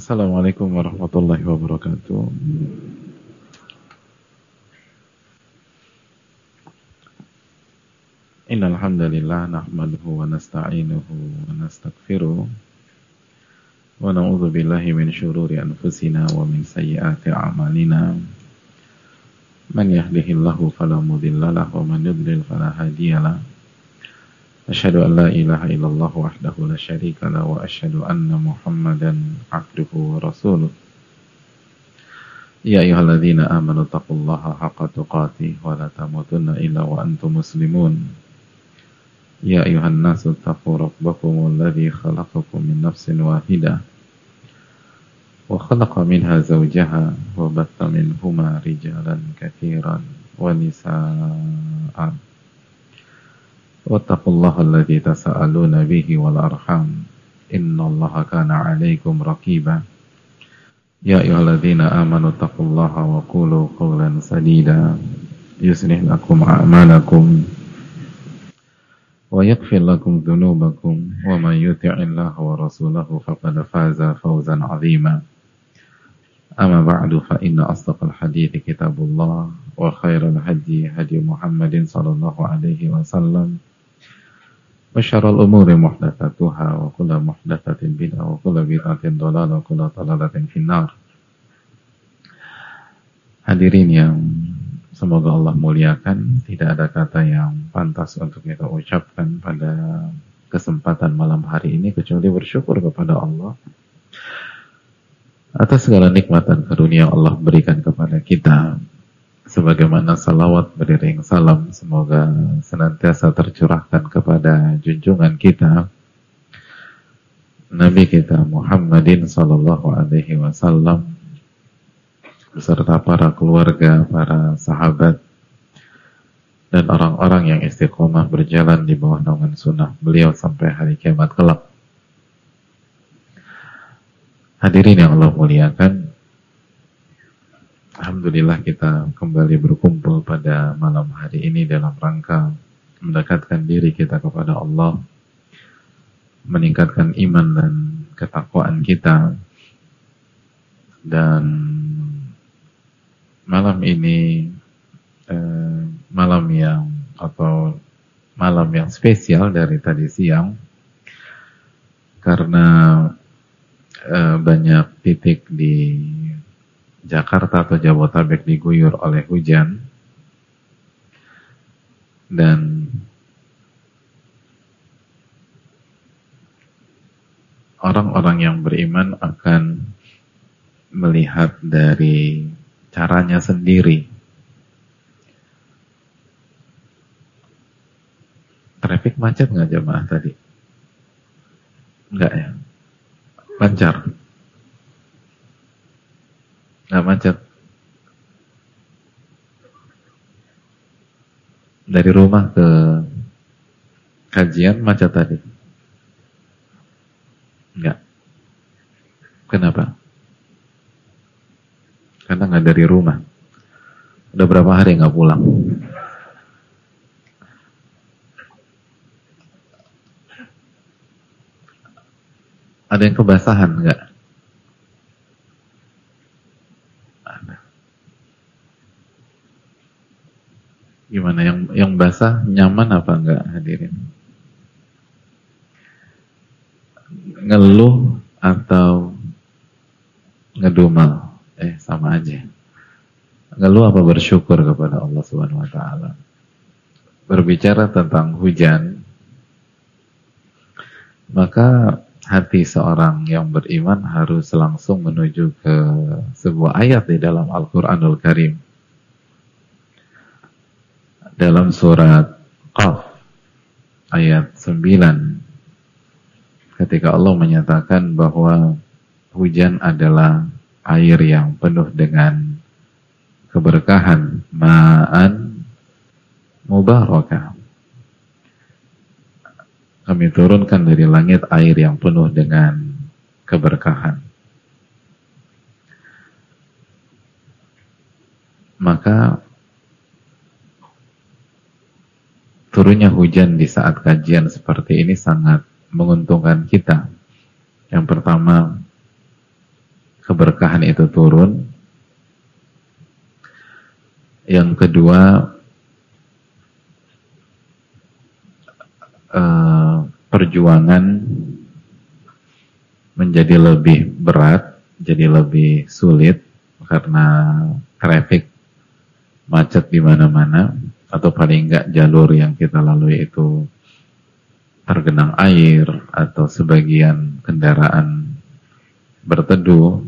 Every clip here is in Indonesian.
Assalamualaikum warahmatullahi wabarakatuh. Innal hamdalillah nahmaduhu wa nasta'inuhu wa nastaghfiruh wa na'udzu billahi min syururi anfusina wa min sayyiati a'malina. Man yahdihillahu fala mudilla lahu wa man yudlil fala hadiyalah. Asyhadu an la ilaha illallah wahdahu la syarika lahu wa asyhadu anna Muhammadan abduhu wa rasuluh. Ya ayyuhalladzina amanu taqullaha haqqa tuqatih wa la tamutunna illa wa antum muslimun. Ya ayyuhan nasu taqu rabbakumul ladzi khalaqakum min nafsin wahidah wa khalaqa minha zawjaha wa batta minhuma rijalan katsiran wa nisaa'a. Wattaqullaha alladzi tasaaluna bihi wal arham innallaha kana 'alaikum raqiba. Ya ayyuhalladzina amanu taqullaha wa qulu qawlan sadida yuslih lakum a'malakum wa yaghfir lakum dhunubakum wa man yuti'illaha wa rasulahu faqad faza fawzan 'azima. Amma ba'du fa inna asdaqal hadithi kitabullah wa khairal hadi hadi Muhammadin sallallahu alaihi wasallam wa syarrul umuri muhdatsatuha wa kullu muhdatsatin bid'ah wa kullu bid'atin dhalalah wa kullu dhalalatin finnar. Hadirin yang semoga Allah muliakan, tidak ada kata yang pantas untuk kita ucapkan pada kesempatan malam hari ini kecuali bersyukur kepada Allah atas segala nikmat dan karunia yang Allah berikan kepada kita. Sebagaimana salawat beriring salam semoga senantiasa tercurahkan kepada junjungan kita Nabi kita Muhammadin sallallahu alaihi wasallam beserta para keluarga, para sahabat dan orang-orang yang istiqomah berjalan di bawah naungan sunnah beliau sampai hari kiamat kelak. Hadirin yang Allah muliakan, alhamdulillah kita kembali berkumpul pada malam hari ini dalam rangka mendekatkan diri kita kepada Allah, meningkatkan iman dan ketakwaan kita. Dan malam ini malam yang spesial dari tadi siang karena banyak titik di Jakarta atau Jabodetabek diguyur oleh hujan dan orang-orang yang beriman akan melihat dari caranya sendiri. Traffic macet nggak jemaah tadi? Nggak ya? Lancar? Nggak macet? Dari rumah ke kajian macet tadi? Nggak. Kenapa? Karena nggak dari rumah. Udah berapa hari nggak pulang? Ada yang kebasahan nggak? Ada. Gimana yang basah nyaman apa enggak hadirin? Ngeluh atau ngedumel? Sama aja. Ngeluh apa bersyukur kepada Allah Subhanahu wa taala? Berbicara tentang hujan, maka hati seorang yang beriman harus langsung menuju ke sebuah ayat di dalam Al-Qur'anul Karim. Dalam surat Qaf ayat 9, ketika Allah menyatakan bahwa hujan adalah air yang penuh dengan keberkahan, ma'an mubarakah. Kami turunkan dari langit air yang penuh dengan keberkahan. Maka turunnya hujan di saat kajian seperti ini sangat menguntungkan kita. Yang pertama, keberkahan itu turun. Yang kedua, perjuangan menjadi lebih berat, jadi lebih sulit karena traffic macet di mana-mana, atau paling enggak jalur yang kita lalui itu tergenang air atau sebagian kendaraan berteduh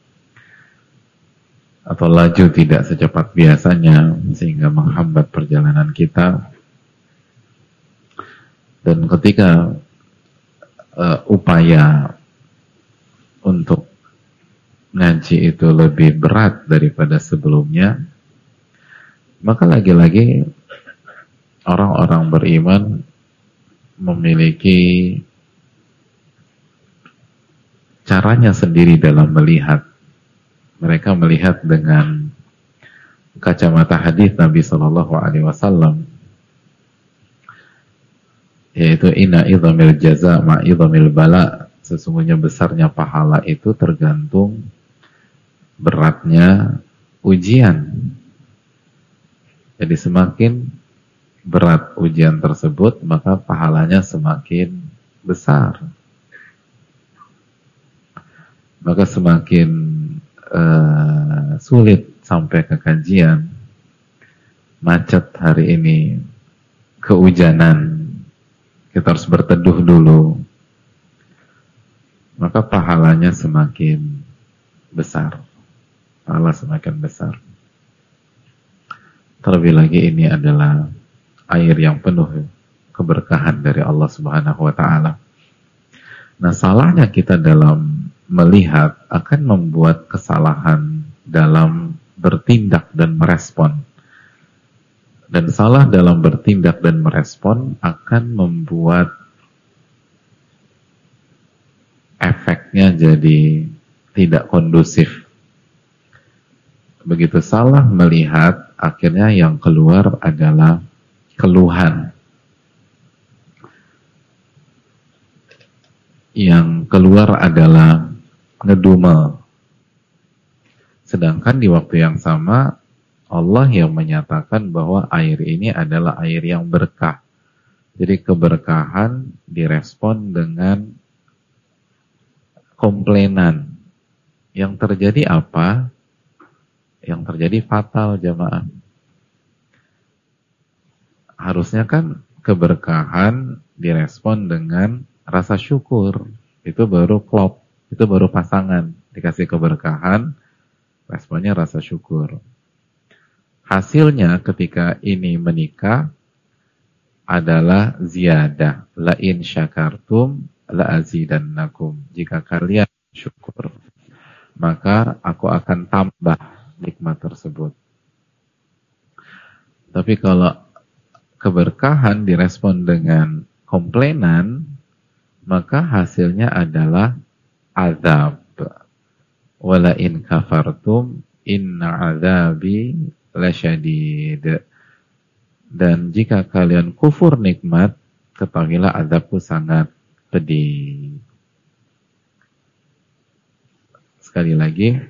atau laju tidak secepat biasanya sehingga menghambat perjalanan kita. Dan ketika upaya untuk ngaji itu lebih berat daripada sebelumnya, maka lagi-lagi orang-orang beriman memiliki caranya sendiri dalam melihat. Mereka melihat dengan kacamata hadis Nabi Shallallahu Alaihi Wasallam, yaitu inna idhamil jaza ma idhamil bala. Sesungguhnya besarnya pahala itu tergantung beratnya ujian. Jadi semakin berat ujian tersebut, maka pahalanya semakin besar. Maka semakin sulit sampai ke kajian, macet hari ini, kehujanan, kita harus berteduh dulu, maka pahalanya semakin besar. Pahala semakin besar. Terlebih lagi ini adalah air yang penuh keberkahan dari Allah Subhanahu wa Ta'ala. Nah, salahnya kita dalam melihat akan membuat kesalahan dalam bertindak dan merespon. Dan salah dalam bertindak dan merespon akan membuat efeknya jadi tidak kondusif. Begitu salah melihat, akhirnya yang keluar adalah keluhan. Yang keluar adalah ngedumel. Sedangkan di waktu yang sama Allah yang menyatakan bahwa air ini adalah air yang berkah. Jadi keberkahan direspon dengan komplainan. Yang terjadi apa? Yang terjadi fatal, jamaah. Harusnya kan keberkahan direspon dengan rasa syukur. Itu baru klop. Itu baru pasangan, dikasih keberkahan, responnya rasa syukur. Hasilnya ketika ini menikah adalah ziyadah. La in syakartum la azidannakum. Jika kalian syukur, maka aku akan tambah nikmat tersebut. Tapi kalau keberkahan direspon dengan komplainan, maka hasilnya adalah azab. Wala in kafartum inna azabi lasyadid. Dan jika kalian kufur nikmat, ketahuilah azabku sangat pedih. Sekali lagi,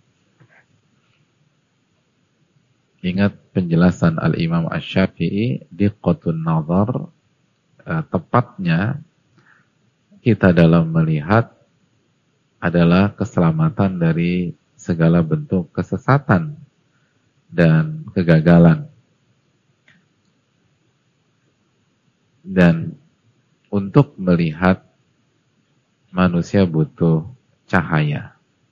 ingat penjelasan Al-Imam Asy-Syafi'i di Qotun Nazar, tepatnya kita dalam melihat adalah keselamatan dari segala bentuk kesesatan dan kegagalan. Dan untuk melihat manusia butuh cahaya.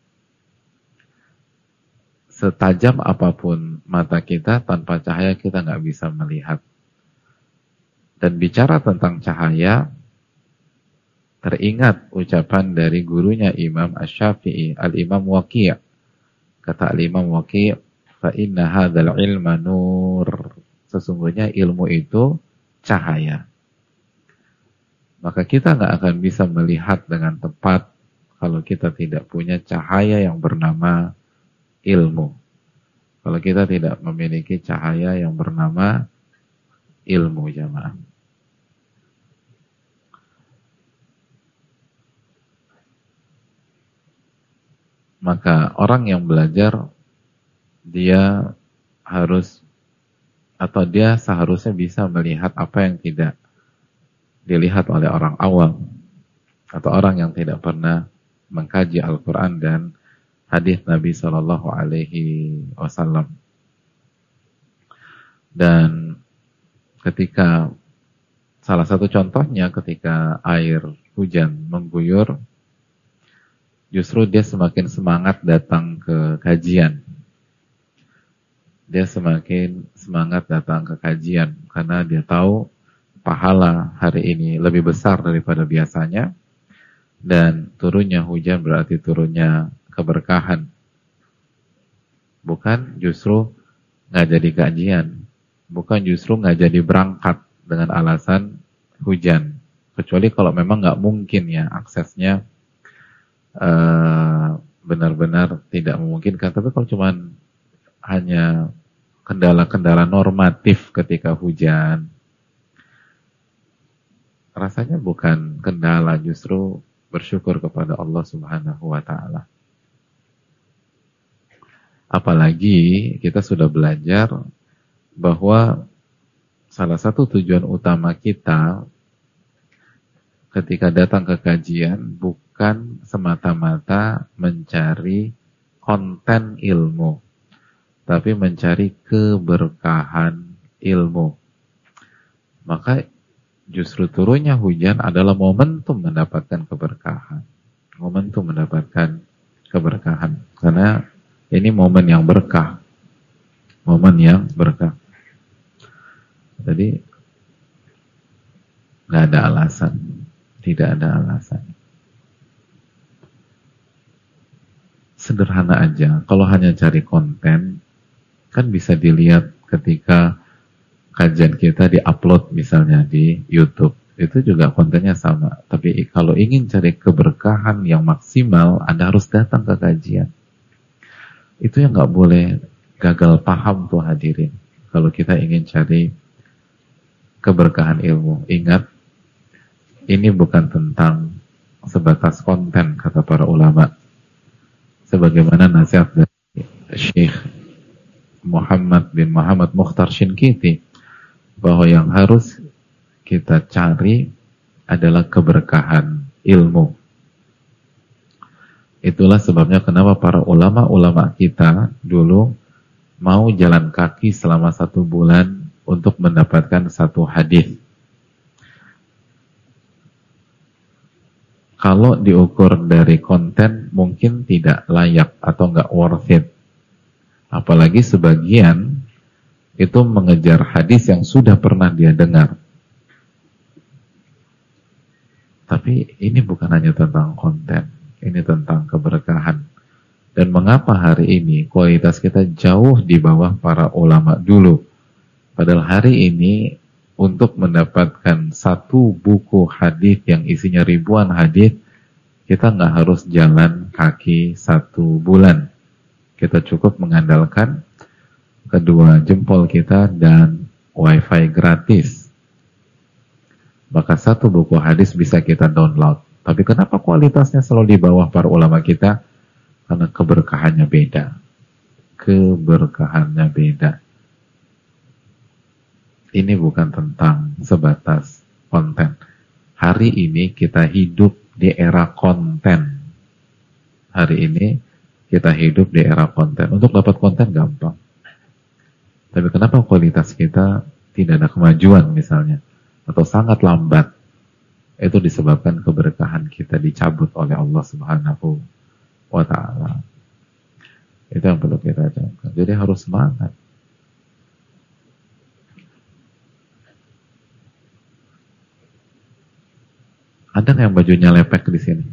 Setajam apapun mata kita, tanpa cahaya kita nggak bisa melihat. Dan bicara tentang cahaya, teringat ucapan dari gurunya Imam Asy-Syafi'i, Al-Imam Waqi'. Kata Al-Imam Waqi', fa inna hadzal ilma nur. Sesungguhnya ilmu itu cahaya. Maka kita nggak akan bisa melihat dengan tepat kalau kita tidak punya cahaya yang bernama ilmu. Kalau kita tidak memiliki cahaya yang bernama ilmu, jamaah. Maka orang yang belajar, dia harus, atau dia seharusnya bisa melihat apa yang tidak dilihat oleh orang awam atau orang yang tidak pernah mengkaji Al-Quran dan hadis Nabi Shallallahu Alaihi Wasallam. Dan ketika salah satu contohnya ketika air hujan mengguyur, justru dia semakin semangat datang ke kajian. Dia semakin semangat datang ke kajian karena dia tahu pahala hari ini lebih besar daripada biasanya, dan turunnya hujan berarti turunnya keberkahan. Bukan justru nggak jadi kajian, bukan justru nggak jadi berangkat dengan alasan hujan. Kecuali kalau memang nggak mungkin ya aksesnya benar-benar tidak memungkinkan. Tapi kalau cuman hanya kendala-kendala normatif ketika hujan, rasanya bukan kendala, justru bersyukur kepada Allah Subhanahu wa Ta'ala. Apalagi kita sudah belajar bahwa salah satu tujuan utama kita ketika datang ke kajian bukan semata-mata mencari konten ilmu, tapi mencari keberkahan ilmu. Maka justru turunnya hujan adalah momentum mendapatkan keberkahan. Momentum mendapatkan keberkahan. Karena ini momen yang berkah. Momen yang berkah. Jadi nggak ada alasan. Tidak ada alasan. Sederhana aja. Kalau hanya cari konten, kan bisa dilihat ketika kajian kita di-upload misalnya di YouTube. Itu juga kontennya sama. Tapi kalau ingin cari keberkahan yang maksimal, Anda harus datang ke kajian. Itu yang nggak boleh gagal paham tuh hadirin. Kalau kita ingin cari keberkahan ilmu, ingat, ini bukan tentang sebatas konten, kata para ulama. Sebagaimana nasihat dari Syekh Muhammad bin Muhammad Mukhtar Shinkiti, bahwa yang harus kita cari adalah keberkahan ilmu. Itulah sebabnya kenapa para ulama-ulama kita dulu mau jalan kaki selama 1 bulan untuk mendapatkan satu hadis. Kalau diukur dari konten mungkin tidak layak atau nggak worth it. Apalagi sebagian itu mengejar hadis yang sudah pernah dia dengar. Tapi ini bukan hanya tentang konten, ini tentang keberkahan. Dan mengapa hari ini kualitas kita jauh di bawah para ulama dulu? Padahal hari ini untuk mendapatkan satu buku hadis yang isinya ribuan hadis, kita nggak harus jalan kaki 1 bulan. Kita cukup mengandalkan kedua jempol kita dan wifi gratis. Maka 1 buku hadis bisa kita download. Tapi kenapa kualitasnya selalu di bawah para ulama kita? Karena keberkahannya beda. Keberkahannya beda. Ini bukan tentang sebatas konten. Hari ini kita hidup di era konten. Hari ini kita hidup di era konten. Untuk dapat konten gampang. Tapi kenapa kualitas kita tidak ada kemajuan misalnya? Atau sangat lambat? Itu disebabkan keberkahan kita dicabut oleh Allah Subhanahu wa Ta'ala. Itu yang perlu kita camkan. Jadi harus semangat. Ada nggak yang bajunya lepek di sini?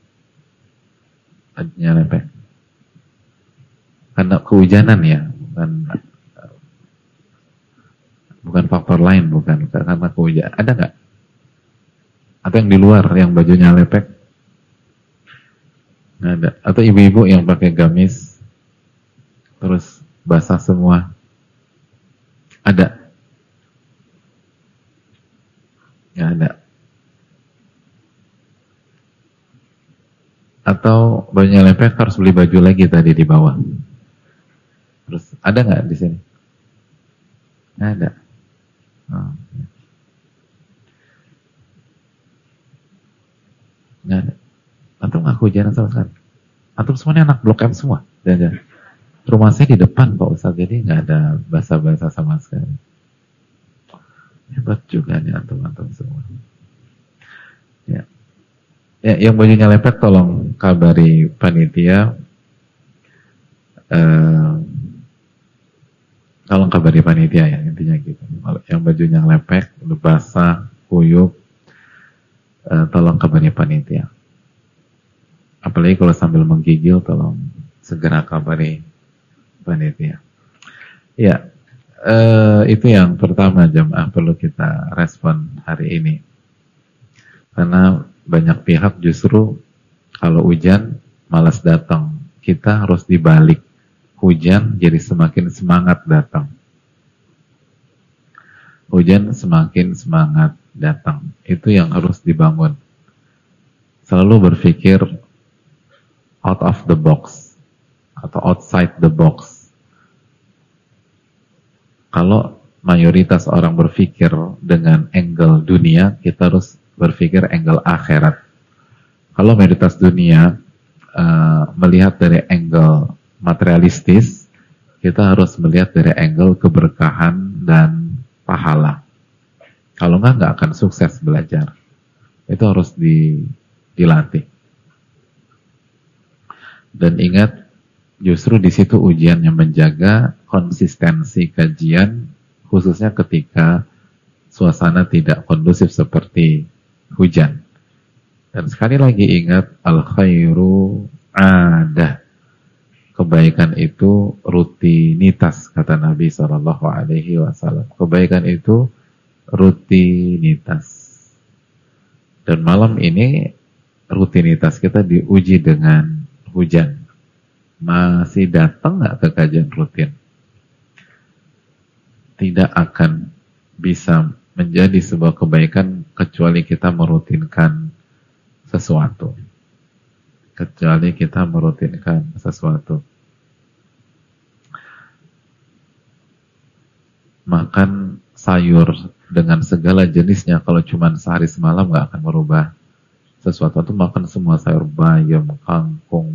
Bajunya lepek. Karena kehujanan ya, bukan faktor lain, bukan karena kehujanan. Ada nggak? Atau yang di luar yang bajunya lepek? Nggak ada. Atau ibu-ibu yang pakai gamis terus basah semua? Ada? Nggak ada. Atau bajunya lepek harus beli baju lagi tadi di bawah? Terus ada nggak di sini? Nggak ada. Oh. Nggak ada. Antum nggak hujanan sama sekali. Antum semuanya anak Blok M semua. Dan rumah saya di depan Pak Ustadz, jadi nggak ada basa-basa sama sekali. Hebat juga nih antum-antum semua. Ya. Ya, yang bajunya lepek tolong kabari panitia. Tolong kabari panitia ya, intinya gitu. Yang bajunya lepek, udah basah, kuyup, tolong kabari panitia. Apalagi kalau sambil menggigil, tolong segera kabari panitia. Ya, itu yang pertama jamaah perlu kita respon hari ini. Karena banyak pihak justru kalau hujan malas datang. Kita harus dibalik. Hujan jadi semakin semangat datang. Hujan semakin semangat datang. Itu yang harus dibangun. Selalu berpikir out of the box atau outside the box. Kalau mayoritas orang berpikir dengan angle dunia, kita harus berpikir angle akhirat. Kalau mayoritas dunia melihat dari angle materialistis, kita harus melihat dari angle keberkahan dan pahala. Kalau nggak akan sukses belajar. Itu harus dilatih. Dan ingat, justru di situ ujian yang menjaga konsistensi kajian, khususnya ketika suasana tidak kondusif seperti hujan. Dan sekali lagi ingat, al-khairu adah. Kebaikan itu rutinitas, kata Nabi SAW. Kebaikan itu rutinitas. Dan malam ini rutinitas kita diuji dengan hujan. Masih datang nggak ke kajian rutin? Tidak akan bisa menjadi sebuah kebaikan kecuali kita merutinkan sesuatu. Makan sayur dengan segala jenisnya, kalau cuma sehari semalam nggak akan merubah sesuatu. Itu makan semua sayur, bayam, kangkung,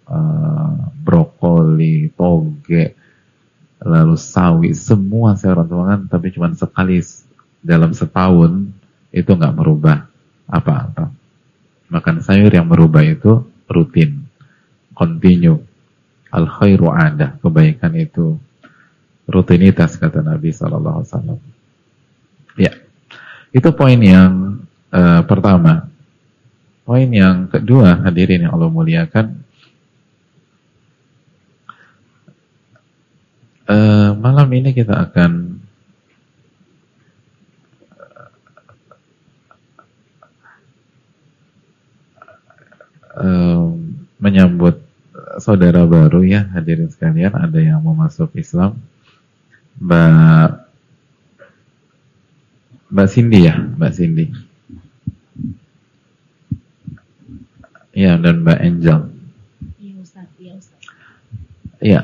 brokoli, toge, lalu sawi, semua sayuran makan, tapi cuma sekali dalam setahun, itu nggak merubah apa-apa. Makan sayur yang merubah itu rutin, continue. Al-khairu adah, kebaikan itu rutinitas, kata Nabi SAW. Ya, itu poin yang pertama. Poin yang kedua, hadirin yang Allah muliakan, malam ini kita akan menyambut saudara baru ya, hadirin sekalian. Ada yang mau masuk Islam, Mbak Cindy ya, Mbak Cindy. Ya, dan Mbak Angel. Iya Ustaz, iya Ustaz. Iya,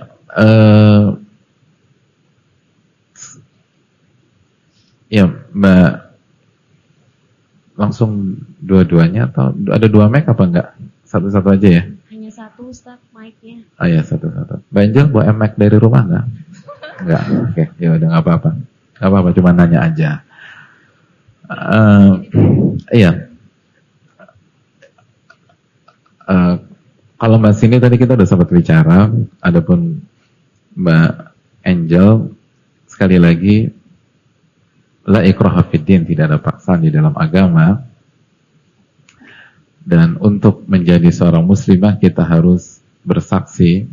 ya Mbak, langsung dua-duanya atau ada dua mic apa enggak? Satu-satu aja ya? Hanya satu Ustaz mic-nya. Ah ya, satu-satu. Mbak Angel bawa mic dari rumah enggak? Enggak, oke. Ya udah, nggak apa-apa. Nggak apa-apa, cuma nanya aja. Iya. Kalau Mbak Cindy tadi kita udah sempat bicara, adapun Mbak Angel, sekali lagi, la ikraha fiddin, tidak ada paksaan di dalam agama. Dan untuk menjadi seorang muslimah kita harus bersaksi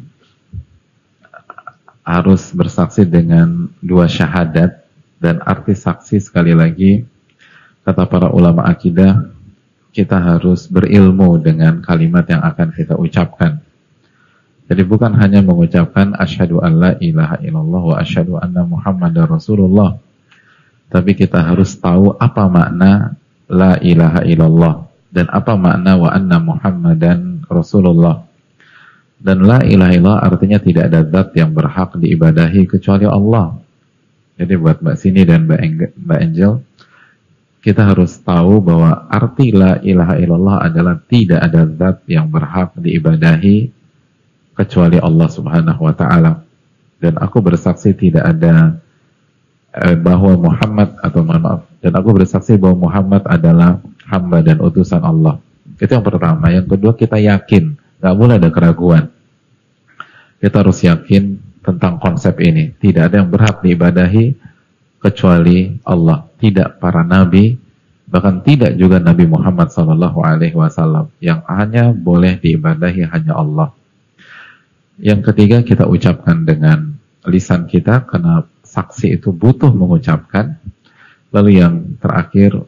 dengan dua syahadat. Dan arti saksi, sekali lagi, kata para ulama akidah, kita harus berilmu dengan kalimat yang akan kita ucapkan. Jadi bukan hanya mengucapkan asyhadu an la ilaha illallah wa asyhadu anna muhammadar rasulullah, tapi kita harus tahu apa makna la ilaha illallah dan apa makna wa anna muhammadan Rasulullah. Dan la ilaha illallah artinya tidak ada zat yang berhak diibadahi kecuali Allah. Jadi buat Mbak Sini dan Mbak Angel, kita harus tahu bahwa arti la ilaha illallah adalah tidak ada zat yang berhak diibadahi kecuali Allah Subhanahu wa taala. Dan aku bersaksi tidak ada bahwa Muhammad dan aku bersaksi bahwa Muhammad adalah hamba dan utusan Allah. Itu yang pertama. Yang kedua, kita yakin, nggak boleh ada keraguan. Kita harus yakin tentang konsep ini. Tidak ada yang berhak diibadahi kecuali Allah. Tidak para nabi, bahkan tidak juga Nabi Muhammad SAW, yang hanya boleh diibadahi hanya Allah. Yang ketiga, kita ucapkan dengan lisan kita, karena saksi itu butuh mengucapkan. Lalu yang terakhir,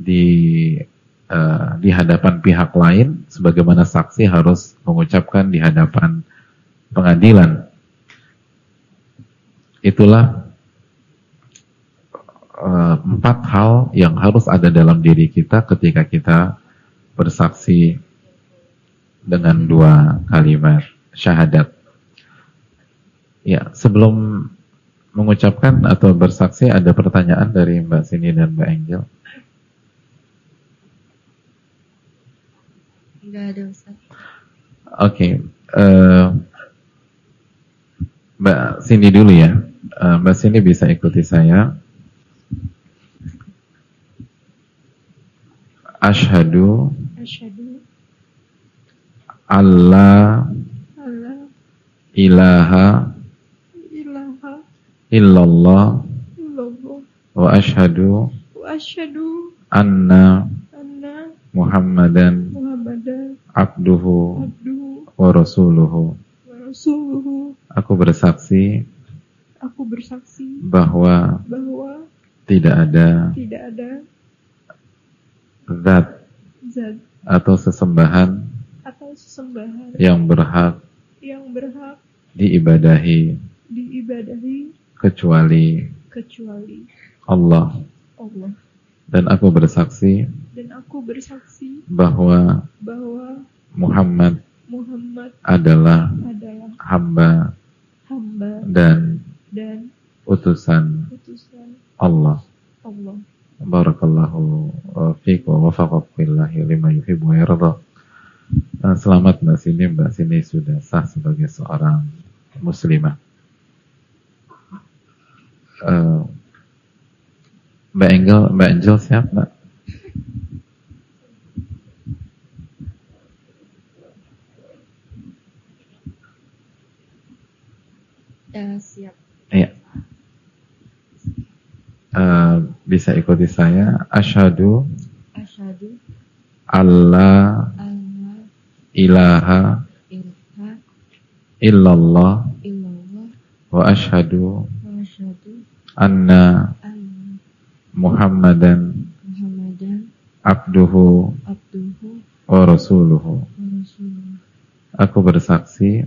di hadapan pihak lain, sebagaimana saksi harus mengucapkan di hadapan pengadilan. Itulah 4 hal yang harus ada dalam diri kita ketika kita bersaksi dengan 2 kalimat syahadat. Ya, sebelum mengucapkan atau bersaksi, ada pertanyaan dari Mbak Sini dan Mbak Angel? Enggak ada, Ustaz. Oke, Mbak Sini dulu ya. Mbak Sini bisa ikuti saya. Asyhadu alla ilaha illallah wa asyhadu anna Muhammadan abduhu wa rasuluhu. Aku bersaksi bahwa tidak ada zat atau sesembahan yang berhak diibadahi kecuali Allah. Dan aku bersaksi bahwa Muhammad adalah hamba dan utusan Allah. Barakallahu fiik wa wafaqak billahi lima yuhibbu wa yarda. Selamat Mbak Sini. Mbak Sini sudah sah sebagai seorang muslimah. Mbak Angel siap, Mbak? Siap. Iya. Bisa ikuti saya. Asyhadu alla ilaha illallah wa asyhadu anna Muhammadan abduhu wa rasuluhu. Aku bersaksi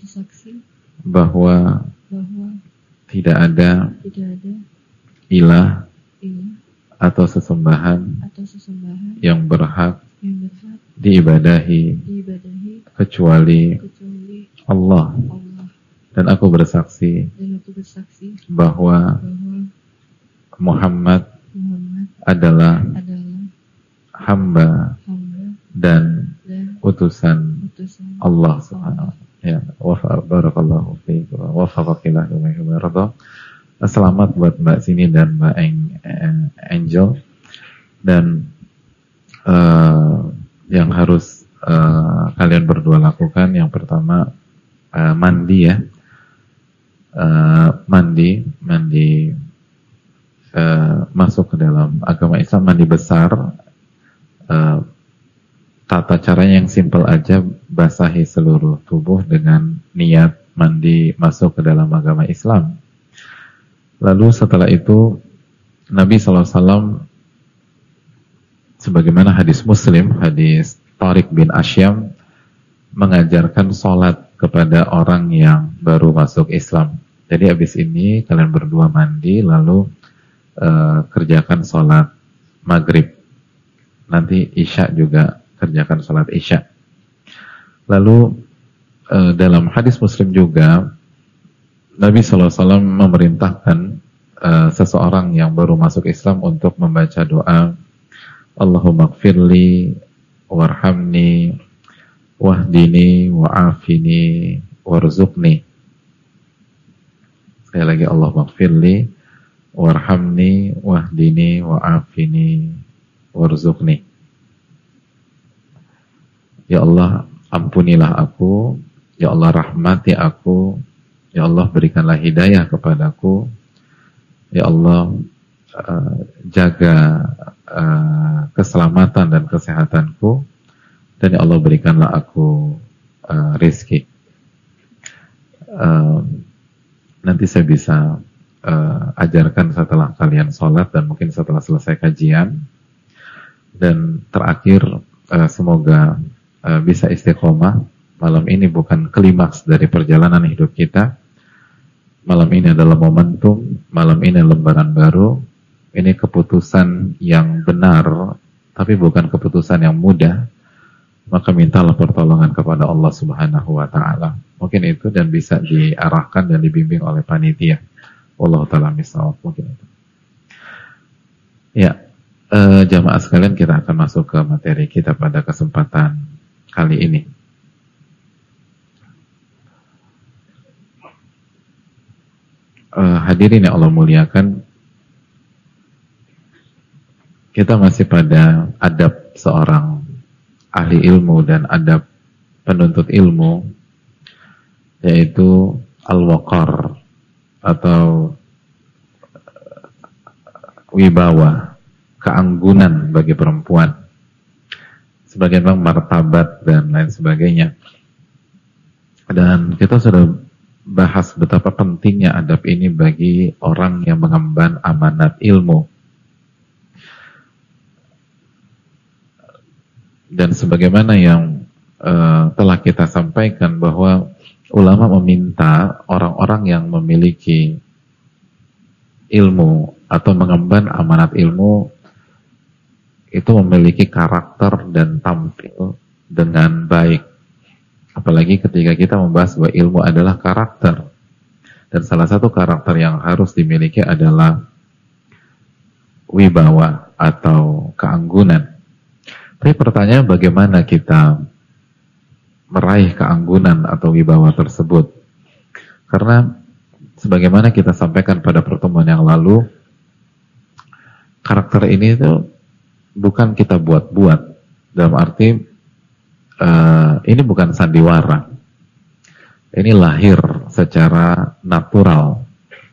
bahwa tidak ada ilah atau sesembahan yang berhak diibadahi kecuali Allah. Dan aku bersaksi bahwa Muhammad adalah hamba dan utusan Allah Subhanahu wa ta'ala. Ya, barakallahu fiik wa wafaqakilah lima yuhibbu wa yarda. Selamat buat Mbak Sini dan Mbak Angel. Dan yang harus kalian berdua lakukan, yang pertama mandi ya. Mandi masuk ke dalam agama Islam, mandi besar. Tata caranya yang simpel aja, basahi seluruh tubuh dengan niat mandi masuk ke dalam agama Islam. Lalu setelah itu Nabi SAW, sebagaimana hadis Muslim, hadis Tariq bin Asyam, mengajarkan sholat kepada orang yang baru masuk Islam. Jadi habis ini kalian berdua mandi, lalu kerjakan sholat maghrib. Nanti Isya juga kerjakan sholat Isya. Lalu dalam hadis Muslim juga Nabi SAW memerintahkan seseorang yang baru masuk Islam untuk membaca doa Allahumma gfirli warhamni wahdini wa'afini warzuqni. Sekali lagi, Allahumma gfirli warhamni wahdini wa'afini warzuqni. Ya Allah, ampunilah aku, ya Allah rahmati aku, ya Allah berikanlah hidayah kepadaku, ya Allah jaga keselamatan dan kesehatanku, dan ya Allah berikanlah aku rezeki. Nanti saya bisa ajarkan setelah kalian sholat dan mungkin setelah selesai kajian. Dan terakhir, semoga bisa istiqomah. Malam ini bukan klimaks dari perjalanan hidup kita. Malam ini adalah momentum, malam ini lembaran baru. Ini keputusan yang benar, tapi bukan keputusan yang mudah. Maka mintalah pertolongan kepada Allah Subhanahu wa ta'ala. Mungkin itu, dan bisa diarahkan dan dibimbing oleh panitia. Wallahu ta'ala misawab, mungkin itu. Ya, jamaah sekalian, kita akan masuk ke materi kita pada kesempatan kali ini. Hadirin yang Allah muliakan, kita masih pada adab seorang ahli ilmu dan adab penuntut ilmu, yaitu al-waqar atau wibawa, keanggunan bagi perempuan, sebagai martabat dan lain sebagainya. Dan kita sudah bahas betapa pentingnya adab ini bagi orang yang mengemban amanat ilmu. Dan sebagaimana yang telah kita sampaikan, bahwa ulama meminta orang-orang yang memiliki ilmu atau mengemban amanat ilmu itu memiliki karakter dan tampil dengan baik. Apalagi ketika kita membahas bahwa ilmu adalah karakter. Dan salah satu karakter yang harus dimiliki adalah wibawa atau keanggunan. Tapi pertanyaan, bagaimana kita meraih keanggunan atau wibawa tersebut? Karena sebagaimana kita sampaikan pada pertemuan yang lalu, karakter ini itu bukan kita buat-buat. Dalam arti ini bukan sandiwara. Ini lahir secara natural.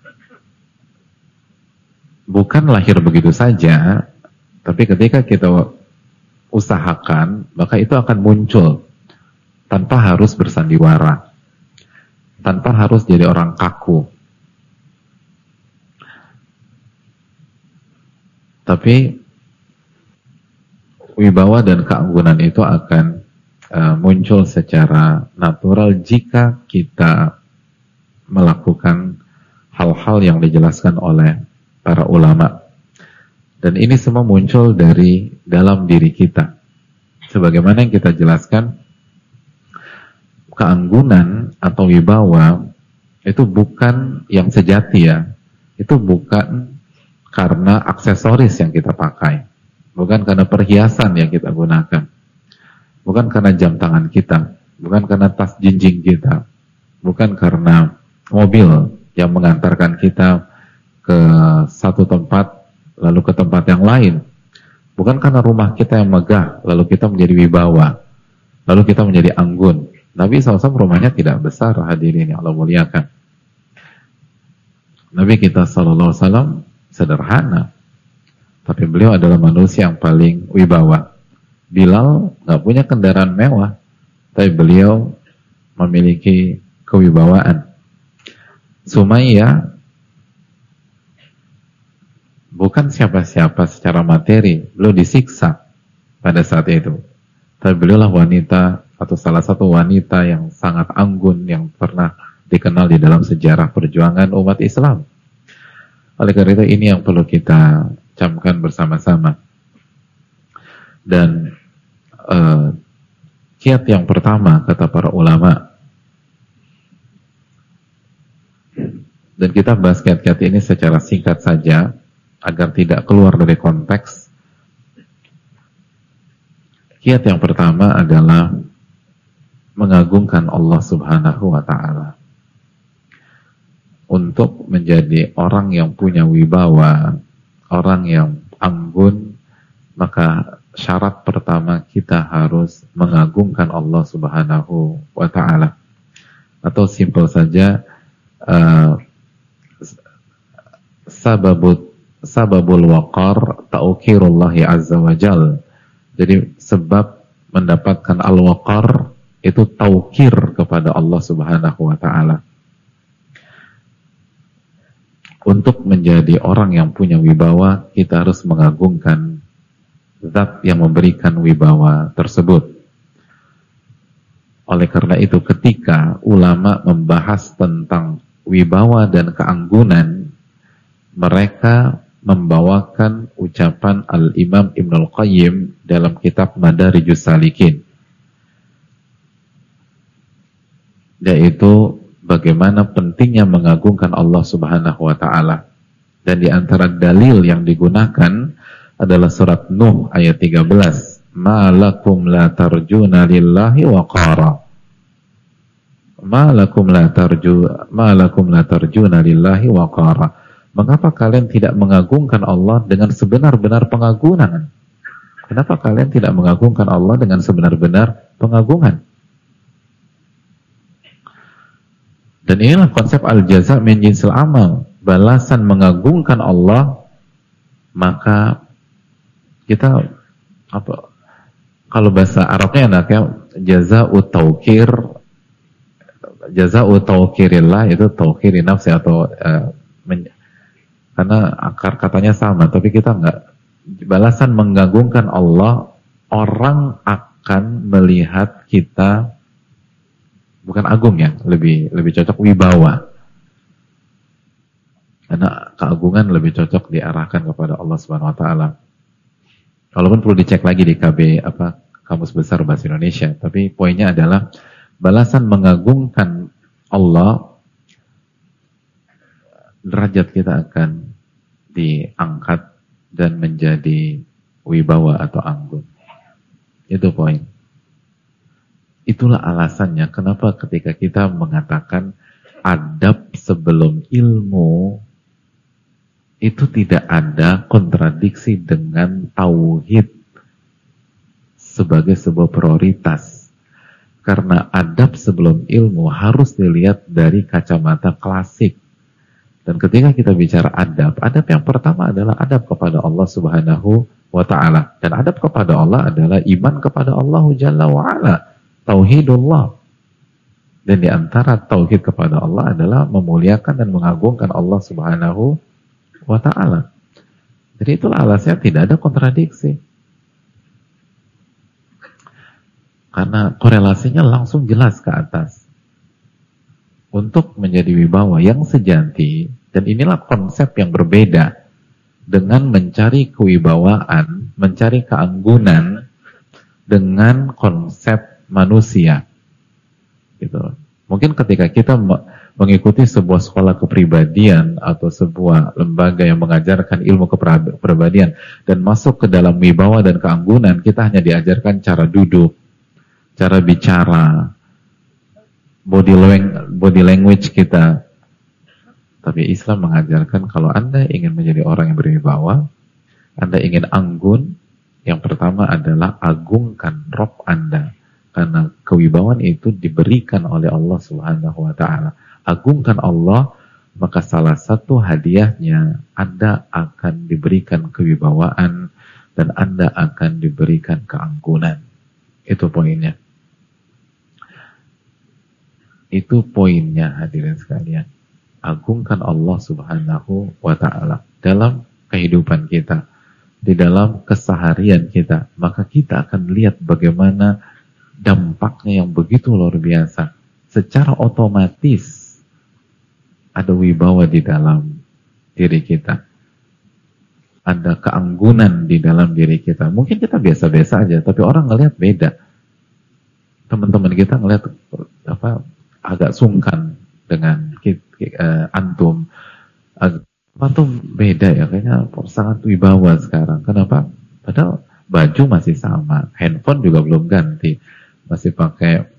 Bukan lahir begitu saja, tapi ketika kita usahakan, maka itu akan muncul tanpa harus bersandiwara, tanpa harus jadi orang kaku. Tapi wibawa dan keanggunan itu akan muncul secara natural jika kita melakukan hal-hal yang dijelaskan oleh para ulama. Dan ini semua muncul dari dalam diri kita. Sebagaimana yang kita jelaskan, keanggunan atau wibawa itu bukan yang sejati ya. Itu bukan karena aksesoris yang kita pakai, bukan karena perhiasan yang kita gunakan, bukan karena jam tangan kita, bukan karena tas jinjing kita, bukan karena mobil yang mengantarkan kita ke satu tempat lalu ke tempat yang lain, bukan karena rumah kita yang megah lalu kita menjadi wibawa, lalu kita menjadi anggun. Nabi SAW rumahnya tidak besar, hadirin yang Allah muliakan. Nabi kita SAW sederhana, tapi beliau adalah manusia yang paling wibawa. Bilal nggak punya kendaraan mewah, tapi beliau memiliki kewibawaan. Sumayyah bukan siapa-siapa secara materi, beliau disiksa pada saat itu. Tapi beliaulah wanita atau salah satu wanita yang sangat anggun yang pernah dikenal di dalam sejarah perjuangan umat Islam. Oleh karena itu, ini yang perlu kita camkan bersama-sama. Dan Kiat yang pertama, kata para ulama, dan kita bahas kiat-kiat ini secara singkat saja, agar tidak keluar dari konteks. Kiat yang pertama adalah mengagungkan Allah Subhanahu wa Ta'ala. Untuk menjadi orang yang punya wibawa, orang yang anggun, maka syarat pertama kita harus mengagungkan Allah Subhanahu wa Ta'ala. Atau simpel saja, sababul waqar ta'ukirullahi azza wa jal. Jadi sebab mendapatkan al-waqar itu taukir kepada Allah Subhanahu wa Ta'ala. Untuk menjadi orang yang punya wibawa, kita harus mengagungkan zat yang memberikan wibawa tersebut. Oleh karena itu, ketika ulama membahas tentang wibawa dan keanggunan, mereka membawakan ucapan Al-Imam Ibnul Qayyim dalam kitab Madarijus Salikin, yaitu bagaimana pentingnya mengagungkan Allah Subhanahu wa Ta'ala. Dan di antara dalil yang digunakan adalah surat Nuh ayat 13. Ma lakum la tarjuna lillahi waqara. Ma lakum la tarjuna lillahi waqara. Mengapa kalian tidak mengagungkan Allah dengan sebenar-benar pengagungan? Kenapa kalian tidak mengagungkan Allah dengan sebenar-benar pengagungan? Dan inilah konsep al-jaza min jinsil amal. Balasan mengagungkan Allah, maka kita kalau bahasa Arabnya enaknya jaza'ut taukir, jaza'ut taukirillah itu taukiri nafsi atau karena akar katanya sama, tapi kita enggak. Balasan mengagungkan Allah, orang akan melihat kita, bukan agung ya, lebih cocok wibawa. Karena keagungan lebih cocok diarahkan kepada Allah Subhanahu wa Ta'ala. Walaupun perlu dicek lagi di Kamus Besar Bahasa Indonesia, tapi poinnya adalah balasan mengagungkan Allah, derajat kita akan diangkat dan menjadi wibawa atau anggun. Itu poin. Itulah alasannya kenapa ketika kita mengatakan adab sebelum ilmu, itu tidak ada kontradiksi dengan tauhid sebagai sebuah prioritas. Karena adab sebelum ilmu harus dilihat dari kacamata klasik. Dan ketika kita bicara adab yang pertama adalah adab kepada Allah Subhanahu wa Ta'ala. Dan adab kepada Allah adalah iman kepada Allah Jalla wa Ala. Tauhidullah. Dan di antara tauhid kepada Allah adalah memuliakan dan mengagungkan Allah Subhanahu wa Ta'ala. Jadi itulah alasannya tidak ada kontradiksi. Karena korelasinya langsung jelas ke atas. Untuk menjadi wibawa yang sejati, dan inilah konsep yang berbeda dengan mencari kewibawaan, mencari keanggunan dengan konsep manusia. Gitu. Mungkin ketika kita mengikuti sebuah sekolah kepribadian atau sebuah lembaga yang mengajarkan ilmu kepribadian dan masuk ke dalam wibawa dan keanggunan, kita hanya diajarkan cara duduk, cara bicara, body language kita. Tapi Islam mengajarkan kalau Anda ingin menjadi orang yang berwibawa, Anda ingin anggun, yang pertama adalah agungkan Rabb Anda. Karena kewibawaan itu diberikan oleh Allah Subhanahu wa Ta'ala. Agungkan Allah, maka salah satu hadiahnya Anda akan diberikan kewibawaan dan Anda akan diberikan keanggunan. Itu poinnya. Itu poinnya, hadirin sekalian. Agungkan Allah Subhanahu wa Ta'ala dalam kehidupan kita, di dalam keseharian kita, maka kita akan lihat bagaimana dampaknya yang begitu luar biasa. Secara otomatis ada wibawa di dalam diri kita, ada keanggunan di dalam diri kita. Mungkin kita biasa-biasa aja, tapi orang ngelihat beda. teman-teman kita ngelihat agak sungkan dengan antum. Antum beda ya, kayaknya sangat wibawa sekarang. Kenapa? Padahal baju masih sama, handphone juga belum ganti, masih pakai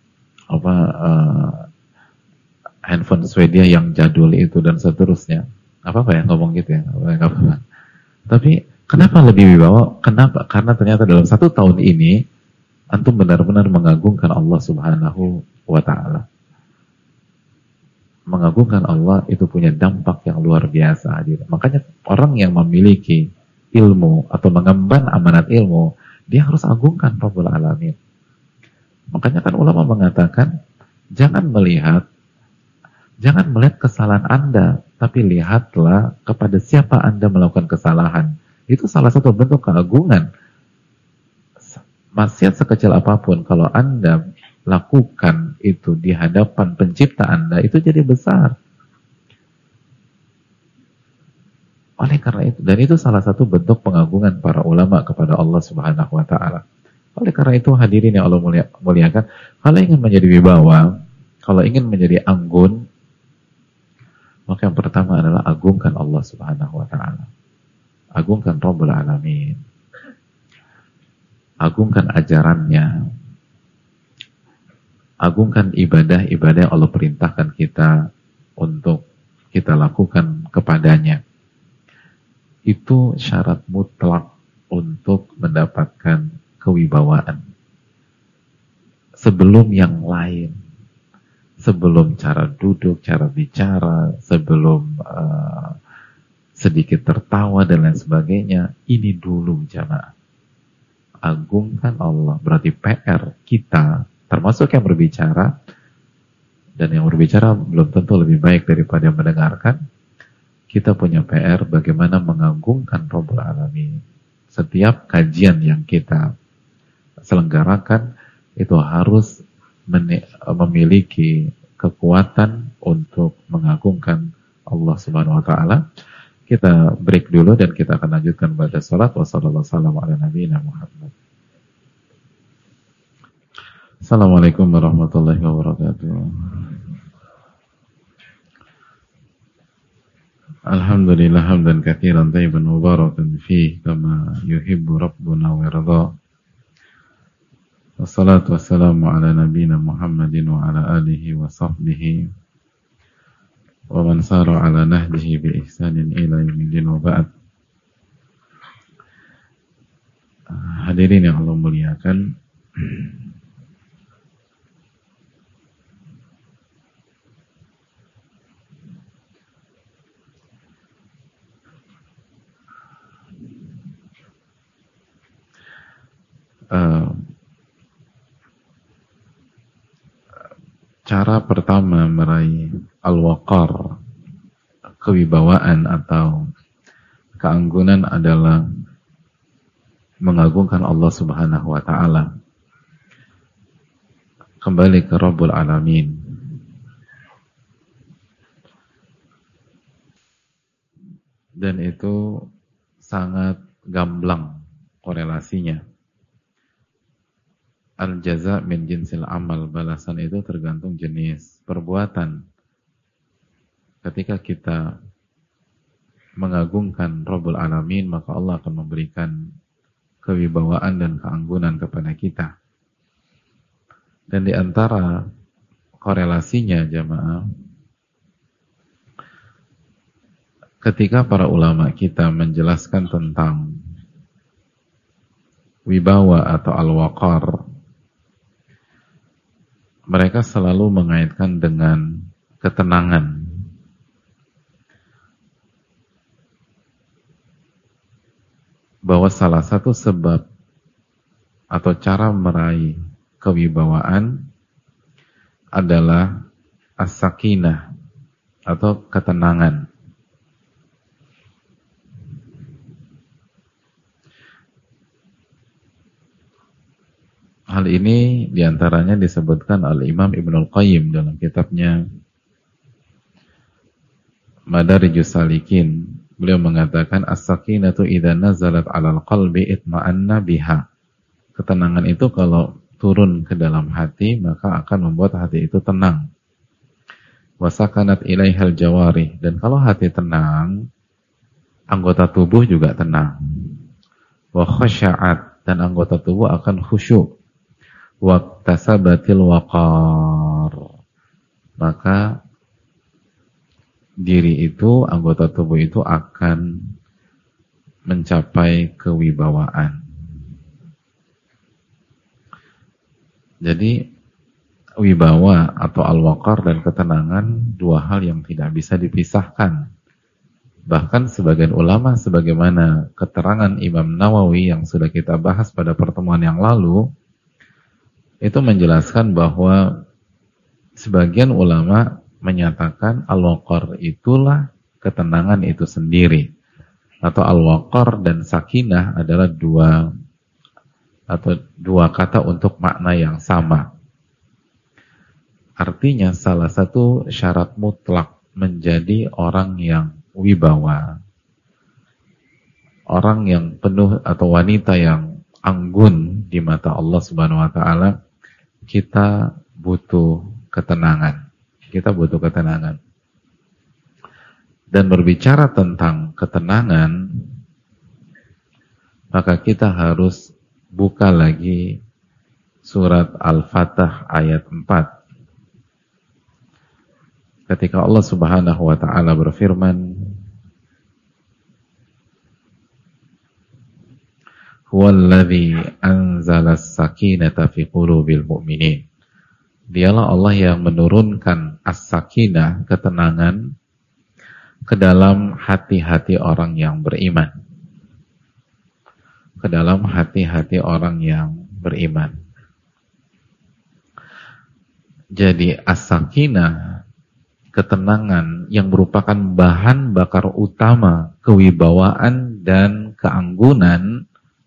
handphone Swedia yang jadul itu dan seterusnya. Apa ya ngomong gitu ya? Nggak apa-apa. Tapi kenapa lebih wibawa? Kenapa? Karena ternyata dalam 1 tahun ini antum benar-benar mengagungkan Allah Subhanahu wa Ta'ala. Mengagungkan Allah itu punya dampak yang luar biasa. Makanya orang yang memiliki ilmu atau mengemban amanat ilmu, dia harus agungkan Rabbul Alamin. Makanya kan ulama mengatakan, jangan melihat kesalahan Anda, tapi lihatlah kepada siapa Anda melakukan kesalahan. Itu salah satu bentuk keagungan. Maksiat sekecil apapun, kalau Anda lakukan itu di hadapan pencipta Anda, itu jadi besar. Oleh karena itu, dan itu salah satu bentuk pengagungan para ulama kepada Allah Subhanahu wa Ta'ala. Oleh karena itu, hadirin yang Allah muliakan, kalau ingin menjadi wibawa, kalau ingin menjadi anggun, maka yang pertama adalah agungkan Allah Subhanahu wa Ta'ala. Agungkan Rabbul Alamin. Agungkan ajarannya. Agungkan ibadah-ibadah yang Allah perintahkan kita untuk kita lakukan kepadanya. Itu syarat mutlak untuk mendapatkan kewibawaan. Sebelum yang lain. Sebelum cara duduk, cara bicara, sebelum sedikit tertawa dan lain sebagainya, ini dulu jamaah. Agungkan Allah. Berarti PR kita, termasuk yang berbicara, dan yang berbicara belum tentu lebih baik daripada yang mendengarkan. Kita punya PR bagaimana mengagungkan Rabbul Alamin. Setiap kajian yang kita selenggarakan itu harus memiliki kekuatan untuk mengagungkan Allah Subhanahu wa Ta'ala. Kita break dulu dan kita akan lanjutkan pada salat. Wassalamualaikum warahmatullahi wabarakatuh. Assalamualaikum warahmatullahi wabarakatuh. Alhamdulillah hamdan katsiran thayyiban mubarakan fihi kama yuhibbu rabbuna wa yarda. Wassalatu wassalamu ala nabiyyina Muhammadin wa ala alihi wa sahbihi wa man sara ala nahjihi bi ihsanin ila yaumil wa ba'd. Hadirin yang Allah muliakan, cara pertama meraih al-waqar, kewibawaan atau keanggunan adalah mengagungkan Allah Subhanahu wa Ta'ala. Kembali ke Rabbul Alamin. Dan itu sangat gamblang korelasinya. Al-jaza min jinsil amal, balasan itu tergantung jenis perbuatan. Ketika kita mengagungkan Rabbul Alamin, maka Allah akan memberikan kewibawaan dan keanggunan kepada kita. Dan di antara korelasinya jamaah, ketika para ulama kita menjelaskan tentang wibawa atau al-waqar, mereka selalu mengaitkan dengan ketenangan. Bahwa salah satu sebab atau cara meraih kewibawaan adalah as-sakinah atau ketenangan. Hal ini diantaranya disebutkan oleh Imam Ibnul Qayyim dalam kitabnya Madarijus Salikin. Beliau mengatakan as-sakinatu idza nazalat 'alal qalbi itma'anna biha. Ketenangan itu kalau turun ke dalam hati, maka akan membuat hati itu tenang. Wasakanat ilaihal jawarih, dan kalau hati tenang, anggota tubuh juga tenang. Wa khasya'at, dan anggota tubuh akan khusyuk. Wa tasabatil waqar, maka diri itu, anggota tubuh itu akan mencapai kewibawaan. Jadi wibawa atau al-waqar dan ketenangan dua hal yang tidak bisa dipisahkan. Bahkan sebagian ulama, sebagaimana keterangan Imam Nawawi yang sudah kita bahas pada pertemuan yang lalu, itu menjelaskan bahwa sebagian ulama menyatakan al-waqar itulah ketenangan itu sendiri, atau al-waqar dan sakinah adalah dua kata untuk makna yang sama. Artinya salah satu syarat mutlak menjadi orang yang wibawa, orang yang penuh atau wanita yang anggun di mata Allah Subhanahu wa taala, kita butuh ketenangan. Kita butuh ketenangan. Dan berbicara tentang ketenangan, maka kita harus buka lagi surat Al-Fatah ayat 4. Ketika Allah Subhanahu wa taala berfirman, "Huwallazi anzala as-sakinata fi qulubil mu'minin." Dialah Allah yang menurunkan as-sakinah, ketenangan, ke dalam hati-hati orang yang beriman. Ke dalam hati-hati orang yang beriman. Jadi as-sakinah, ketenangan yang merupakan bahan bakar utama kewibawaan dan keanggunan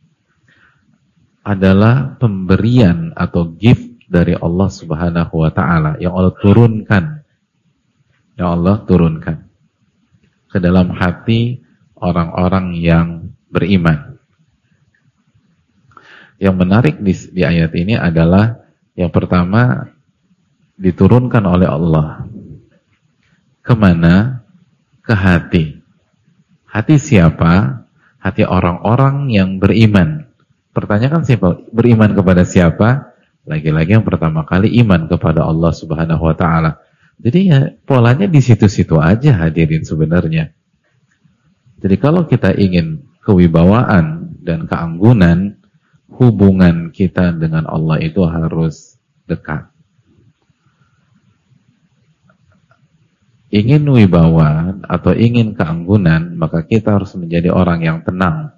adalah pemberian atau gift dari Allah Subhanahu wa taala yang Allah turunkan. Yang Allah turunkan ke dalam hati orang-orang yang beriman. Yang menarik di ayat ini adalah yang pertama, diturunkan oleh Allah. Kemana? Ke hati. Hati siapa? Hati orang-orang yang beriman. Pertanyaan kan simpel, beriman kepada siapa? Lagi-lagi yang pertama kali iman kepada Allah Subhanahu wa taala. Jadi ya polanya di situ-situ aja hadirin sebenarnya. Jadi kalau kita ingin kewibawaan dan keanggunan, hubungan kita dengan Allah itu harus dekat. Ingin wibawa atau ingin keanggunan, maka kita harus menjadi orang yang tenang.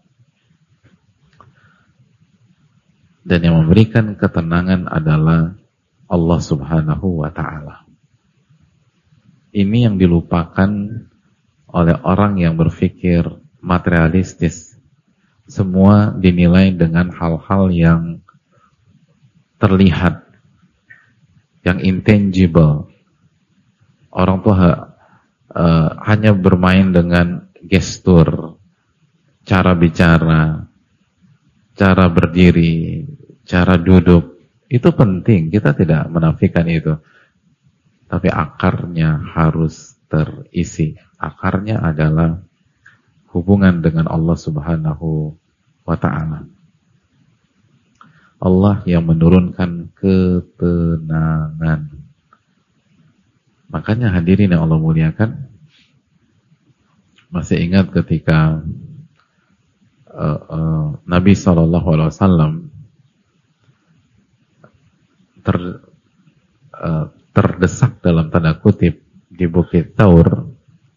Dan yang memberikan ketenangan adalah Allah Subhanahu wa ta'ala. Ini yang dilupakan oleh orang yang berpikir materialistis. Semua dinilai dengan hal-hal yang terlihat, yang intangible. Orang tuh hanya bermain dengan gestur, cara bicara, cara berdiri, cara duduk. Itu penting, kita tidak menafikan itu. Tapi akarnya harus terisi. Akarnya adalah hubungan dengan Allah Subhanahu wa ta'ala. Allah yang menurunkan ketenangan. Makanya hadirin yang Allah muliakan, masih ingat ketika Nabi SAW terdesak dalam tanda kutip di Bukit Taur,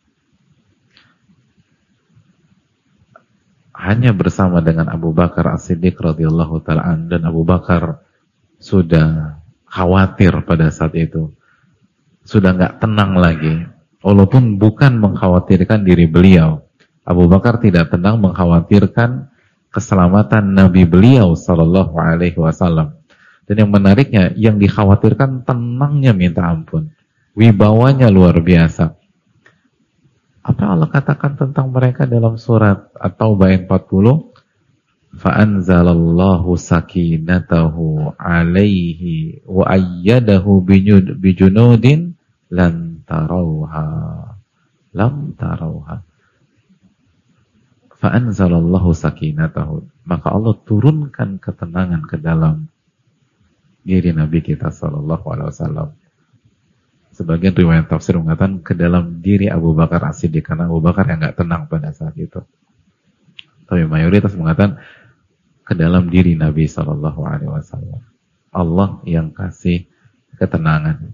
hanya bersama dengan Abu Bakar As-Siddiq radhiyallahu ta'ala an, dan Abu Bakar sudah khawatir pada saat itu, sudah nggak tenang lagi, walaupun bukan mengkhawatirkan diri beliau. Abu Bakar tidak tenang mengkhawatirkan keselamatan Nabi beliau sallallahu alaihi wasallam. Dan yang menariknya, yang dikhawatirkan tenangnya minta ampun, wibawanya luar biasa. Apa Allah katakan tentang mereka dalam surat At-Taubah 40? Fa'anzalallahu sakinatahu alaihi wa ayyadahu bijunudin lam tarauha. Fa'anzalallahu sakinatahu, maka Allah turunkan ketenangan ke dalam diri Nabi kita sallallahu alaihi wasallam. Sebagian riwayat tafsir mengatakan ke dalam diri Abu Bakar As-Siddiq, karena Abu Bakar yang nggak tenang pada saat itu. Tapi mayoritas mengatakan ke dalam diri Nabi sallallahu alaihi wasallam. Allah yang kasih ketenangan.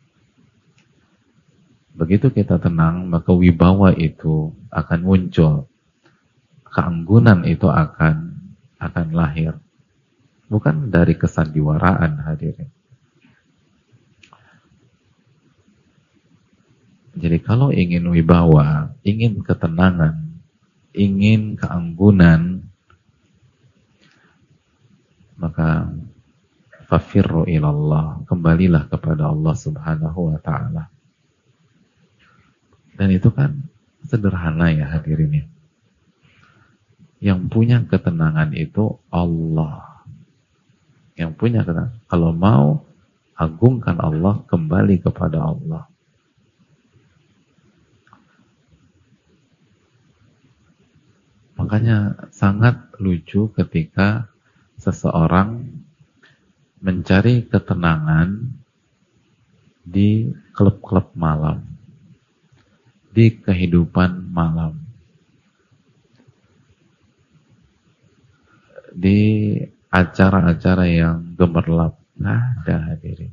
Begitu kita tenang, maka wibawa itu akan muncul. Keanggunan itu akan lahir. Bukan dari kesandiwaraan, hadirin. Jadi kalau ingin wibawa, ingin ketenangan, ingin keanggunan, maka fafirru ilallah, kembalilah kepada Allah Subhanahu wa ta'ala. Dan itu kan sederhana ya hadirin ya. Yang punya ketenangan itu Allah. Yang punya ketenangan. Kalau mau agungkan Allah, kembali kepada Allah. Makanya sangat lucu ketika seseorang mencari ketenangan di klub-klub malam, di kehidupan malam, di acara-acara yang gemerlap. Nggak ada, hadirin.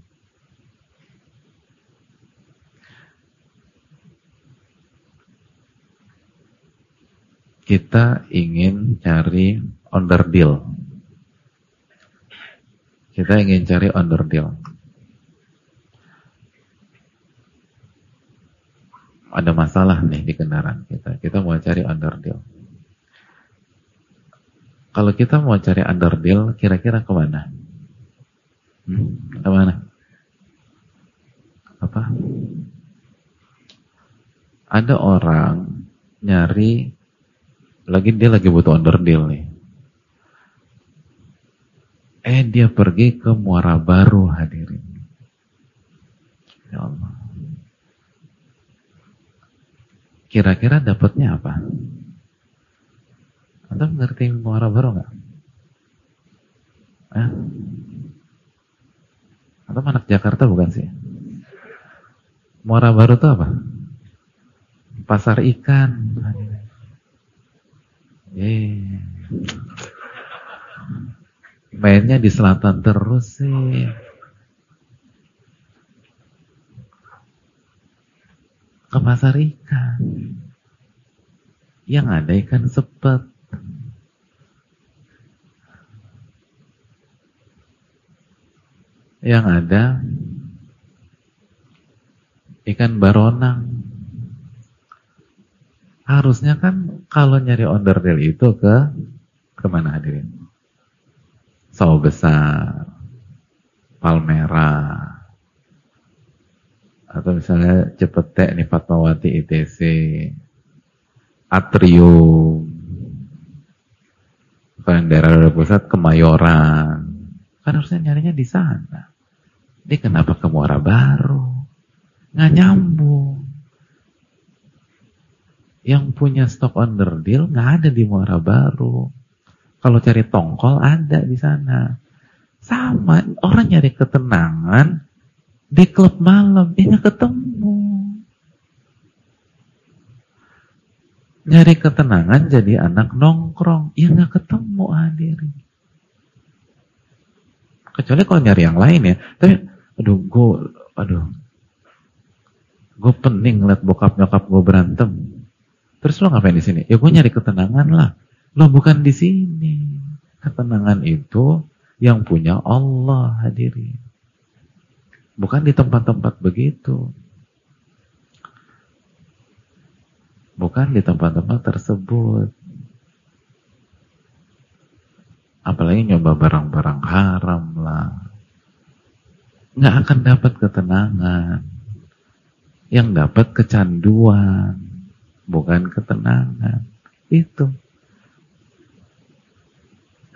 Kita ingin cari onderdil. Kita ingin cari onderdil. Ada masalah nih di kendaraan kita. Kita mau cari onderdil. Kalau kita mau cari onderdil, kira-kira kemana? Kemana? Apa? Ada orang nyari, dia lagi butuh onderdil nih. Dia pergi ke Muara Baru, hadirin. Ya Allah. Kira-kira dapatnya apa? Anda mengerti Muara Baru nggak? Atau anak Jakarta bukan sih? Muara Baru itu apa? Pasar ikan. Mainnya di selatan terus sih. Ke pasar ikan. Yang ada ikan sepet. Yang ada ikan baronang. Harusnya kan kalau nyari onderdil itu kemana hadirin? Sawah Besar, Palmera, atau misalnya Cepete nih Fatmawati ITC, Atrium, kalau yang daerah pusat Kemayoran, kan harusnya nyarinya di sana. Dia kenapa ke Muara Baru? Nggak nyambung. Yang punya stok onderdil nggak ada di Muara Baru. Kalau cari tongkol ada di sana. Sama, orang nyari ketenangan di klub malam, dia nggak ketemu. Nyari ketenangan jadi anak nongkrong, ya nggak ketemu hadirin. Kecuali kalau nyari yang lain ya. Tapi, gue pening ngeliat bokap nyokap gue berantem. Terus lo ngapain di sini? Ya gue nyari ketenangan lah. Lo bukan di sini. Ketenangan itu yang punya Allah, hadirin. Bukan di tempat-tempat begitu. Bukan di tempat-tempat tersebut. Apalagi nyoba barang-barang haram lah. Nggak akan dapat ketenangan. Yang dapat kecanduan. Bukan ketenangan. Itu.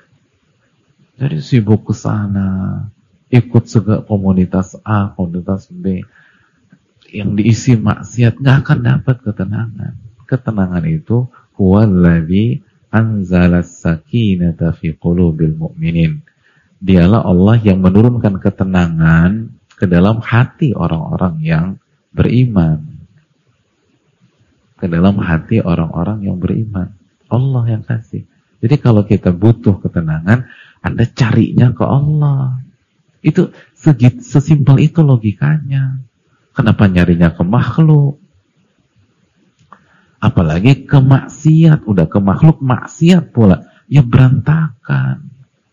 Jadi sibuk ke sana, ikut segala komunitas A, komunitas B, yang diisi maksiat, nggak akan dapat ketenangan. Ketenangan itu huwallazi anzalas sakinata fi qulubil mu'minin. Dialah Allah yang menurunkan ketenangan ke dalam hati orang-orang yang beriman. Ke dalam hati orang-orang yang beriman. Allah yang kasih. Jadi kalau kita butuh ketenangan, Anda carinya ke Allah. Itu sesimpel itu logikanya. Kenapa nyarinya ke makhluk? Apalagi ke maksiat. Udah ke makhluk, maksiat pula. Ya berantakan.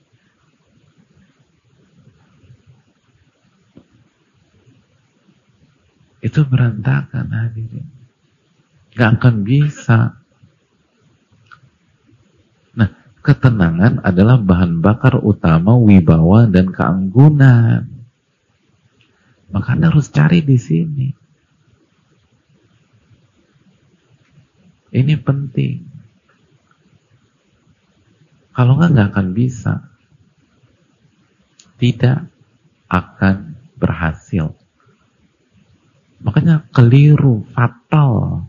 Itu berantakan hadirin. Gak akan bisa. Nah, ketenangan adalah bahan bakar utama wibawa dan keanggunan. Maka Anda harus cari di sini. Ini penting. Kalau nggak akan bisa. Tidak akan berhasil. Makanya keliru, fatal.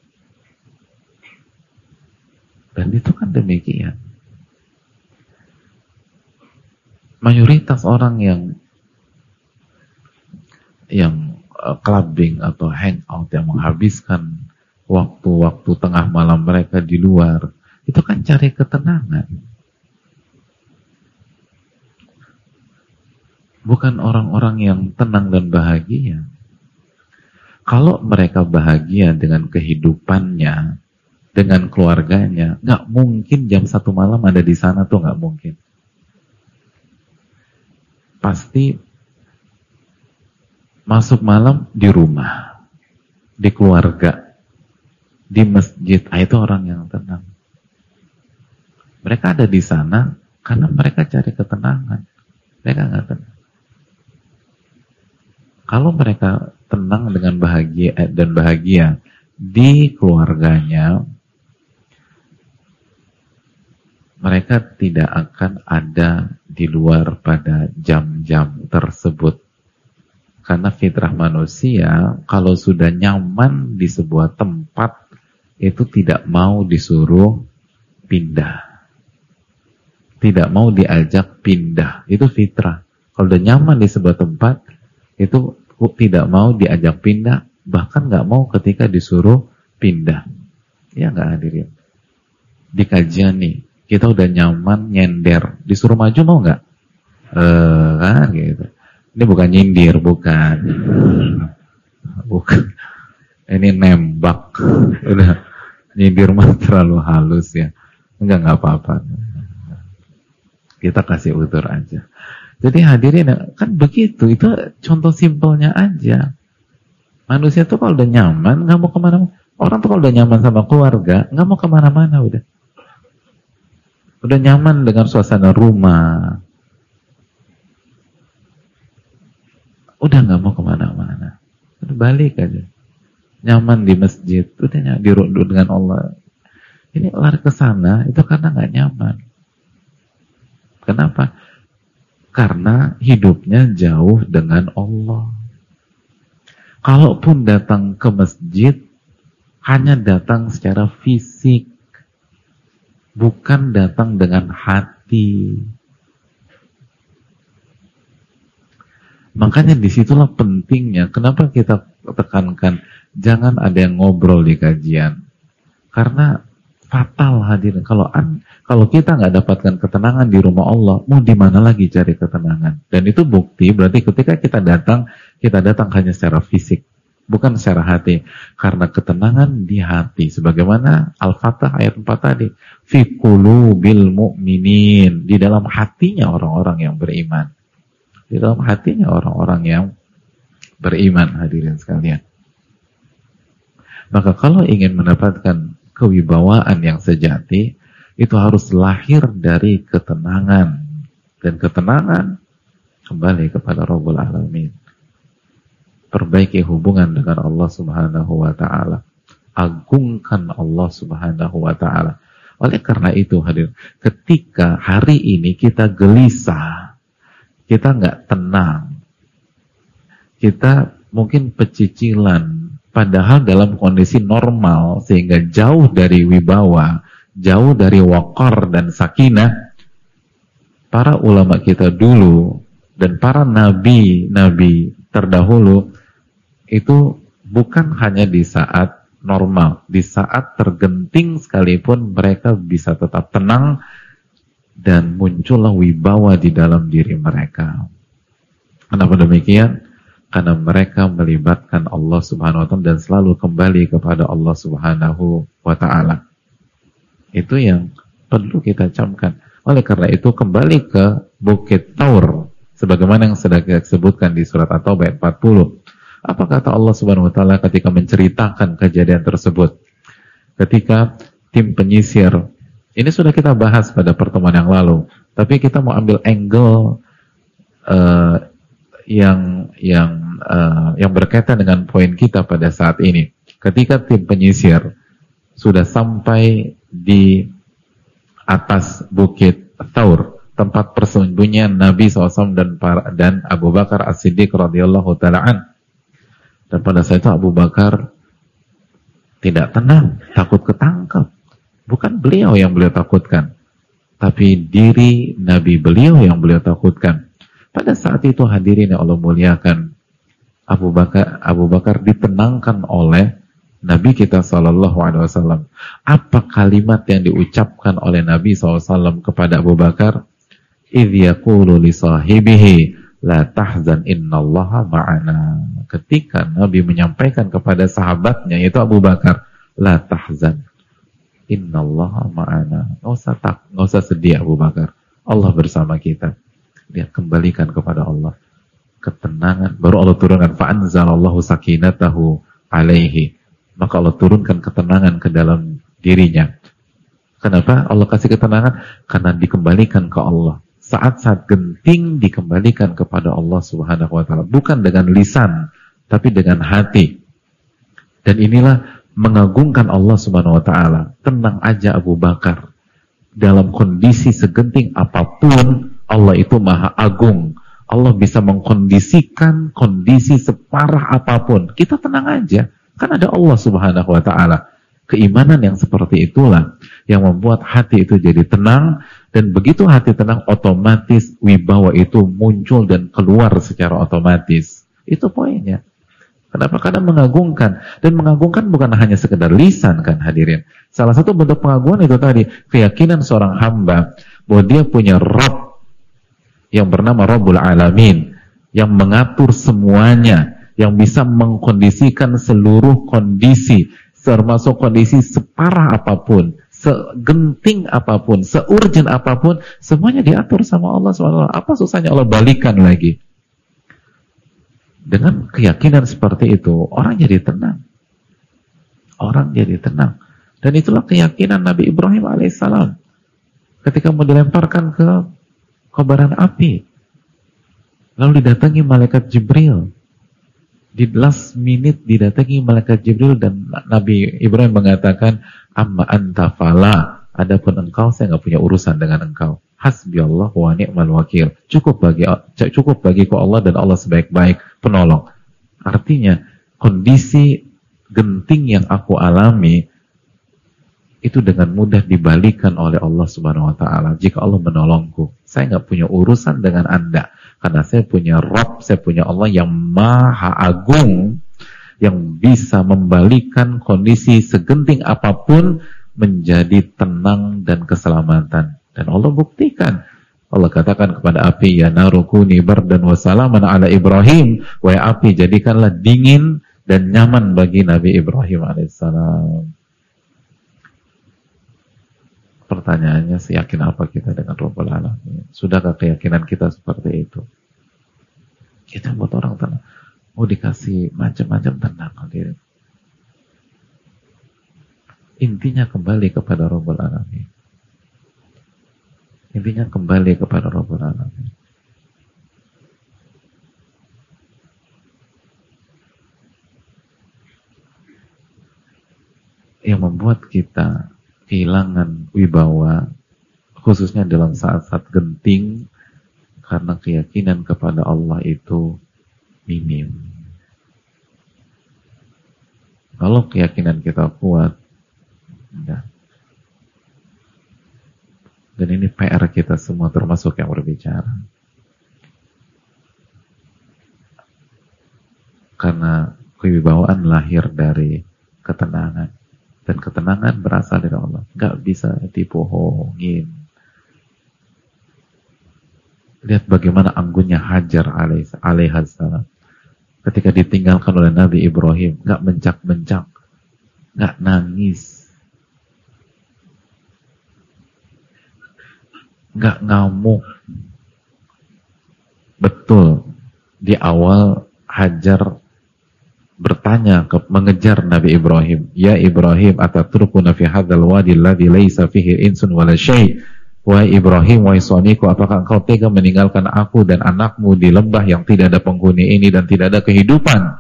Dan itu kan demikian. Mayoritas orang yang clubbing atau hangout, yang menghabiskan waktu-waktu tengah malam mereka di luar, itu kan cari ketenangan. Bukan orang-orang yang tenang dan bahagia. Kalau mereka bahagia dengan kehidupannya, dengan keluarganya, nggak mungkin jam 1 malam ada di sana tuh, nggak mungkin. Pasti masuk malam di rumah, di keluarga, di masjid. Itu orang yang tenang. Mereka ada di sana karena mereka cari ketenangan. Mereka nggak tenang. Kalau mereka tenang dengan bahagia di keluarganya, mereka tidak akan ada di luar pada jam-jam tersebut. Karena fitrah manusia, kalau sudah nyaman di sebuah tempat, itu tidak mau disuruh pindah. Tidak mau diajak pindah. Itu fitrah. Kalau udah nyaman di sebuah tempat, itu tidak mau diajak pindah, bahkan nggak mau ketika disuruh pindah. Ya nggak hadirin. Di kajian nih, kita udah nyaman nyender, disuruh maju mau nggak? Kan gitu. Ini bukan nyindir, bukan. Ini nembak. Udah nyindir mah terlalu halus ya. Enggak apa-apa. Kita kasih utur aja. Jadi hadirin, kan begitu, itu contoh simpelnya aja. Manusia tuh kalau udah nyaman, nggak mau kemana-mana. Orang tuh kalau udah nyaman sama keluarga, nggak mau kemana-mana udah. Udah nyaman dengan suasana rumah, udah nggak mau kemana-mana. Udah balik aja. Nyaman di masjid, udah dirunduk dengan Allah. Ini lari ke sana, itu karena nggak nyaman. Kenapa? Karena hidupnya jauh dengan Allah. Kalaupun datang ke masjid, hanya datang secara fisik, bukan datang dengan hati. Makanya disitulah pentingnya. Kenapa kita tekankan jangan ada yang ngobrol di kajian? Karena fatal hadirin. Kalau kita nggak dapatkan ketenangan di rumah Allah, mau di mana lagi cari ketenangan? Dan itu bukti berarti ketika kita datang hanya secara fisik, bukan secara hati. Karena ketenangan di hati. Sebagaimana Al-Fatah ayat 4 tadi, fi qulubil mu'minin, di dalam hatinya orang-orang yang beriman. Di dalam hatinya orang-orang yang beriman, hadirin sekalian. Maka kalau ingin mendapatkan kewibawaan yang sejati, itu harus lahir dari ketenangan. Dan ketenangan kembali kepada Rabbul Alamin. Perbaiki hubungan dengan Allah Subhanahu wa ta'ala. Agungkan Allah Subhanahu wa ta'ala. Oleh karena itu hadir, ketika hari ini kita gelisah, kita nggak tenang, kita mungkin pecicilan, padahal dalam kondisi normal, sehingga jauh dari wibawa, jauh dari waqar dan sakinah, para ulama kita dulu, dan para nabi-nabi terdahulu, itu bukan hanya di saat normal, di saat tergenting sekalipun mereka bisa tetap tenang dan muncullah wibawa di dalam diri mereka. Kenapa demikian? Karena mereka melibatkan Allah Subhanahu wa taala dan selalu kembali kepada Allah Subhanahu wa taala. Itu yang perlu kita camkan. Oleh karena itu kembali ke Bukit Taur sebagaimana yang sudah kita sebutkan di surat At-Taubah ayat 40. Apa kata Allah Subhanahu wa taala ketika menceritakan kejadian tersebut? Ketika tim penyisir, ini sudah kita bahas pada pertemuan yang lalu, tapi kita mau ambil angle yang berkaitan dengan poin kita pada saat ini. Ketika tim penyisir sudah sampai di atas Bukit Taur, tempat persembunyian Nabi SAW dan Abu Bakar As-Siddiq radhiyallahu ta'ala. Dan pada saat itu Abu Bakar tidak tenang, takut ketangkap. Bukan beliau yang beliau takutkan, tapi diri Nabi beliau yang beliau takutkan. Pada saat itu hadirin yang Allah muliakan, Abu Bakar ditenangkan oleh Nabi kita SAW. Apa kalimat yang diucapkan oleh Nabi SAW kepada Abu Bakar? Idh yaqulu li sahibihi la tahzan innallaha ma'ana. Ketika Nabi menyampaikan kepada sahabatnya yaitu Abu Bakar, la tahzan innallaha ma'ana. Nggak usah sedih Abu Bakar, Allah bersama kita. Dia kembalikan kepada Allah ketenangan. Baru Allah turunkan fa'anzalallahu sakinatahu alaihi. Maka Allah turunkan ketenangan ke dalam dirinya. Kenapa Allah kasih ketenangan? Karena dikembalikan ke Allah. Saat-saat genting dikembalikan kepada Allah Subhanahu wa taala, bukan dengan lisan tapi dengan hati. Dan inilah mengagungkan Allah Subhanahu wa taala. Tenang aja Abu Bakar. Dalam kondisi segenting apapun, Allah itu Maha Agung. Allah bisa mengkondisikan kondisi separah apapun. Kita tenang aja, kan ada Allah Subhanahu wa taala. Keimanan yang seperti itulah yang membuat hati itu jadi tenang, dan begitu hati tenang otomatis wibawa itu muncul dan keluar secara otomatis. Itu poinnya. Kenapa? Karena mengagungkan, dan mengagungkan bukan hanya sekedar lisan kan hadirin. Salah satu bentuk pengagungan itu tadi keyakinan seorang hamba bahwa dia punya Rabb yang bernama Rabbul Alamin, yang mengatur semuanya, yang bisa mengkondisikan seluruh kondisi, termasuk kondisi separah apapun, segenting apapun, seurgent apapun, semuanya diatur sama Allah SWT. Apa susahnya Allah balikan lagi? Dengan keyakinan seperti itu, orang jadi tenang. Orang jadi tenang. Dan itulah keyakinan Nabi Ibrahim alaihissalam. Ketika mau dilemparkan ke kobaran api, lalu didatangi malaikat Jibril. Di last minute didatangi malaikat Jibril dan Nabi Ibrahim mengatakan, amma anta fala, adapun engkau saya nggak punya urusan dengan engkau. Hasbiyallah wa ni'mal wakil. Cukup bagiku Allah dan Allah sebaik-baik penolong. Artinya kondisi genting yang aku alami itu dengan mudah dibalikan oleh Allah Subhanahu wa taala jika Allah menolongku. Saya nggak punya urusan dengan Anda. Karena saya punya Rabb, saya punya Allah yang Maha Agung, yang bisa membalikan kondisi segenting apapun menjadi tenang dan keselamatan. Dan Allah buktikan. Allah katakan kepada api, ya narukuni bardan wa salaman ala Ibrahim. Wahai api, jadikanlah dingin dan nyaman bagi Nabi Ibrahim alaihissalam. Pertanyaannya, seyakin apa kita dengan Rabbul Alamin? Sudahkah keyakinan kita seperti itu? Kita buat orang tenang. Mau dikasih macam-macam, tenang. Intinya kembali kepada Rabbul Alamin. Intinya kembali kepada Rabbul Alamin. Yang membuat kita kehilangan wibawa, khususnya dalam saat-saat genting, karena keyakinan kepada Allah itu minim. Kalau keyakinan kita kuat, ya. Dan ini PR kita semua, termasuk yang berbicara. Karena kewibawaan lahir dari ketenangan. Dan ketenangan berasal dari Allah. Gak bisa dibohongin. Lihat bagaimana anggunnya Hajar alaihissalam. Ketika ditinggalkan oleh Nabi Ibrahim. Gak mencak-mencak. Gak nangis. Gak ngamuk. Betul. Di awal Hajar bertanya, mengejar Nabi Ibrahim. Ya Ibrahim, atatrukuna fi hadzal wadi alladhi laisa fihi insun wala syai'. Wahai Ibrahim, wahai suamiku, apakah engkau tega meninggalkan aku dan anakmu di lembah yang tidak ada penghuni ini dan tidak ada kehidupan?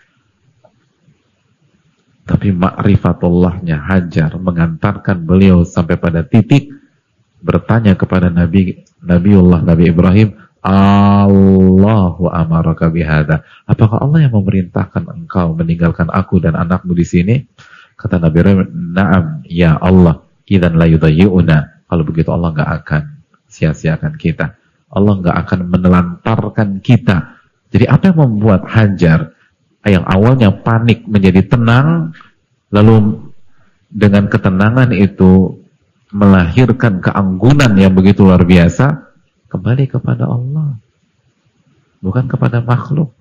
Tapi ma'rifatullahnya Hajar mengantarkan beliau sampai pada titik bertanya kepada Nabi Ibrahim, Allahu amaraka bihada. Apakah Allah yang memerintahkan engkau meninggalkan aku dan anakmu di sini? Kata Nabi Ibrahim, na'am, ya Allah, idzan la yudayyi'una. Kalau begitu Allah nggak akan sia-siakan kita. Allah nggak akan menelantarkan kita. Jadi apa yang membuat Hajar yang awalnya panik menjadi tenang, lalu dengan ketenangan itu melahirkan keanggunan yang begitu luar biasa, kembali kepada Allah, bukan kepada makhluk.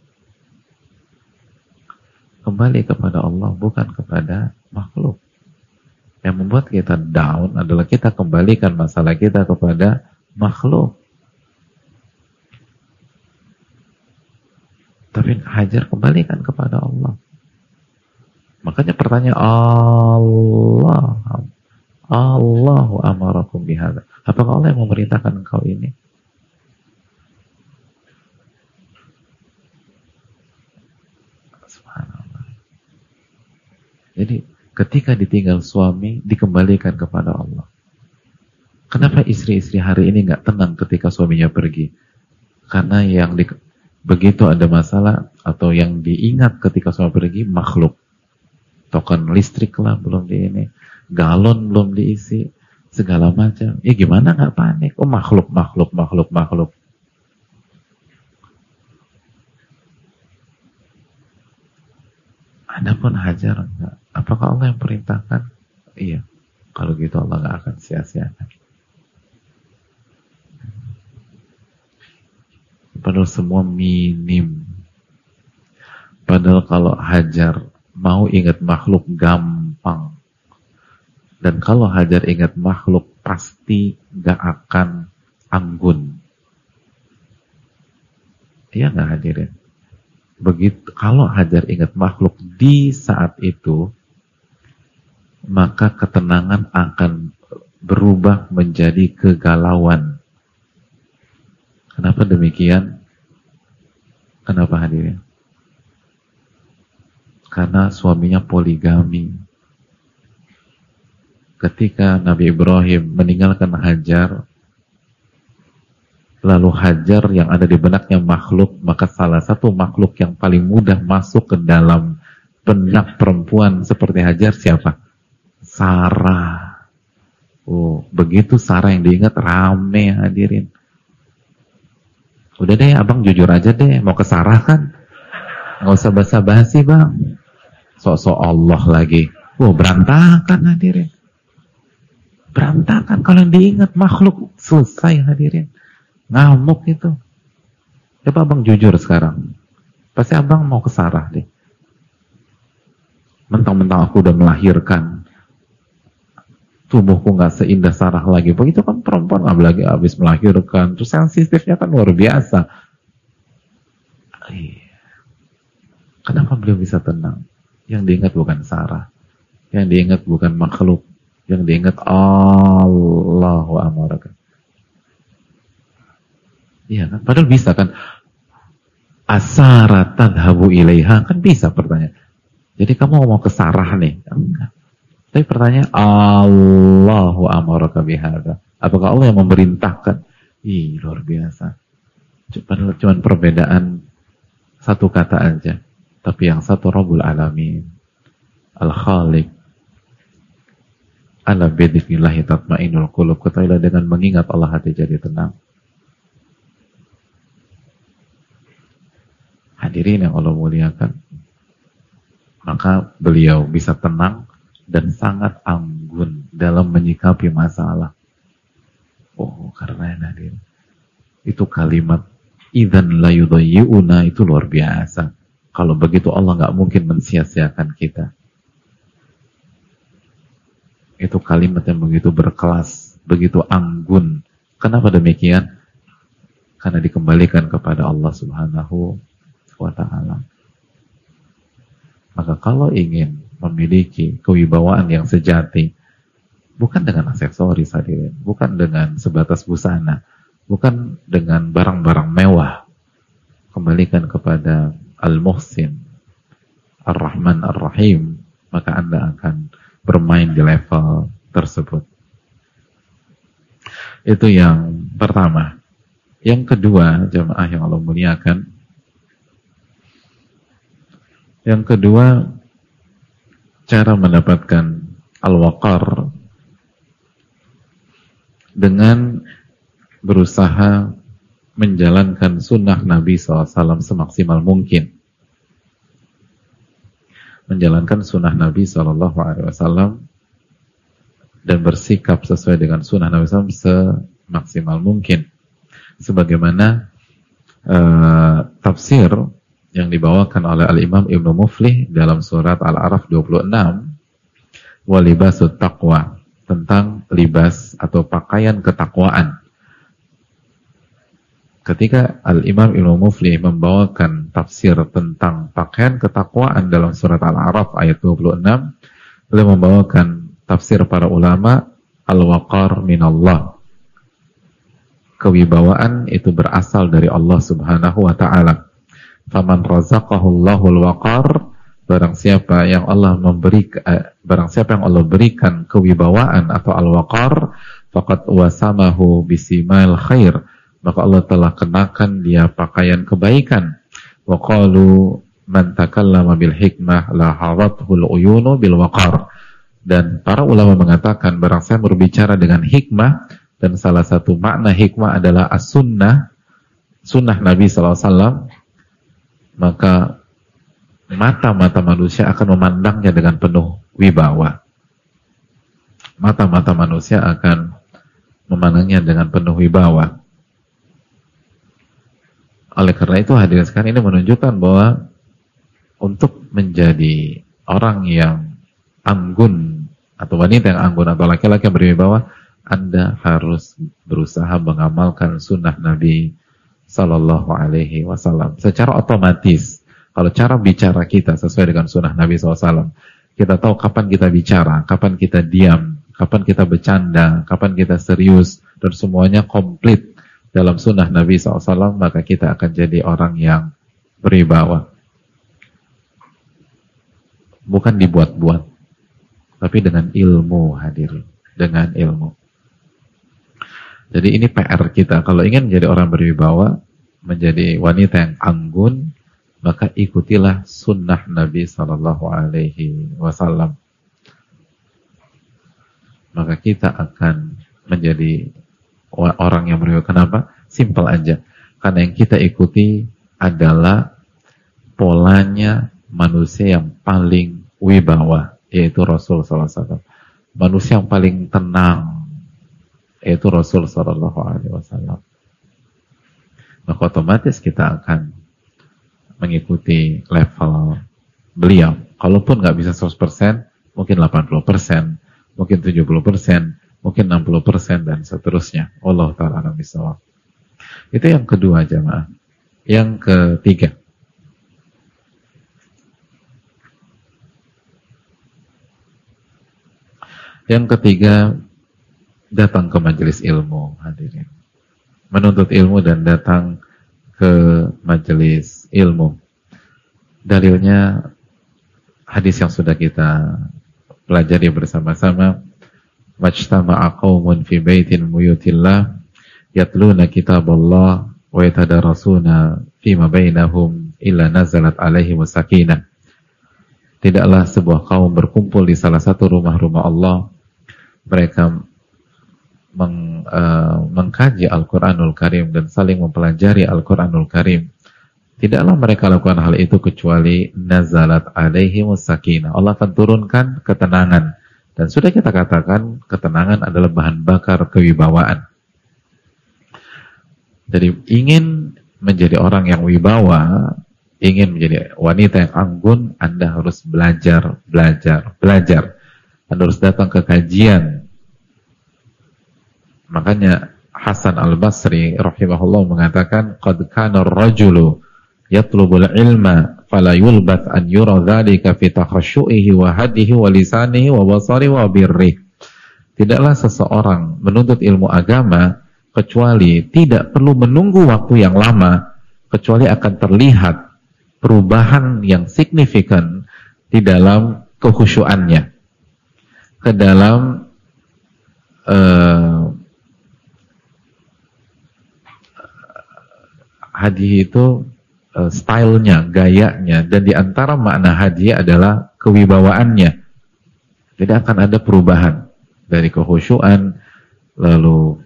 Kembali kepada Allah, bukan kepada makhluk. Yang membuat kita down adalah kita kembalikan masalah kita kepada makhluk. Tapi Hajar kembalikan kepada Allah. Makanya pertanyaan Allahu amarakum bihadza. Apakah Allah yang memerintahkan engkau ini? Subhanallah. Jadi ketika ditinggal suami, dikembalikan kepada Allah. Kenapa istri-istri hari ini nggak tenang ketika suaminya pergi? Karena begitu ada masalah atau yang diingat ketika suami pergi, makhluk. Token listrik lah belum di ini, galon belum diisi, segala macam. Ya gimana nggak panik? Oh makhluk. Adapun Hajar enggak. Apakah Allah yang perintahkan? Iya. Kalau gitu Allah nggak akan sia-siakan. Padahal semua minim. Padahal kalau Hajar mau ingat makhluk gampang. Dan kalau Hajar ingat makhluk pasti gak akan anggun. Iya gak hadirin? Begitu, kalau Hajar ingat makhluk di saat itu, maka ketenangan akan berubah menjadi kegalauan. Kenapa demikian? Kenapa hadirin? Karena suaminya poligami. Ketika Nabi Ibrahim meninggalkan Hajar, lalu Hajar yang ada di benaknya makhluk, maka salah satu makhluk yang paling mudah masuk ke dalam benak perempuan seperti Hajar siapa? Sarah. Oh, begitu Sarah yang diingat, rame hadirin. Udah deh, abang jujur aja deh, mau ke Sarah kan? Nggak usah basa-basi bang. Sok-sok Allah lagi. Berantakan hadirin. Berantakan kalau yang diingat makhluk. Selesai hadirin. Ngamuk itu. Coba abang jujur sekarang. Pasti abang mau ke Sarah deh. Mentang-mentang aku udah melahirkan. Tubuhku gak seindah Sarah lagi. Begitu kan perempuan gak lagi habis melahirkan. Terus sensitifnya kan luar biasa. Kenapa beliau bisa tenang? Yang diingat bukan Sarah. Yang diingat bukan makhluk. Yang diingat Allahu amaraka. Iya kan? Padahal bisa kan. Asara tadhabu ilaiha. Kan bisa pertanyaan. Jadi kamu mau ke Sarah nih? Enggak. Tapi pertanyaan, Allahu amaraka bihadza. Apakah Allah yang memerintahkan? Ih, luar biasa. Cuma perbedaan satu kata aja. Tapi yang satu Rabbul Alamin, Al-Khaliq. Ala bidzikrillahi tatma'innul qulub. Ketahuilah dengan mengingat Allah hati jadi tenang. Hadirin yang Allah muliakan, maka beliau bisa tenang dan sangat anggun dalam menyikapi masalah. Oh, karena hadir. Itu kalimat idzan la yudayyi'una itu luar biasa. Kalau begitu Allah nggak mungkin mensia-siakan kita. Itu kalimat yang begitu berkelas, begitu anggun. Kenapa demikian? Karena dikembalikan kepada Allah Subhanahu wa ta'ala. Maka kalau ingin memiliki kewibawaan yang sejati, bukan dengan aksesoris hadirin, bukan dengan sebatas busana, bukan dengan barang-barang mewah. Kembalikan kepada Al-Muhsin, Ar-Rahman, Ar-Rahim, maka Anda akan bermain di level tersebut. Itu yang pertama. Yang kedua, jamaah yang Allah muliakan, yang kedua, cara mendapatkan al-waqar dengan berusaha menjalankan sunnah Nabi SAW semaksimal mungkin. Menjalankan sunnah Nabi SAW dan bersikap sesuai dengan sunnah Nabi SAW semaksimal mungkin. Sebagaimana tafsir yang dibawakan oleh Al-Imam Ibnu Muflih dalam surat Al-A'raf 26, walibasut taqwa, tentang libas atau pakaian ketakwaan. Ketika Al-Imam Ibnu Muflih membawakan tafsir tentang pakaian ketakwaan dalam surat Al-A'raf ayat 26, beliau membawakan tafsir para ulama, al-waqar minallah. Kewibawaan itu berasal dari Allah Subhanahu wa ta'ala. Faman razaqahullahul waqar, barang siapa yang Allah berikan kewibawaan atau al-waqar, faqad wasamahu bisimail khair, maka Allah telah kenakan dia pakaian kebaikan. Wa qalu man takallama bil hikmah la harathul uyunu bil waqar. Dan para ulama mengatakan barang siapa berbicara dengan hikmah, dan salah satu makna hikmah adalah as-sunnah, sunnah Nabi SAW, maka mata-mata manusia akan memandangnya dengan penuh wibawa. Mata-mata manusia akan memandangnya dengan penuh wibawa. Oleh karena itu hadirin sekalian, ini menunjukkan bahwa untuk menjadi orang yang anggun atau wanita yang anggun atau laki-laki yang berwibawa, Anda harus berusaha mengamalkan sunnah Nabi Sallallahu Alaihi Wasallam secara otomatis. Kalau cara bicara kita sesuai dengan sunnah Nabi SAW, kita tahu kapan kita bicara, kapan kita diam, kapan kita bercanda, kapan kita serius, dan semuanya komplit dalam sunnah Nabi SAW, maka kita akan jadi orang yang berwibawa. Bukan dibuat-buat, tapi dengan ilmu hadirin, dengan ilmu. Jadi ini PR kita. Kalau ingin menjadi orang berwibawa, menjadi wanita yang anggun, maka ikutilah sunnah Nabi Sallallahu Alaihi Wasallam. Maka kita akan menjadi orang yang berwibawa. Kenapa? Simpel aja. Karena yang kita ikuti adalah polanya manusia yang paling wibawa, yaitu Rasul Sallallahu Alaihi Wasallam. Manusia yang paling tenang, yaitu Rasul Sallallahu Alaihi Wasallam. Maka otomatis kita akan mengikuti level beliau. Kalaupun nggak bisa 100%, mungkin 80%, mungkin 70%, mungkin 60%, dan seterusnya. Allah Ta'ala alam bisawab. Itu yang kedua jamaah. Yang ketiga, datang ke majelis ilmu hadirin. Menuntut ilmu dan datang ke majelis ilmu. Dalilnya hadis yang sudah kita pelajari bersama-sama. Majtama'a qaumun fi baitin buyutillah yatluna kitaballah wa yatadarasuna fima bainahum illa nazalat alaihimus sakinah. Tidaklah sebuah kaum berkumpul di salah satu rumah-rumah Allah, mereka mengkaji Al-Quranul Karim dan saling mempelajari Al-Quranul Karim. Tidaklah mereka lakukan hal itu kecuali nazalat alaihimus sakinah. Allah akan turunkan ketenangan. Dan sudah kita katakan ketenangan adalah bahan bakar kewibawaan. Jadi ingin menjadi orang yang wibawa, ingin menjadi wanita yang anggun, Anda harus belajar. Anda harus datang ke kajian. Makanya Hasan Al-Basri rahimahullah mengatakan, qad kana ar-rajulu yatlubul ilma fala yulbat an yura dzalika fi takhashu'ihi wa hadihi wa lisanihi wa basarihi wa birrihi. Tidaklah seseorang menuntut ilmu agama kecuali tidak perlu menunggu waktu yang lama, kecuali akan terlihat perubahan yang signifikan di dalam kekhusyuannya, ke dalam hadiah itu stylenya, gayanya, dan di antara makna hadiah adalah kewibawaannya. Jadi akan ada perubahan dari kekhusyuan, lalu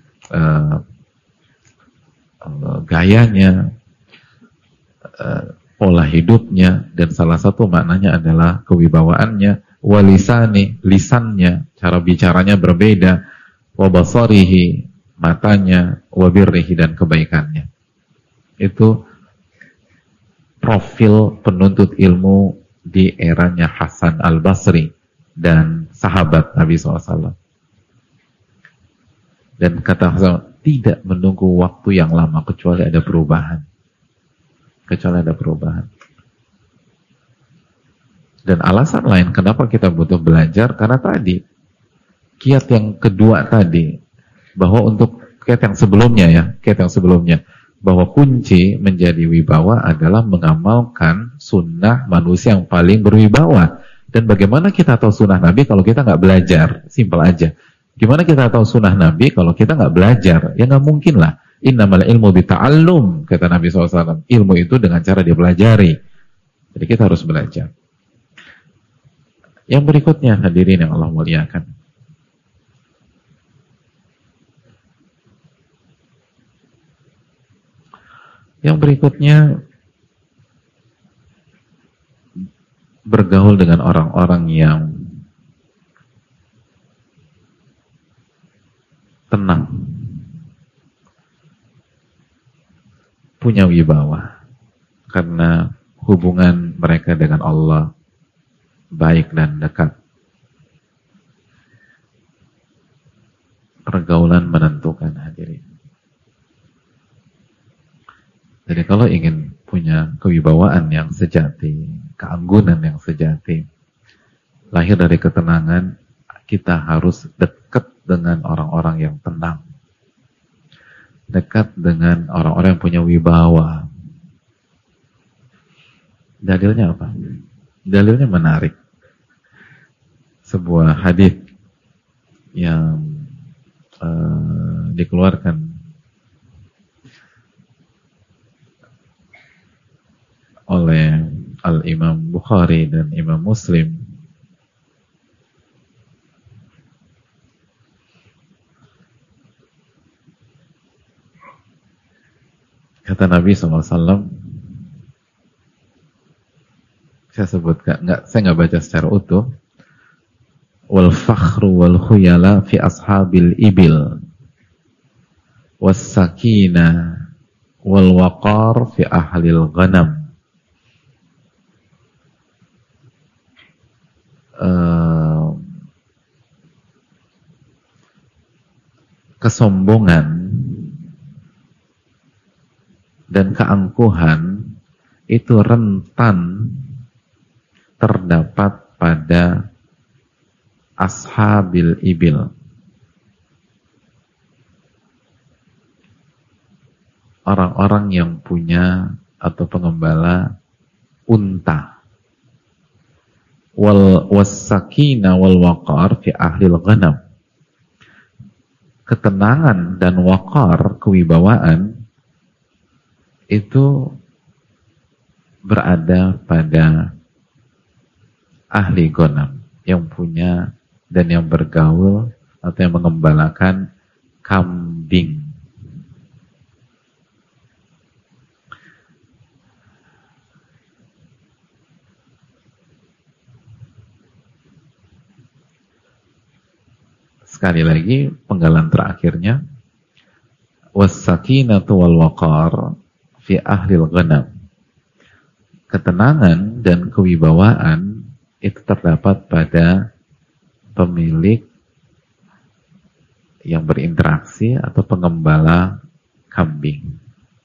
gayanya, pola hidupnya, dan salah satu maknanya adalah kewibawaannya. Walisani, lisannya, cara bicaranya berbeda. Wabasarihi, matanya. Wabirrihi, dan kebaikannya. Itu profil penuntut ilmu di eranya Hasan Al-Basri dan sahabat Nabi SAW. Dan kata Hasan, tidak menunggu waktu yang lama kecuali ada perubahan. Dan alasan lain kenapa kita butuh belajar, karena tadi kiat yang kedua tadi, bahwa untuk kiat yang sebelumnya, bahwa kunci menjadi wibawa adalah mengamalkan sunnah manusia yang paling berwibawa. Dan bagaimana kita tahu sunnah Nabi kalau kita nggak belajar? Simpel aja. Gimana kita tahu sunnah Nabi kalau kita nggak belajar? Ya nggak mungkin lah. Innamal ilmu bita'allum, kata Nabi SAW. Ilmu itu dengan cara dipelajari. Jadi kita harus belajar. Yang berikutnya, hadirin yang Allah muliakan. Yang berikutnya, bergaul dengan orang-orang yang tenang, punya wibawa, karena hubungan mereka dengan Allah baik dan dekat. Pergaulan menentukan, hadirin. Jadi kalau ingin punya kewibawaan yang sejati, keanggunan yang sejati, lahir dari ketenangan, kita harus dekat dengan orang-orang yang tenang. Dekat dengan orang-orang yang punya wibawa. Dalilnya apa? Dalilnya menarik. Sebuah hadis yang dikeluarkan oleh Al-Imam Bukhari dan Imam Muslim. Kata Nabi SAW, saya sebutkan, saya nggak baca secara utuh. Wal fakhru wal khuyala fi ashabil ibil, was sakina wal waqar fi ahlil ghanam. Kesombongan dan keangkuhan itu rentan terdapat pada ashabil ibil, orang-orang yang punya atau pengembala unta. was-sakina wal waqar fi ahlil ghanam. Ketenangan dan waqar, kewibawaan itu berada pada ahli ghanam, yang punya dan yang bergaul atau yang mengembalakan kambing. Sekali lagi penggalan terakhirnya, was-sakinatu wal waqar fi ahlil ghanam. Ketenangan dan kewibawaan itu terdapat pada pemilik yang berinteraksi atau pengembala kambing.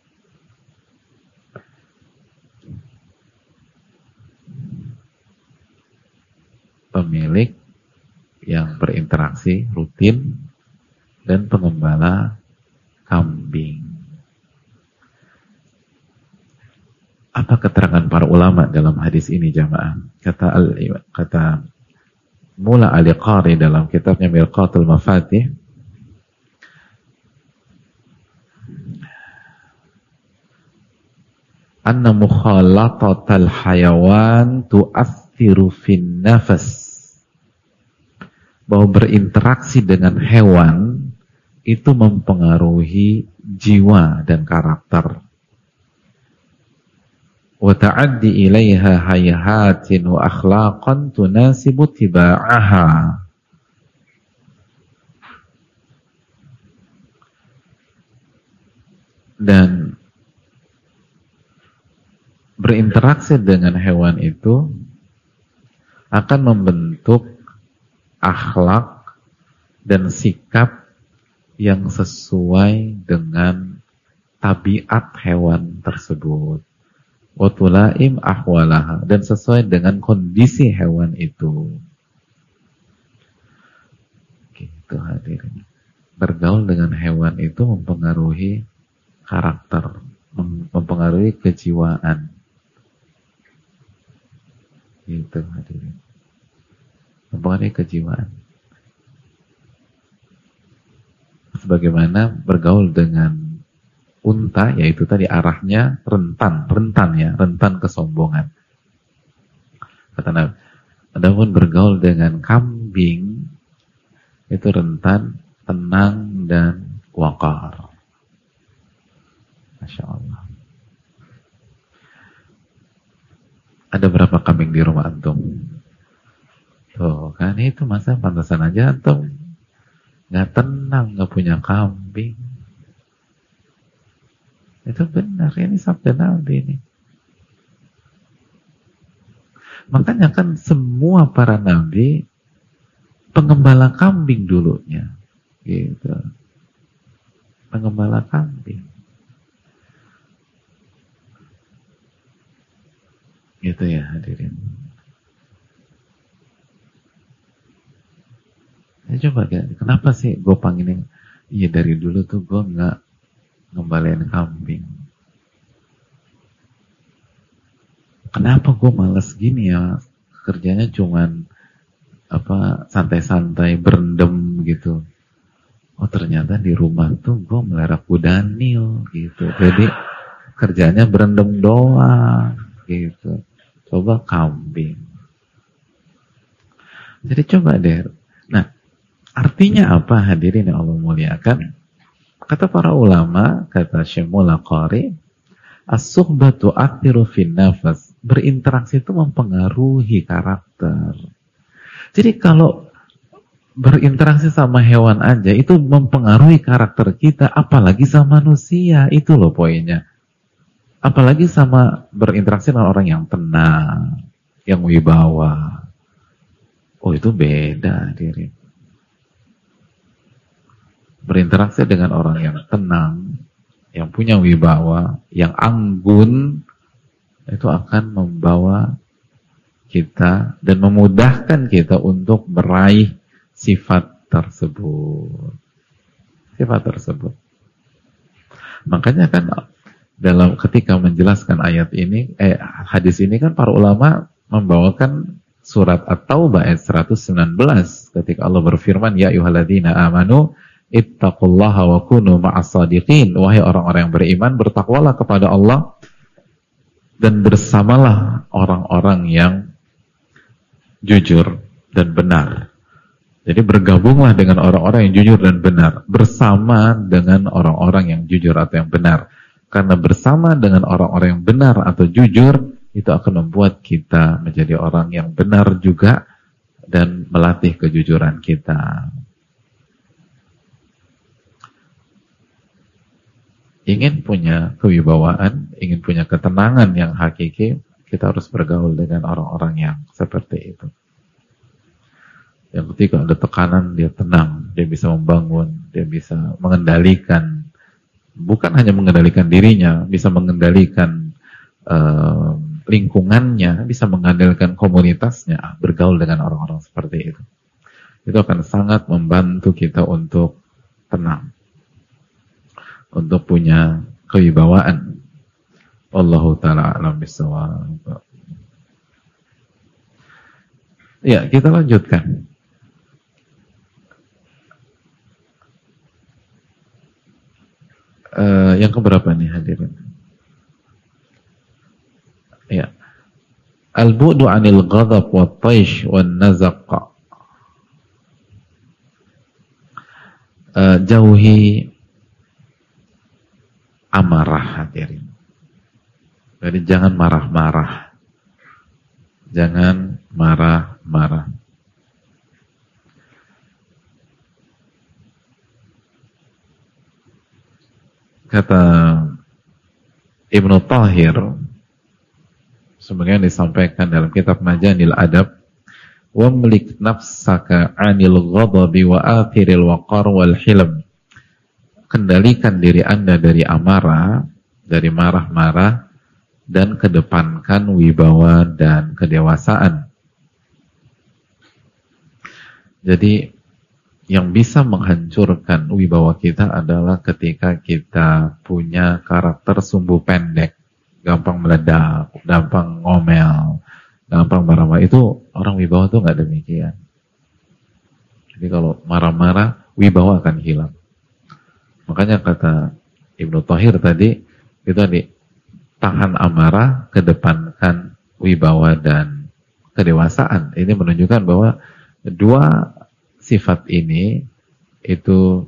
Pemilik yang berinteraksi rutin dan pengembala kambing. Apa keterangan para ulama dalam hadis ini, jamaah? Kata Mula Al-Qari dalam kitabnya Mirqatul Mafatih, anna mukhalatatal hayawan tu'athiru fin nafas, bahwa berinteraksi dengan hewan itu mempengaruhi jiwa dan karakter. Wa ta'addi ilaiha hayhatin wa akhlaqan tunasibu tiba'aha. Dan berinteraksi dengan hewan itu akan membentuk akhlak dan sikap yang sesuai dengan tabiat hewan tersebut. Watulaim ahwalaha, dan sesuai dengan kondisi hewan itu. Gitu hadirin. Bergaul dengan hewan itu mempengaruhi karakter, mempengaruhi kejiwaan. Gitu hadirin. Mempengaruhi kejiwaan. Sebagaimana bergaul dengan unta, yaitu tadi arahnya rentan kesombongan. Kata Nabi, adapun bergaul dengan kambing itu rentan, tenang dan waqar. Masya Allah. Ada berapa kambing di rumah antum? Tuh kan, itu masa pantasan aja antum nggak tenang, nggak punya kambing. Itu benar, ini sabda Nabi ini. Makanya kan semua para nabi pengembala kambing dulunya, gitu. Pengembala kambing, gitu ya hadirin. Ya coba, kenapa sih gue panggilin? Iya dari dulu tuh gue nggak ngembalain kambing. Kenapa gue males gini ya? Kerjanya cuman santai-santai berendam gitu. Oh ternyata di rumah tuh gue melihara kudanil gitu. Jadi kerjanya berendam doang gitu. Coba kambing. Jadi coba deh. Nah, artinya apa hadirin yang Allah muliakan? Kata para ulama, kata Syekh Mula Qari, as-suhbatu athiru fin nafas. Berinteraksi itu mempengaruhi karakter. Jadi kalau berinteraksi sama hewan aja itu mempengaruhi karakter kita, apalagi sama manusia. Itu loh poinnya. Apalagi sama berinteraksi dengan orang yang tenang, yang wibawa. Oh itu beda hadirin. Berinteraksi dengan orang yang tenang, yang punya wibawa, yang anggun, itu akan membawa kita dan memudahkan kita untuk meraih sifat tersebut. Sifat tersebut. Makanya kan ketika menjelaskan ayat ini, hadis ini kan para ulama membawakan surat At-Taubah ayat 119 ketika Allah berfirman, ya ayyuhalladzina amanu ittaqullaha wa kunu ma'as shadiqin. Wahai orang-orang yang beriman, bertakwalah kepada Allah dan bersamalah orang-orang yang jujur dan benar. Jadi bergabunglah dengan orang-orang yang jujur dan benar, bersama dengan orang-orang yang jujur atau yang benar. Karena bersama dengan orang-orang yang benar atau jujur, itu akan membuat kita menjadi orang yang benar juga dan melatih kejujuran kita. Ingin punya kewibawaan, ingin punya ketenangan yang hakiki, kita harus bergaul dengan orang-orang yang seperti itu. Yang ketika ada tekanan, dia tenang, dia bisa membangun, dia bisa mengendalikan, bukan hanya mengendalikan dirinya, bisa mengendalikan lingkungannya, bisa mengendalikan komunitasnya, bergaul dengan orang-orang seperti itu. Itu akan sangat membantu kita untuk tenang, untuk punya kewibawaan. Wallahu ta'ala a'lam bishawab. Ya, kita lanjutkan. Yang keberapa nih hadirin? Ya. Al-bu'du 'anil ghadab wat taish wan nazaq. Jauhi amarah hadirin. Jadi jangan marah-marah. Jangan marah-marah. Kata Ibnu Thahir, sebagaimana disampaikan dalam kitab Majanil Adab, wamlik nafsaka 'anil ghadabi wa athiril waqar wal hilm. Kendalikan diri Anda dari amarah, dari marah-marah, dan kedepankan wibawa dan kedewasaan. Jadi yang bisa menghancurkan wibawa kita adalah ketika kita punya karakter sumbu pendek, gampang meledak, gampang ngomel, gampang marah-marah. Itu orang wibawa tuh nggak demikian. Jadi kalau marah-marah, wibawa akan hilang. Makanya kata Ibnu Thahir tadi, itu tadi, tahan amarah, kedepankan wibawa dan kedewasaan. Ini menunjukkan bahwa dua sifat ini itu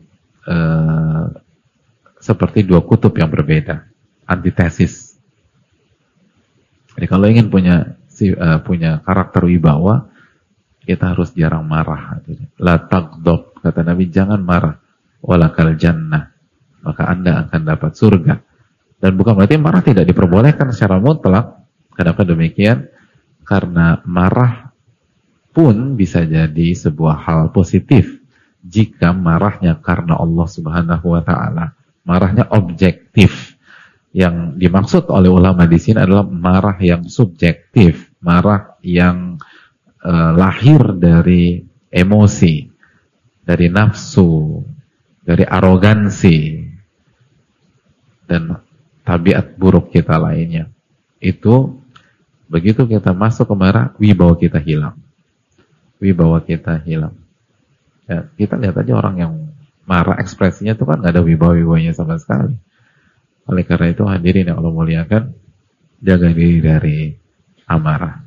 seperti dua kutub yang berbeda, antitesis. Jadi kalau ingin punya karakter wibawa, kita harus jarang marah. La taghdab, kata Nabi, jangan marah. Walakal jannah, maka Anda akan dapat surga. Dan bukan berarti marah tidak diperbolehkan secara mutlak. Kenapa demikian? Karena marah pun bisa jadi sebuah hal positif jika marahnya karena Allah Subhanahu wa taala. Marahnya objektif. Yang dimaksud oleh ulama di sini adalah marah yang subjektif, marah yang lahir dari emosi, dari nafsu, dari arogansi dan tabiat buruk kita lainnya. Itu begitu kita masuk ke marah, wibawa kita hilang. Wibawa kita hilang. Ya, kita lihat aja orang yang marah, ekspresinya itu kan nggak ada wibawa-wibawanya sama sekali. Oleh karena itu hadirin yang Allah muliakan, jaga diri dari amarah.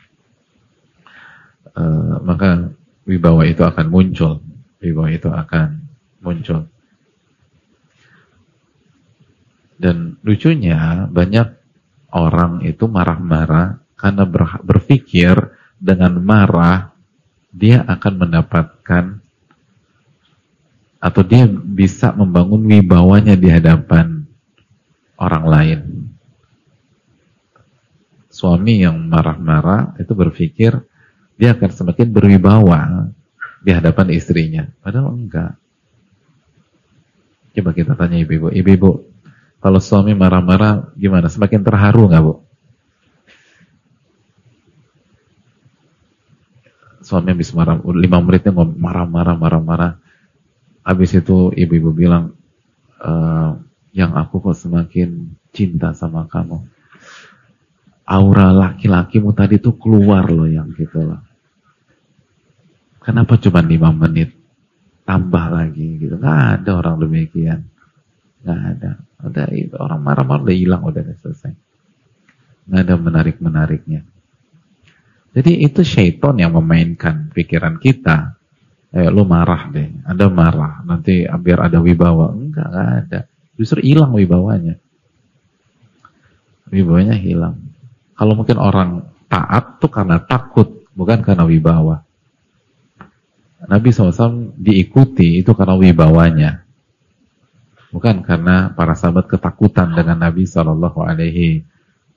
Maka wibawa itu akan muncul. Wibawa itu akan muncul. Dan lucunya banyak orang itu marah-marah karena berpikir dengan marah dia akan mendapatkan atau dia bisa membangun wibawanya di hadapan orang lain. Suami yang marah-marah itu berpikir dia akan semakin berwibawa di hadapan istrinya. Padahal enggak. Coba kita tanya ibu-ibu. Ibu-ibu, kalau suami marah-marah gimana? Semakin terharu enggak, Bu? Suami habis marah, 5 menitnya marah-marah. Habis itu ibu-ibu bilang, yang aku kok semakin cinta sama kamu. aura laki-lakimu tadi tuh keluar loh yang gitu loh. Kenapa cuma 5 menit? Tambah lagi gitu. Nggak ada orang demikian. Nggak ada. Udah itu orang marah-marah udah hilang, udah selesai. Nggak ada menarik-menariknya. Jadi itu syaitan yang memainkan pikiran kita. Lu marah deh, Anda marah, nanti biar ada wibawa. Enggak ada. Justru hilang wibawanya. Wibawanya hilang. Kalau mungkin orang taat tuh karena takut, bukan karena wibawa. Nabi SAW diikuti itu karena wibawanya, bukan karena para sahabat ketakutan dengan Nabi SAW.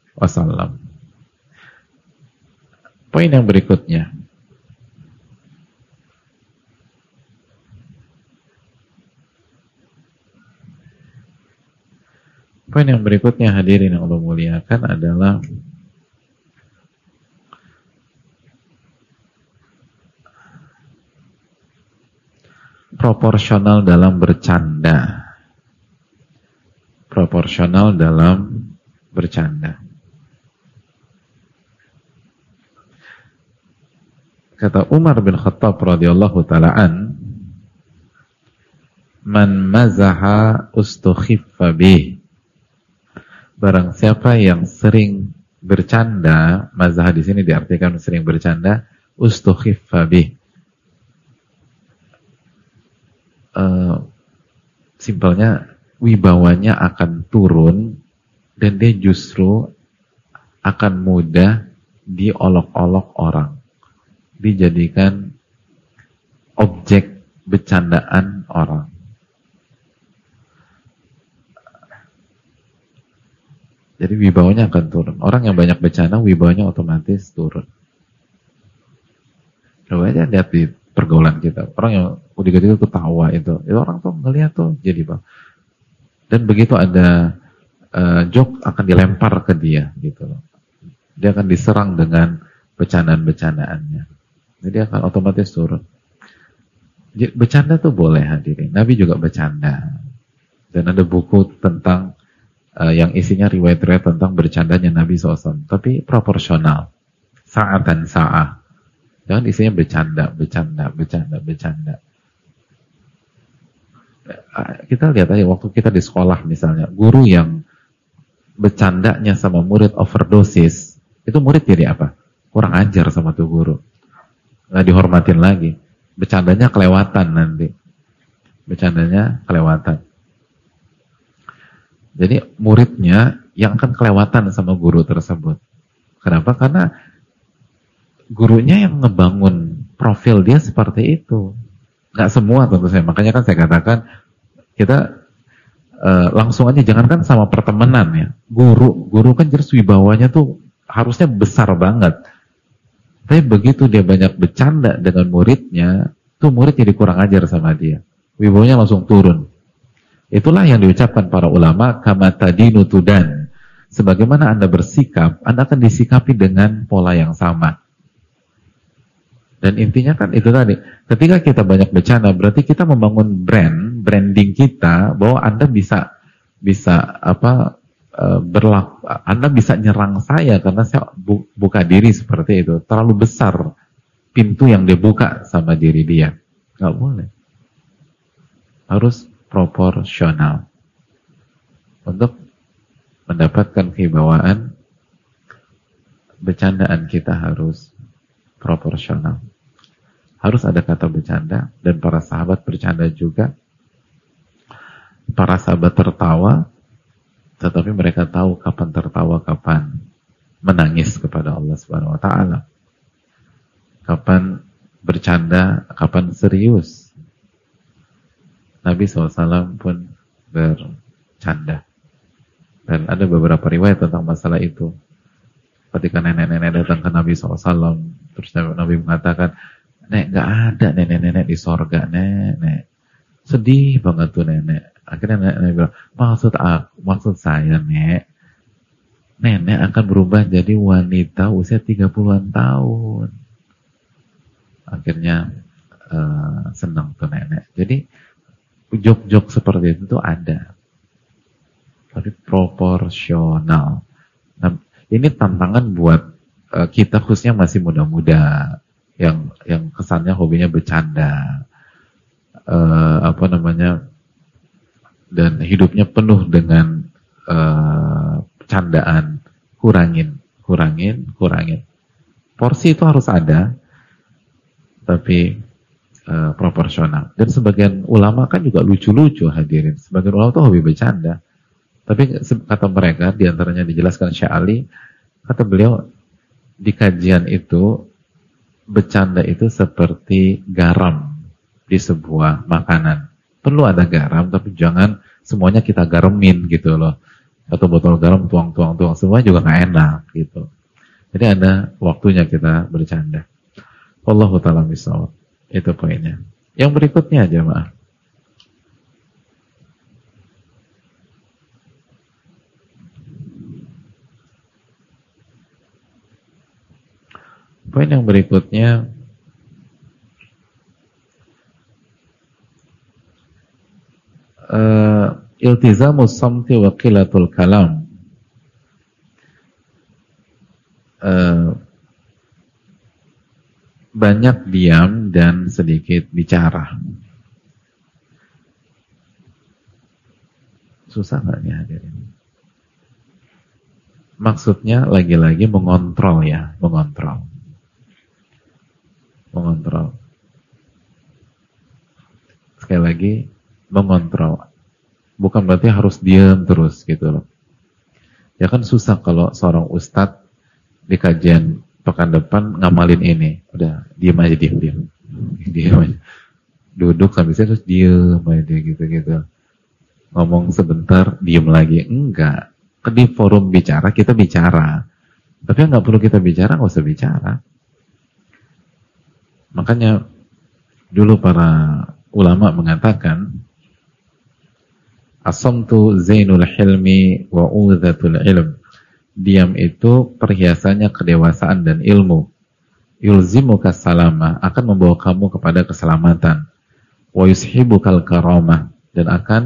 Poin yang berikutnya, hadirin yang Allah muliakan adalah proporsional dalam bercanda. Proporsional dalam bercanda. Kata Umar bin Khattab radhiyallahu ta'ala man mazaha ustukhiffa bih. Barang siapa yang sering bercanda, mazah di sini diartikan sering bercanda, ustukhiffa bih. Simpelnya wibawanya akan turun dan dia justru akan mudah diolok-olok orang, dijadikan objek bercandaan orang. Jadi wibawanya akan turun. Orang yang banyak bercanda, wibawanya otomatis turun. Coba aja lihat di pergaulan kita. Orang yang udah gitu ketawa itu orang tuh ngeliat tuh jadi bang. Dan begitu ada joke akan dilempar ke dia gitu loh. Dia akan diserang dengan bercandaan-bercandaannya. Jadi akan otomatis turun. Bercanda tuh boleh hadirin. Nabi juga bercanda. Dan ada buku tentang yang isinya riwayat-riwayat tentang bercandanya Nabi SAW. Tapi proporsional. Sa'at dan sa'ah. Jangan isinya bercanda. Kita lihat aja waktu kita di sekolah misalnya. Guru yang bercandanya sama murid overdosis. Itu murid jadi apa? Kurang ajar sama tuh guru. Nggak dihormatin lagi. Bercandanya kelewatan nanti. Bercandanya kelewatan. Jadi muridnya yang akan kelewatan sama guru tersebut. Kenapa? Karena gurunya yang ngebangun profil dia seperti itu. Nggak semua tentu saja. Makanya kan saya katakan kita langsung aja jangankan sama pertemanan ya. Guru kan jelas wibawanya tuh harusnya besar banget. Tapi begitu dia banyak bercanda dengan muridnya, tuh murid jadi kurang ajar sama dia. Wibawanya langsung turun. Itulah yang diucapkan para ulama, kama tadinu tudan. Sebagaimana Anda bersikap, Anda akan disikapi dengan pola yang sama. Dan intinya kan itu tadi, ketika kita banyak bercanda, berarti kita membangun branding kita bahwa Anda bisa Anda bisa nyerang saya karena saya buka diri seperti itu. Terlalu besar pintu yang dia buka sama diri dia. Nggak boleh. Harus proporsional. Untuk mendapatkan kewibawaan, bercandaan kita harus proporsional. Harus ada kata bercanda, dan para sahabat bercanda juga. Para sahabat tertawa, tetapi mereka tahu kapan tertawa, kapan menangis kepada Allah Subhanahu wa taala. Kapan bercanda, kapan serius. Nabi SAW pun bercanda. Dan ada beberapa riwayat tentang masalah itu. Ketika nenek-nenek datang ke Nabi SAW, terus Nabi mengatakan, Nek, gak ada nenek-nenek di sorga, nenek. Sedih banget tuh nenek. Akhirnya nenek bilang, maksud saya, Nek, nenek akan berubah jadi wanita usia 30-an tahun. Akhirnya senang tuh nenek. Jadi, jok-jok seperti itu tuh ada. Tapi proporsional. Nah, Ini tantangan buat kita khususnya masih muda-muda yang kesannya hobinya bercanda, dan hidupnya penuh dengan candaan. Kurangin. Porsi itu harus ada, tapi proporsional. Dan sebagian ulama kan juga lucu-lucu hadirin. Sebagian ulama itu hobi bercanda. Tapi kata mereka, diantaranya dijelaskan Syekh Ali, kata beliau, di kajian itu, bercanda itu seperti garam di sebuah makanan. Perlu ada garam, tapi jangan semuanya kita garemin gitu loh. Atau botol garam tuang, semua juga nggak enak gitu. Jadi ada waktunya kita bercanda. Wallahu ta'ala bishawab. Itu poinnya. Yang berikutnya jemaah. Poin yang berikutnya, iltizamus samti wa qillatul kalam. Banyak diam dan sedikit bicara. Susah nggak nih hadirin? Maksudnya lagi-lagi mengontrol ya, mengontrol. Sekali lagi, mengontrol. Bukan berarti harus diam terus gitu loh. Ya kan susah kalau seorang ustadz di kajian pekan depan ngamalin ini. Udah, diam aja. Duduk sampai saya terus diam aja gitu. Ngomong sebentar, diam lagi. Enggak. Di forum bicara, kita bicara. Tapi nggak perlu kita bicara, nggak usah bicara. Makanya dulu para ulama mengatakan, as-samtu zainul hilmi wa udzatul ilm. Diam itu perhiasannya kedewasaan dan ilmu. Yulzimuka salamah, akan membawa kamu kepada keselamatan. Wa yushibukal karamah, dan akan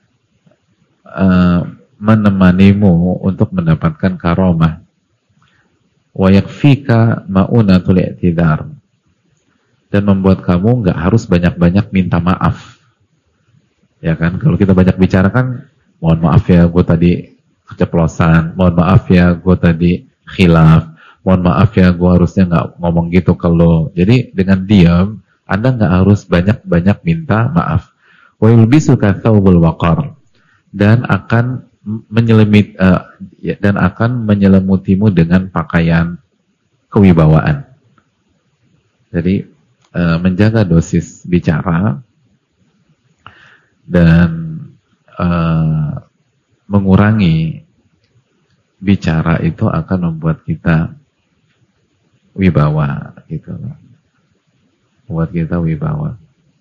menemanimu untuk mendapatkan karamah. Wa yakfika ma'unatul i'tidar, dan membuat kamu nggak harus banyak-banyak minta maaf. Ya kan, kalau kita banyak bicara kan, mohon maaf ya gue tadi keceplosan, mohon maaf ya gue tadi khilaf, mohon maaf ya gue harusnya nggak ngomong gitu ke lo. Jadi dengan diam, Anda nggak harus banyak-banyak minta maaf. Wa yulbisuka thawbul waqar, dan akan menyelimutimu dengan pakaian kewibawaan. Jadi menjaga dosis bicara dan mengurangi bicara itu akan membuat kita wibawa gitu loh. Membuat kita wibawa.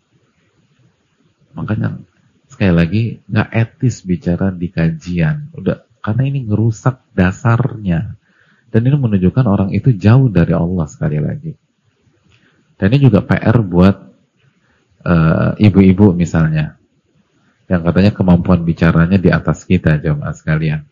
Makanya sekali lagi nggak etis bicara di kajian. Udah, karena ini ngerusak dasarnya. Dan ini menunjukkan orang itu jauh dari Allah sekali lagi. Dan ini juga PR buat ibu-ibu misalnya, yang katanya kemampuan bicaranya di atas kita, jemaah sekalian.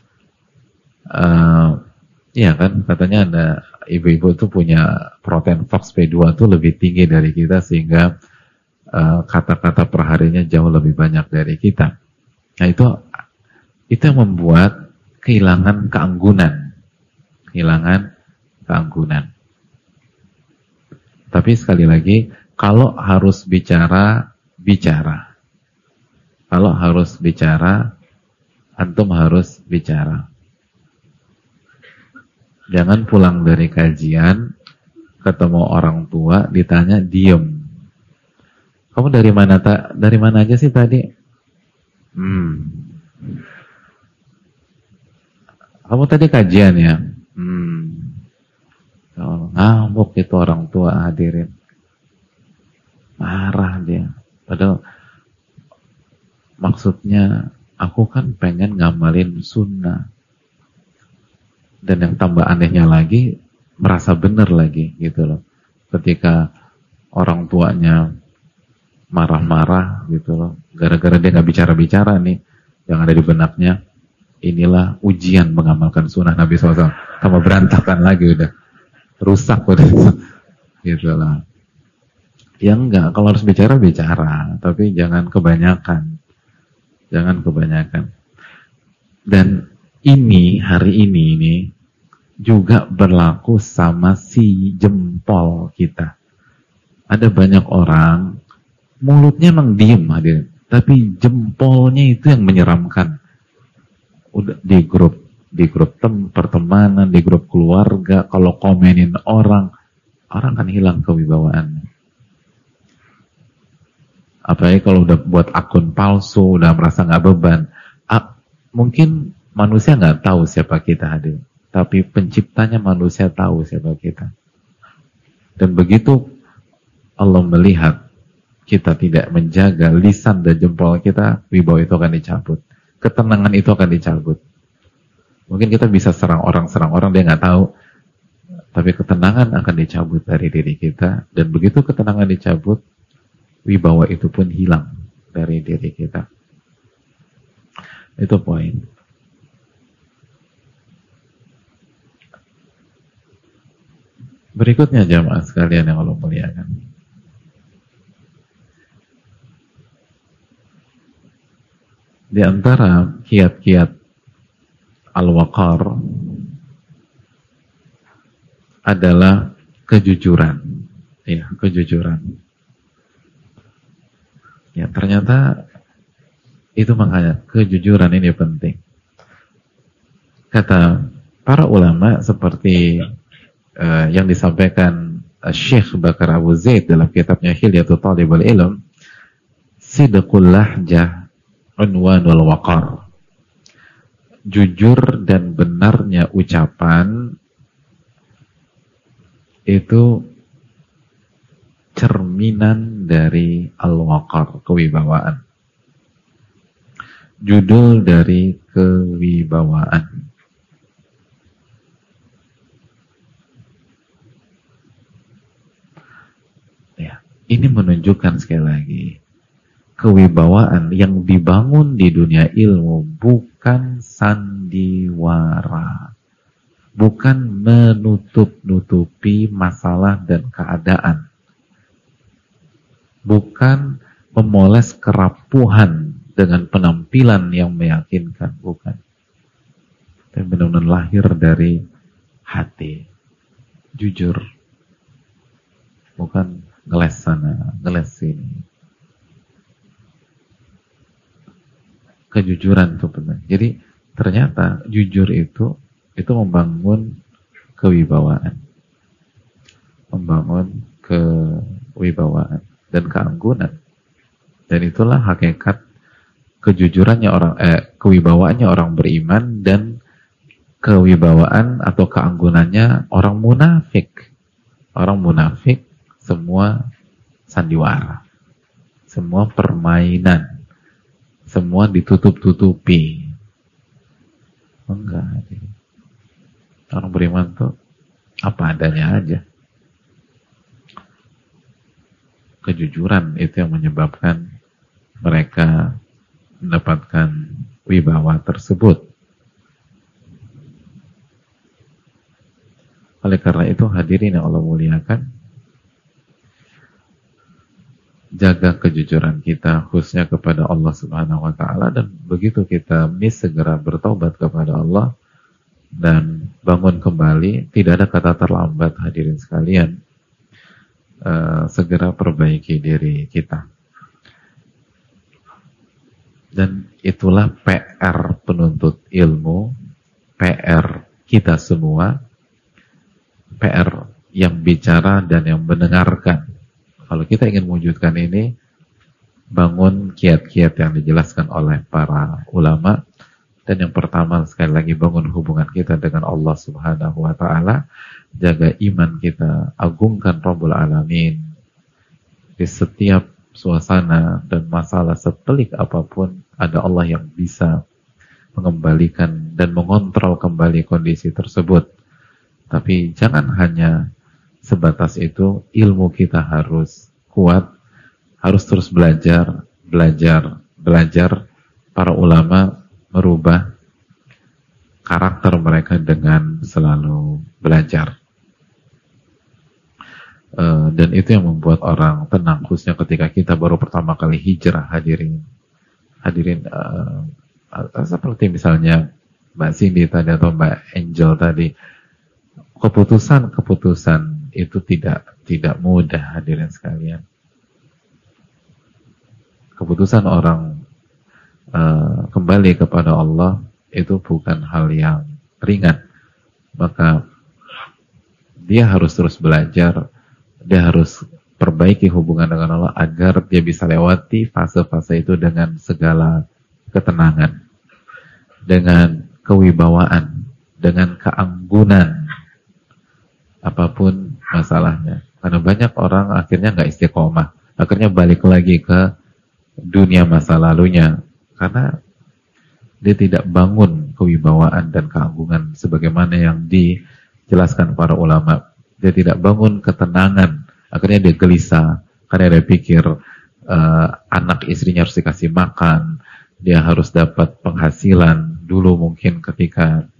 Iya kan, katanya ada ibu-ibu itu punya protein FOXP2 itu lebih tinggi dari kita, sehingga kata-kata perharinya jauh lebih banyak dari kita. Nah itu yang membuat kehilangan keanggunan. Tapi sekali lagi, kalau harus bicara, bicara. Kalau harus bicara, antum harus bicara. Jangan pulang dari kajian, ketemu orang tua, ditanya diem. Kamu dari mana aja sih tadi? Kamu tadi kajian ya? Ngamuk itu orang tua, hadirin. Marah dia. Padahal maksudnya aku kan pengen ngamalin sunnah. Dan yang tambah anehnya lagi, merasa benar lagi gitu loh. Ketika orang tuanya marah-marah gitu loh, gara-gara dia nggak bicara-bicara nih, yang ada di benaknya, inilah ujian mengamalkan sunnah Nabi SAW. Tambah berantakan lagi udah. Rusak udah. Gitu lah. Ya enggak, kalau harus bicara, tapi jangan kebanyakan. Jangan kebanyakan. Dan ini, hari ini juga berlaku sama si jempol kita. Ada banyak orang, mulutnya emang diem hadir, tapi jempolnya itu yang menyeramkan. Udah di grup pertemanan, di grup keluarga, kalau komenin orang kan hilang kewibawaannya. Apalagi kalau udah buat akun palsu, udah merasa nggak beban. Mungkin manusia nggak tahu siapa kita hadir, tapi penciptanya manusia tahu siapa kita. Dan begitu Allah melihat kita tidak menjaga lisan dan jempol kita, wibawa itu akan dicabut. Ketenangan itu akan dicabut. Mungkin kita bisa serang orang dia nggak tahu, tapi ketenangan akan dicabut dari diri kita. Dan begitu ketenangan dicabut, wibawa itu pun hilang dari diri kita. Itu poin. Berikutnya jamaah sekalian yang Allah muliakan. Di antara kiat-kiat al-waqar adalah kejujuran. Ya, kejujuran. Ya, ternyata itu makanya kejujuran ini penting. Kata para ulama seperti yang disampaikan Syekh Bakar Abu Zaid dalam kitabnya Hilyatul Talibul Ilm, sidqul lahjah unwanul waqar. Jujur dan benarnya ucapan itu cerminan dari al-waqar, kewibawaan. Judul dari kewibawaan. Ya, ini menunjukkan sekali lagi kewibawaan yang dibangun di dunia ilmu bukan sandiwara, bukan menutup-nutupi masalah dan keadaan, bukan memoles kerapuhan dengan penampilan yang meyakinkan, bukan. Tapi benar-benar lahir dari hati, jujur, bukan ngeles sana, ngeles sini. Kejujuran itu benar. Jadi ternyata jujur itu membangun kewibawaan, membangun kewibawaan dan keanggunan. Dan itulah hakikat kejujurannya kewibawaannya orang beriman dan kewibawaan atau keanggunannya orang munafik. Orang munafik semua sandiwara, semua permainan, semua ditutup-tutupi. Enggak. Orang beriman tuh apa adanya aja. Kejujuran itu yang menyebabkan mereka mendapatkan wibawa tersebut. Oleh karena itu hadirin yang Allah muliakan, jaga kejujuran kita khususnya kepada Allah Subhanahu wa taala, dan begitu kita segera bertobat kepada Allah dan bangun kembali, tidak ada kata terlambat hadirin sekalian. Segera perbaiki diri kita. Dan itulah PR penuntut ilmu, PR kita semua, PR yang bicara dan yang mendengarkan. Kalau kita ingin mewujudkan ini, bangun kiat-kiat yang dijelaskan oleh para ulama. Dan yang pertama, sekali lagi, bangun hubungan kita dengan Allah Subhanahu wa ta'ala. Jaga iman kita, agungkan Rabbul Alamin. Di setiap suasana dan masalah sepelik apapun, ada Allah yang bisa mengembalikan dan mengontrol kembali kondisi tersebut. Tapi jangan hanya sebatas itu, ilmu kita harus kuat, harus terus belajar. Para ulama merubah karakter mereka dengan selalu belajar. Dan itu yang membuat orang tenang, khususnya ketika kita baru pertama kali hijrah. Hadirin seperti misalnya Mbak Cindy tadi atau Mbak Angel tadi, keputusan itu tidak mudah, hadirin sekalian. Keputusan orang kembali kepada Allah itu bukan hal yang ringan. Maka dia harus terus belajar, dia harus perbaiki hubungan dengan Allah agar dia bisa lewati fase-fase itu dengan segala ketenangan, dengan kewibawaan, dengan keanggunan, apapun masalahnya. Karena banyak orang akhirnya nggak istiqomah, akhirnya balik lagi ke dunia masa lalunya, karena dia tidak bangun kewibawaan dan keagungan sebagaimana yang dijelaskan para ulama. Dia tidak bangun ketenangan, akhirnya dia gelisah, karena dia pikir anak istrinya harus dikasih makan, dia harus dapat penghasilan. Dulu mungkin ketika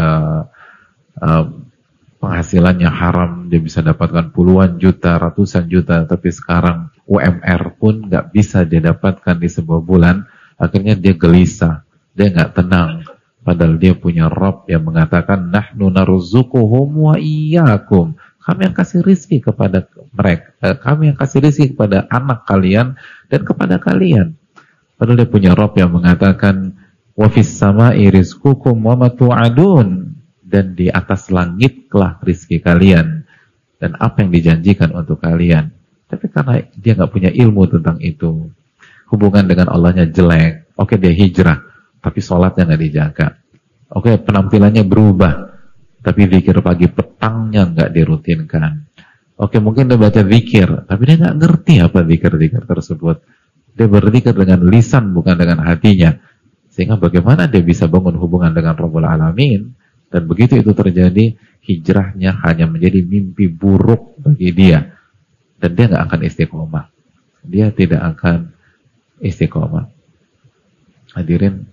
penghasilannya haram, dia bisa dapatkan puluhan juta, ratusan juta, tapi sekarang UMR pun nggak bisa dia dapatkan di sebuah bulan, akhirnya dia gelisah, dia nggak tenang. Padahal dia punya Rabb yang mengatakan, nahnu narzuquhum wa iyyakum. Kami yang kasih rizki kepada mereka, kami yang kasih rizki kepada anak kalian dan kepada kalian. Padahal dia punya Rabb yang mengatakan, wa fis sama'i rizqukum wa ma tu'adun. Dan di atas langitlah rizki kalian dan apa yang dijanjikan untuk kalian. Tapi karena dia nggak punya ilmu tentang itu, hubungan dengan Allahnya jelek. Oke, dia hijrah, tapi sholatnya nggak dijaga. Oke, penampilannya berubah, tapi zikir pagi petangnya nggak dirutinkan. Oke, mungkin dia baca zikir, tapi dia nggak ngerti apa zikir-zikir tersebut. Dia berzikir dengan lisan, bukan dengan hatinya. Sehingga bagaimana dia bisa bangun hubungan dengan Rabbul Alamin? Dan begitu itu terjadi, hijrahnya hanya menjadi mimpi buruk bagi dia. Dan dia nggak akan istiqomah. Dia tidak akan istiqomah. Hadirin,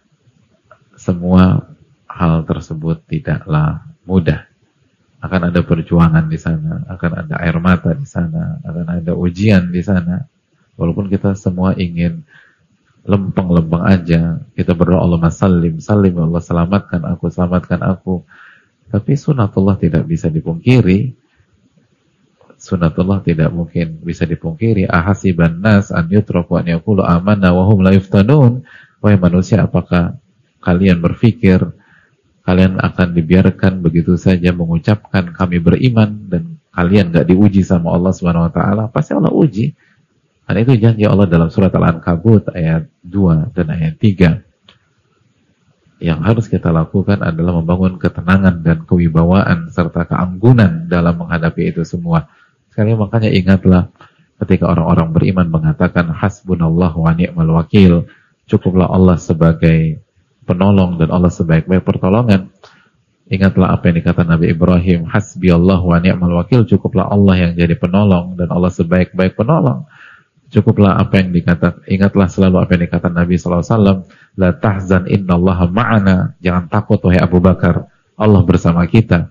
semua hal tersebut tidaklah mudah. Akan ada perjuangan di sana, akan ada air mata di sana, akan ada ujian di sana. Walaupun kita semua ingin lempeng-lempeng aja, kita berdoa Allahumma sallim, sallim, Allah selamatkan aku. Tapi sunatullah tidak bisa dipungkiri. Sunatullah tidak mungkin bisa dipungkiri. Ahasiban nas an yutraku an yaqulu amanna wa hum la yuftanun. Wahai manusia, apakah kalian berpikir kalian akan dibiarkan begitu saja mengucapkan kami beriman dan kalian gak diuji sama Allah Subhanahu wa taala? Pasti Allah uji. Dan itu janji Allah dalam surat Al-Ankabut ayat 2 dan ayat 3. Yang harus kita lakukan adalah membangun ketenangan dan kewibawaan serta keanggunan dalam menghadapi itu semua. Sekali makanya ingatlah ketika orang-orang beriman mengatakan hasbunallah wa ni'mal wakil, cukuplah Allah sebagai penolong dan Allah sebaik-baik pertolongan. Ingatlah apa yang dikatakan Nabi Ibrahim, hasbiyallah wa ni'mal wakil, cukuplah Allah yang jadi penolong dan Allah sebaik-baik penolong. Cukuplah apa yang dikatakan, ingatlah selalu apa yang dikatakan Nabi SAW, la tahzan innallaha ma'ana, jangan takut wahai Abu Bakar, Allah bersama kita.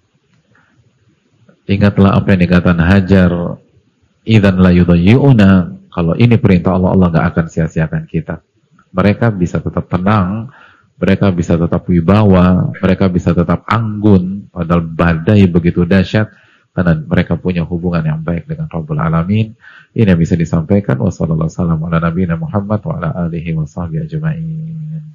Ingatlah apa yang dikatakan Hajar, idzan la yudayyi'una, kalau ini perintah Allah, Allah gak akan sia-siakan kita. Mereka bisa tetap tenang, mereka bisa tetap wibawa, mereka bisa tetap anggun, padahal badai begitu dahsyat, karena mereka punya hubungan yang baik dengan Rabbul Alamin. Ini yang bisa disampaikan. Wassalamualaikum warahmatullahi wabarakatuh wa ala alihi wa sahbihi ajma'in.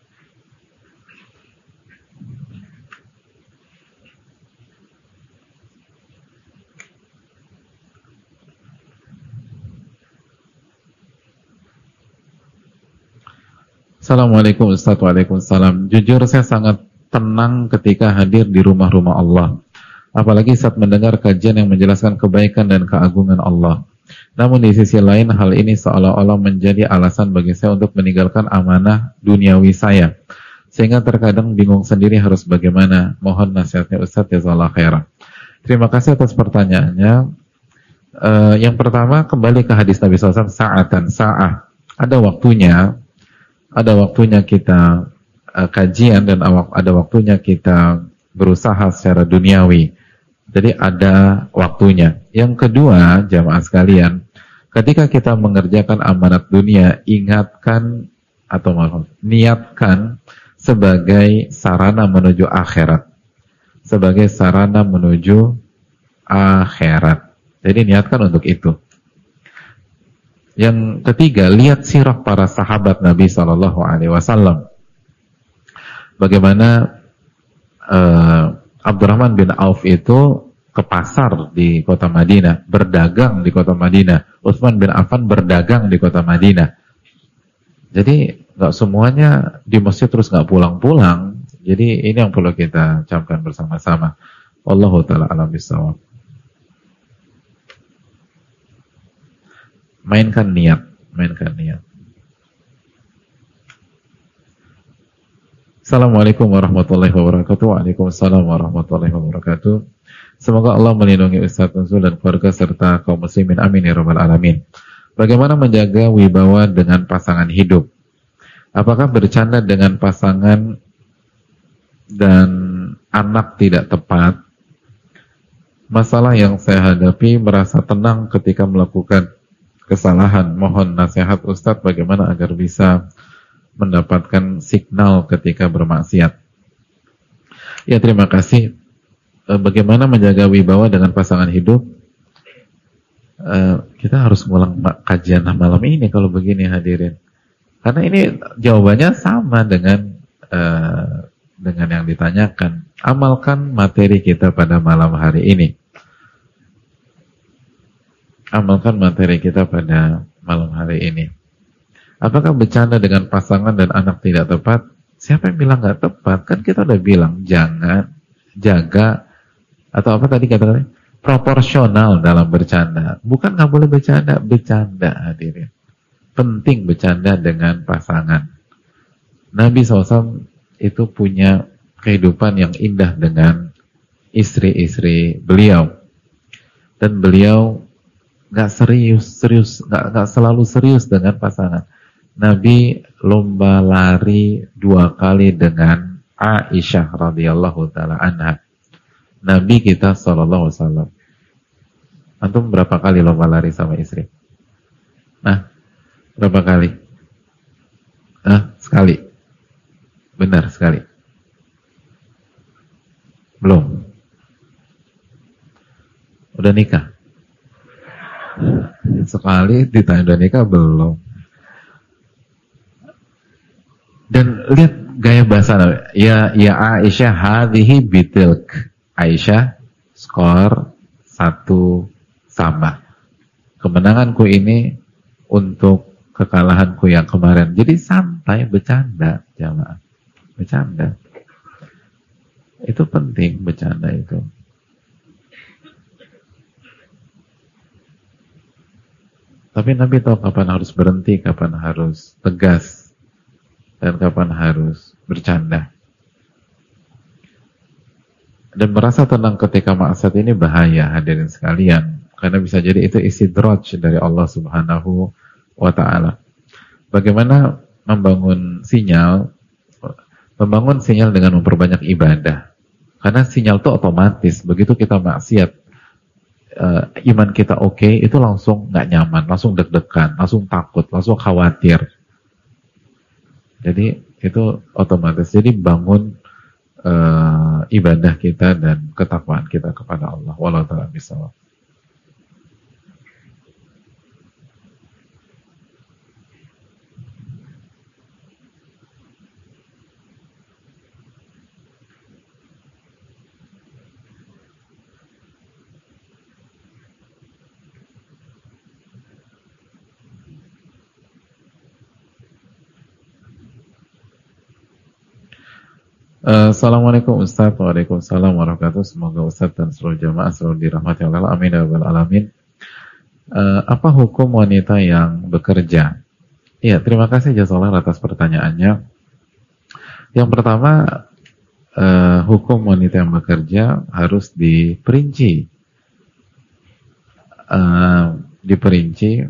Assalamualaikum Ustaz. Waalaikumsalam. Jujur saya sangat tenang ketika hadir di rumah-rumah Allah. Apalagi saat mendengar kajian yang menjelaskan kebaikan dan keagungan Allah. Namun di sisi lain hal ini seolah-olah menjadi alasan bagi saya untuk meninggalkan amanah duniawi saya. Sehingga terkadang bingung sendiri harus bagaimana. Mohon nasihatnya Ustaz, jazakallahu khairan. Terima kasih atas pertanyaannya. Yang pertama kembali ke hadis Nabi SAW, sa'atan sa'ah. Ada waktunya kita kajian dan ada waktunya kita berusaha secara duniawi. Jadi ada waktunya. Yang kedua, jamaah sekalian, ketika kita mengerjakan amanat dunia, niatkan sebagai sarana menuju akhirat. Sebagai sarana menuju akhirat. Jadi niatkan untuk itu. Yang ketiga, lihat sirah para sahabat Nabi SAW. Bagaimana Abdurrahman bin Auf itu ke pasar di kota Madinah, berdagang di kota Madinah. Utsman bin Affan berdagang di kota Madinah. Jadi nggak semuanya di masjid terus nggak pulang-pulang. Jadi ini yang perlu kita camkan bersama-sama. Wallahu ta'ala a'lam bishawab. Mainkan niat. Assalamualaikum warahmatullahi wabarakatuh. Waalaikumsalam warahmatullahi wabarakatuh. Semoga Allah melindungi Ustaz Nuzul dan keluarga serta kaum muslimin. Amin ya rabbal alamin. Bagaimana menjaga wibawa dengan pasangan hidup? Apakah bercanda dengan pasangan dan anak tidak tepat? Masalah yang saya hadapi, merasa tenang ketika melakukan kesalahan. Mohon nasihat Ustadz bagaimana agar bisa mendapatkan signal ketika bermaksiat. Ya, terima kasih. Bagaimana menjaga wibawa dengan pasangan hidup? Kita harus ngulang kajian malam ini kalau begini hadirin. Karena ini jawabannya sama dengan yang ditanyakan. Amalkan materi kita pada malam hari ini. Amalkan materi kita pada malam hari ini. Apakah bercanda dengan pasangan dan anak tidak tepat? Siapa yang bilang nggak tepat? Kan kita udah bilang jangan, jaga, atau apa tadi kata-kata? Proporsional dalam bercanda. Bukan nggak boleh bercanda, bercanda hadirin. Penting bercanda dengan pasangan. Nabi SAW itu punya kehidupan yang indah dengan istri-istri beliau. Dan beliau nggak nggak selalu serius dengan pasangan. Nabi lomba lari 2 kali dengan Aisyah radhiyallahu taala anha. Nabi kita sallallahu alaihi wasallam. Antum berapa kali lomba lari sama istri? Nah, berapa kali? Sekali. Benar, sekali. Belum. Udah nikah? Sekali ditanya udah nikah belum. Dan lihat gaya bahasa Nabi. Ya Aisyah hadhihi bitilk. Aisyah skor 1 sama. Kemenanganku ini untuk kekalahanku yang kemarin. Jadi santai, bercanda jamaah. Bercanda. Itu penting bercanda itu. Tapi Nabi tahu kapan harus berhenti, kapan harus tegas, dan kapan harus bercanda. Dan merasa tenang ketika maksiat ini bahaya hadirin sekalian. Karena bisa jadi itu istidraj dari Allah Subhanahu wa ta'ala. Bagaimana membangun sinyal? Membangun sinyal dengan memperbanyak ibadah. Karena sinyal itu otomatis. Begitu kita maksiat, iman kita oke, itu langsung nggak nyaman, langsung deg-degan, langsung takut, langsung khawatir. Jadi itu otomatis. Jadi bangun ibadah kita dan ketakwaan kita kepada Allah. Wallahu ta'ala bishawab. Assalamualaikum Ustaz. Waalaikumsalam warahmatullahi wabarakatuh. Semoga Ustaz dan seluruh jamaah selalu dirahmati Allah. Amin ya rabbal alamin. Apa hukum wanita yang bekerja? Iya, terima kasih jazakallah atas pertanyaannya. Yang pertama, hukum wanita yang bekerja harus diperinci.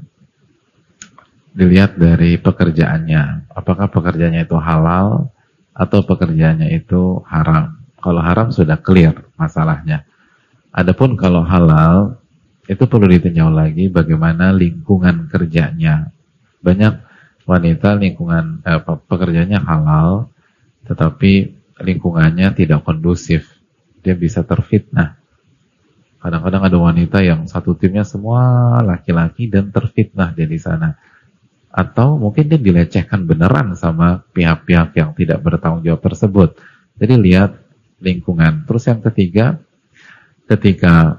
Dilihat dari pekerjaannya. Apakah pekerjaannya itu halal atau pekerjaannya itu haram. Kalau haram sudah clear masalahnya. Adapun kalau halal, itu perlu ditinjau lagi bagaimana lingkungan kerjanya. Banyak wanita pekerjaannya halal, tetapi lingkungannya tidak kondusif. Dia bisa terfitnah. Kadang-kadang ada wanita yang satu timnya semua laki-laki dan terfitnah dia di sana. Atau mungkin dia dilecehkan beneran sama pihak-pihak yang tidak bertanggung jawab tersebut. Jadi lihat lingkungan. Terus yang ketiga, ketika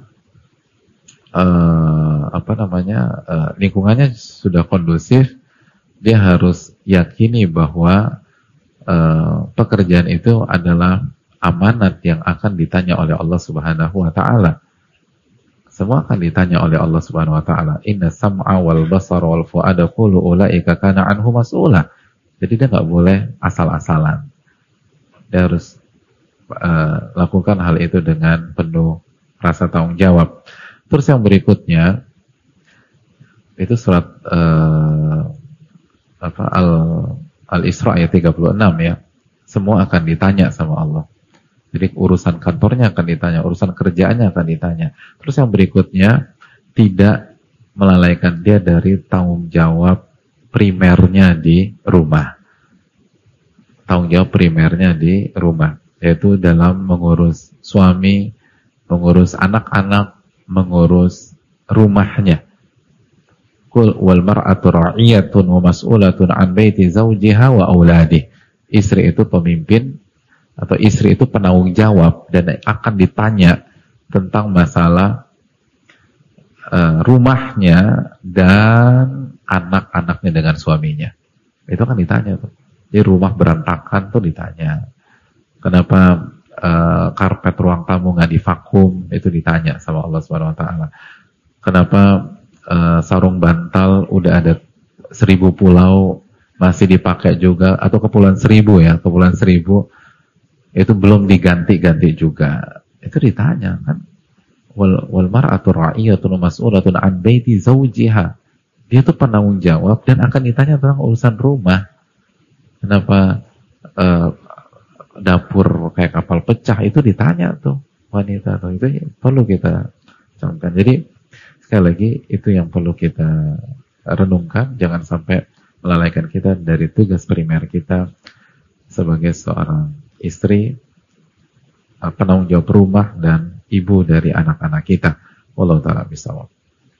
lingkungannya sudah kondusif, dia harus yakini bahwa pekerjaan itu adalah amanat yang akan ditanya oleh Allah Subhanahu wa taala. Semua akan ditanya oleh Allah Subhanahu wa taala. Inna sam'a wal basara wal fu'ada kullu ulaika kana anhu mas'ula. Jadi dia nggak boleh asal-asalan. Dia harus lakukan hal itu dengan penuh rasa tanggung jawab. Terus yang berikutnya itu surat Al-Isra ayat 36 ya. Semua akan ditanya sama Allah. Jadi urusan kantornya akan ditanya, urusan kerjaannya akan ditanya. Terus yang berikutnya, tidak melalaikan dia dari tanggung jawab primernya di rumah. Tanggung jawab primernya di rumah, yaitu dalam mengurus suami, mengurus anak-anak, mengurus rumahnya. Qul wal mar'atu ra'iyatun wa mas'ulatun an baiti zawjiha wa auladihi. Istri itu pemimpin atau istri itu penanggung jawab dan akan ditanya tentang masalah rumahnya dan anak-anaknya dengan suaminya. Itu kan ditanya tuh. Jadi rumah berantakan tuh ditanya. Kenapa karpet ruang tamu nggak divakum? Itu ditanya sama Allah Subhanahu Wa Taala. Kenapa sarung bantal udah ada 1000 pulau masih dipakai juga, atau kepulauan 1000 ya, kepulauan 1000 itu belum diganti-ganti juga. Itu ditanya kan. Wal mar'atu ra'iyatun mas'ulatun an baiti zawjiha. Dia tuh penanggung jawab dan akan ditanya tentang urusan rumah. Kenapa dapur kayak kapal pecah, itu ditanya tuh wanita tuh. Itu perlu kita camkan. Jadi sekali lagi itu yang perlu kita renungkan, jangan sampai melalaikan kita dari tugas primer kita sebagai seorang istri, penanggung jawab rumah dan ibu dari anak-anak kita. Wallahu ta'ala bishawab.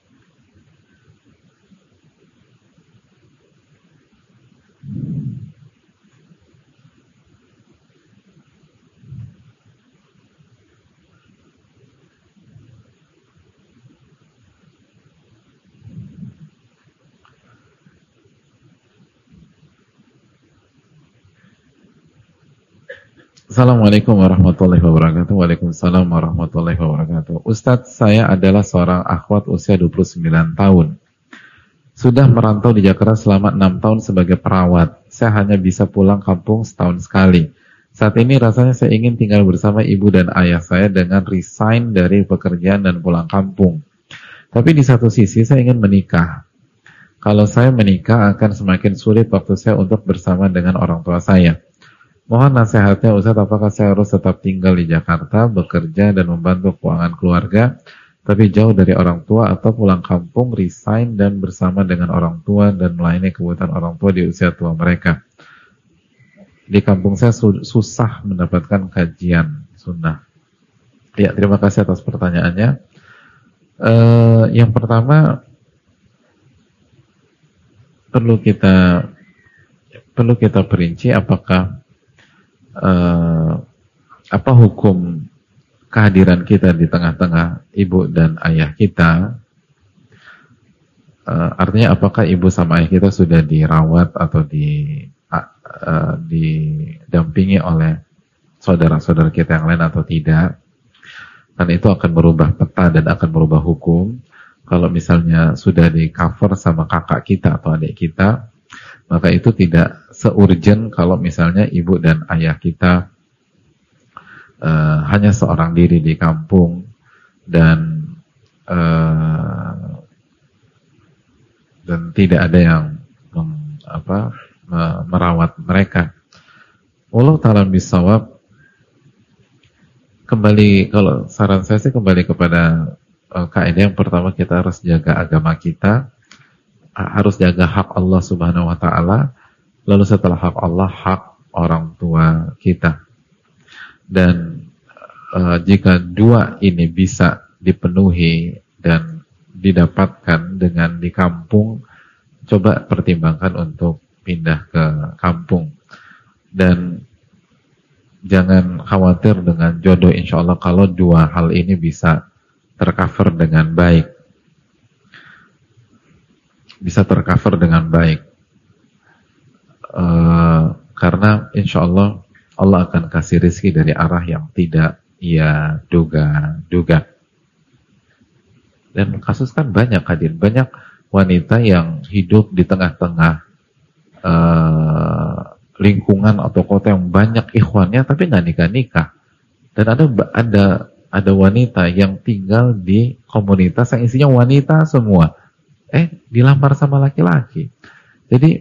Assalamualaikum warahmatullahi wabarakatuh. Waalaikumsalam warahmatullahi wabarakatuh. Ustadz, saya adalah seorang akhwat usia 29 tahun. Sudah merantau di Jakarta selama 6 tahun sebagai perawat. Saya hanya bisa pulang kampung setahun sekali. Saat ini rasanya saya ingin tinggal bersama ibu dan ayah saya dengan resign dari pekerjaan dan pulang kampung. Tapi di satu sisi saya ingin menikah. Kalau saya menikah akan semakin sulit waktu saya untuk bersama dengan orang tua saya. Mohon nasihatnya Ustadz, apakah saya harus tetap tinggal di Jakarta, bekerja dan membantu keuangan keluarga, tapi jauh dari orang tua, atau pulang kampung, resign dan bersama dengan orang tua dan melayani kebutuhan orang tua di usia tua mereka. Di kampung saya susah mendapatkan kajian sunnah. Ya, terima kasih atas pertanyaannya. Yang pertama, perlu kita perinci apakah apa hukum kehadiran kita di tengah-tengah ibu dan ayah kita. Artinya apakah ibu sama ayah kita sudah dirawat atau didampingi oleh saudara-saudara kita yang lain atau tidak. Dan itu akan merubah peta dan akan merubah hukum. Kalau misalnya sudah di cover sama kakak kita atau adik kita, maka itu tidak se-urgent kalau misalnya ibu dan ayah kita hanya seorang diri di kampung dan tidak ada yang merawat mereka. Wallahu ta'ala bisawab. Kembali, kalau saran saya sih kembali kepada kaidah yang pertama, kita harus jaga agama kita, harus jaga hak Allah Subhanahu wa taala, lalu setelah hak Allah, hak orang tua kita. Dan jika dua ini bisa dipenuhi dan didapatkan dengan di kampung, coba pertimbangkan untuk pindah ke kampung. Dan jangan khawatir dengan jodoh, insya Allah kalau dua hal ini bisa tercover dengan baik. Bisa tercover dengan baik. Karena insya Allah Allah akan kasih rezeki dari arah yang tidak ia duga-duga. Dan kasus kan banyak hadir, banyak wanita yang hidup di tengah-tengah lingkungan atau kota yang banyak ikhwannya tapi nggak nikah-nikah. Dan ada wanita yang tinggal di komunitas yang isinya wanita semua, dilamar sama laki-laki. Jadi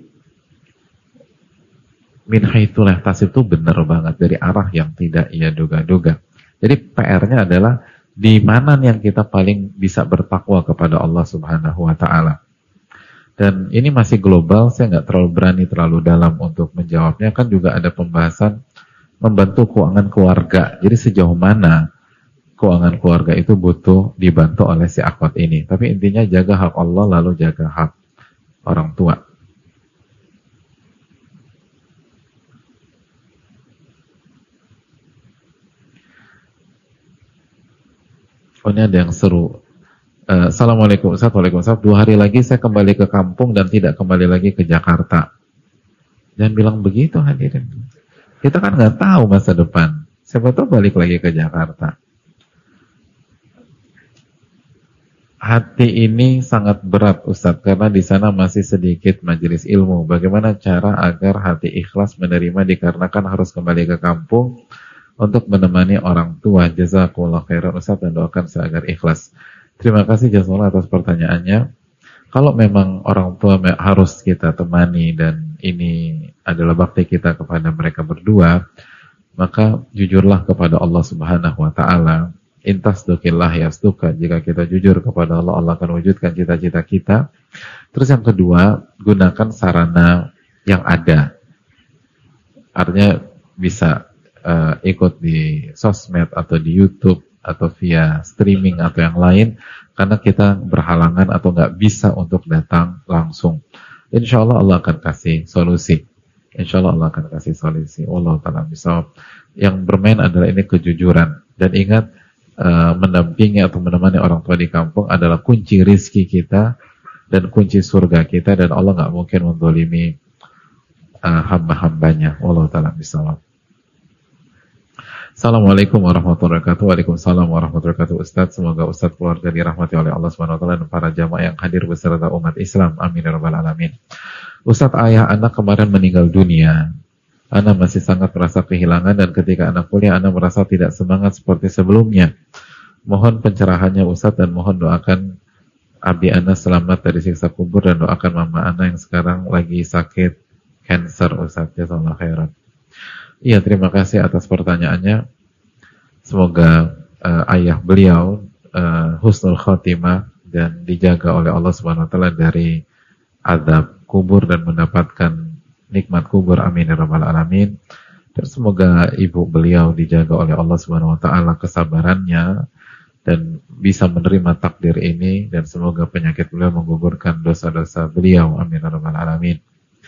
min haitsu la yahtasib itu benar banget, dari arah yang tidak ia duga-duga. Jadi PR-nya adalah di mana yang kita paling bisa bertakwa kepada Allah Subhanahu wa taala. Dan ini masih global, saya nggak terlalu berani terlalu dalam untuk menjawabnya. Kan juga ada pembahasan membantu keuangan keluarga. Jadi sejauh mana keuangan keluarga itu butuh dibantu oleh si akhwat ini. Tapi intinya jaga hak Allah, lalu jaga hak orang tua. Oh, ini ada yang seru. Assalamualaikum Ustaz, waalaikumsalam. 2 hari lagi saya kembali ke kampung dan tidak kembali lagi ke Jakarta. Jangan bilang begitu hadirin. Kita kan nggak tahu masa depan. Siapa tahu balik lagi ke Jakarta. Hati ini sangat berat Ustaz, karena di sana masih sedikit majelis ilmu. Bagaimana cara agar hati ikhlas menerima dikarenakan harus kembali ke kampung untuk menemani orang tua? Jazakumullah khairan Ustaz, dan doakan saya agar ikhlas. Terima kasih jazakallah atas pertanyaannya. Kalau memang orang tua harus kita temani dan ini adalah bakti kita kepada mereka berdua, maka jujurlah kepada Allah Subhanahu wa taala. Intasdukillah yasduka. Jika kita jujur kepada Allah, Allah akan wujudkan cita-cita kita. Terus yang kedua, gunakan sarana yang ada. Artinya bisa ikut di sosmed atau di YouTube atau via streaming atau yang lain, karena kita berhalangan atau nggak bisa untuk datang langsung. Insya Allah Allah akan kasih solusi. Insya Allah Allah akan kasih solusi. Wallahu ta'ala bishawab. Yang bermain adalah ini kejujuran. Dan ingat, mendampingi atau menemani orang tua di kampung adalah kunci rizki kita dan kunci surga kita, dan Allah nggak mungkin menzalimi hamba-hambanya. Wallahu ta'ala bishawab. Assalamualaikum warahmatullahi wabarakatuh. Waalaikumsalam warahmatullahi wabarakatuh. Ustaz, semoga Ustaz keluarga dirahmati oleh Allah Subhanahu wa taala dan para jamaah yang hadir beserta umat Islam. Amin ya rabbal alamin. Ustaz, ayah anak kemarin meninggal dunia. Anak masih sangat merasa kehilangan, dan ketika anak kuliah anak merasa tidak semangat seperti sebelumnya. Mohon pencerahannya Ustaz, dan mohon doakan abi anak selamat dari siksa kubur, dan doakan mama anak yang sekarang lagi sakit cancer Ustaz. Jazakallahu khairan. Iya, terima kasih atas pertanyaannya. Semoga ayah beliau husnul khotimah dan dijaga oleh Allah Subhanahu wa taala dari azab kubur dan mendapatkan nikmat kubur. Amin ya rabbal alamin. Dan semoga ibu beliau dijaga oleh Allah Subhanahu wa taala kesabarannya dan bisa menerima takdir ini, dan semoga penyakit beliau menggugurkan dosa-dosa beliau. Amin ya rabbal alamin.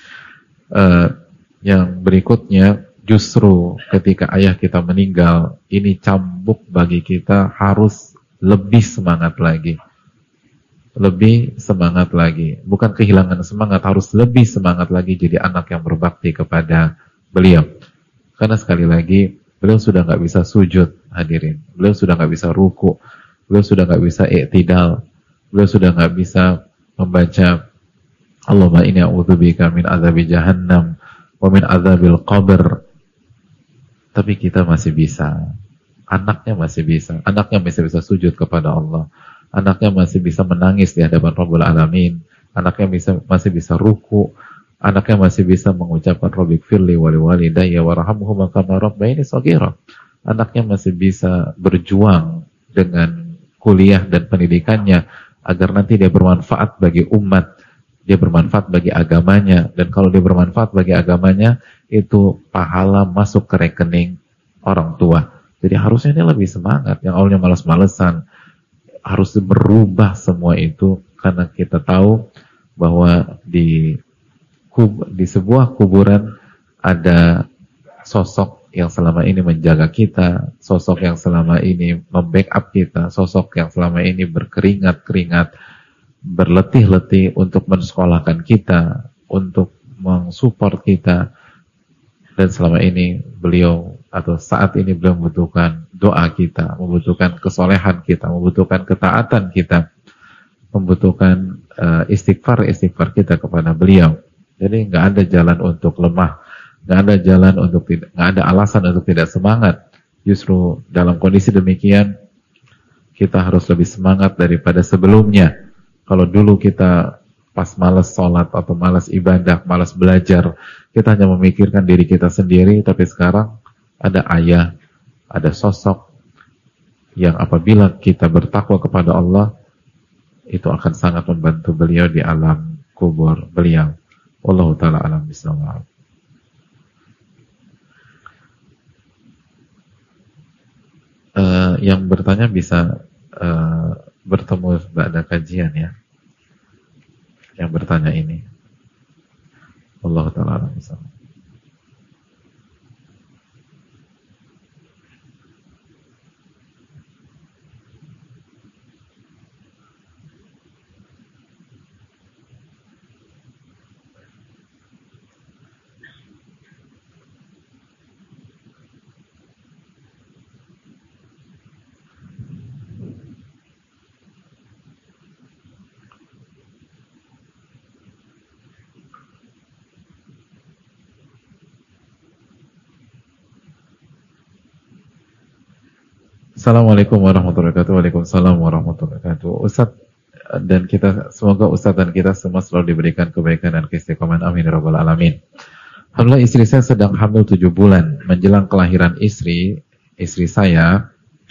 Yang berikutnya, justru ketika ayah kita meninggal, ini cambuk bagi kita, harus lebih semangat lagi. Lebih semangat lagi. Bukan kehilangan semangat, harus lebih semangat lagi jadi anak yang berbakti kepada beliau. Karena sekali lagi, beliau sudah nggak bisa sujud, hadirin. Beliau sudah nggak bisa ruku. Beliau sudah nggak bisa i'tidal. Beliau sudah nggak bisa membaca Allahumma inni a'udzubika min adzabi jahannam wa min adzabil qabr. Tapi kita masih bisa. Anaknya masih bisa. Anaknya masih bisa sujud kepada Allah. Anaknya masih bisa menangis di hadapan Rabbul Alamin. Anaknya masih bisa ruku. Anaknya masih bisa mengucapkan Rabbik firli wali walidayya warhamhuma kama rabbayani shaghira. Anaknya masih bisa berjuang dengan kuliah dan pendidikannya agar nanti dia bermanfaat bagi umat, dia bermanfaat bagi agamanya, dan kalau dia bermanfaat bagi agamanya itu pahala masuk ke rekening orang tua. Jadi harusnya dia lebih semangat. Yang awalnya malas-malesan harus berubah semua itu, karena kita tahu bahwa di sebuah kuburan ada sosok yang selama ini menjaga kita, sosok yang selama ini membackup kita, sosok yang selama ini berkeringat-keringat, berletih-letih untuk mensekolahkan kita, untuk mensupport kita, dan selama ini beliau atau saat ini beliau membutuhkan doa kita, membutuhkan kesolehan kita, membutuhkan ketaatan kita, membutuhkan istighfar kita kepada beliau. Jadi nggak ada jalan untuk lemah, nggak ada jalan untuk tidak, nggak ada alasan untuk tidak semangat. Justru dalam kondisi demikian kita harus lebih semangat daripada sebelumnya. Kalau dulu kita pas malas sholat atau malas ibadah, malas belajar, kita hanya memikirkan diri kita sendiri. Tapi sekarang ada ayah, ada sosok yang apabila kita bertakwa kepada Allah, itu akan sangat membantu beliau di alam kubur beliau. Wallahu ta'ala alam bisawab. Yang bertanya bisa bertemu pada kajian ya. Yang bertanya ini. Wallahu ta'ala alam bisawab. Assalamualaikum warahmatullahi wabarakatuh. Waalaikumsalam warahmatullahi wabarakatuh. Ustaz dan kita, semoga Ustaz dan kita semua selalu diberikan kebaikan dan keistiqomahan. Amin ya rabbal alamin. Alhamdulillah, istri saya sedang hamil 7 bulan. Menjelang kelahiran istri saya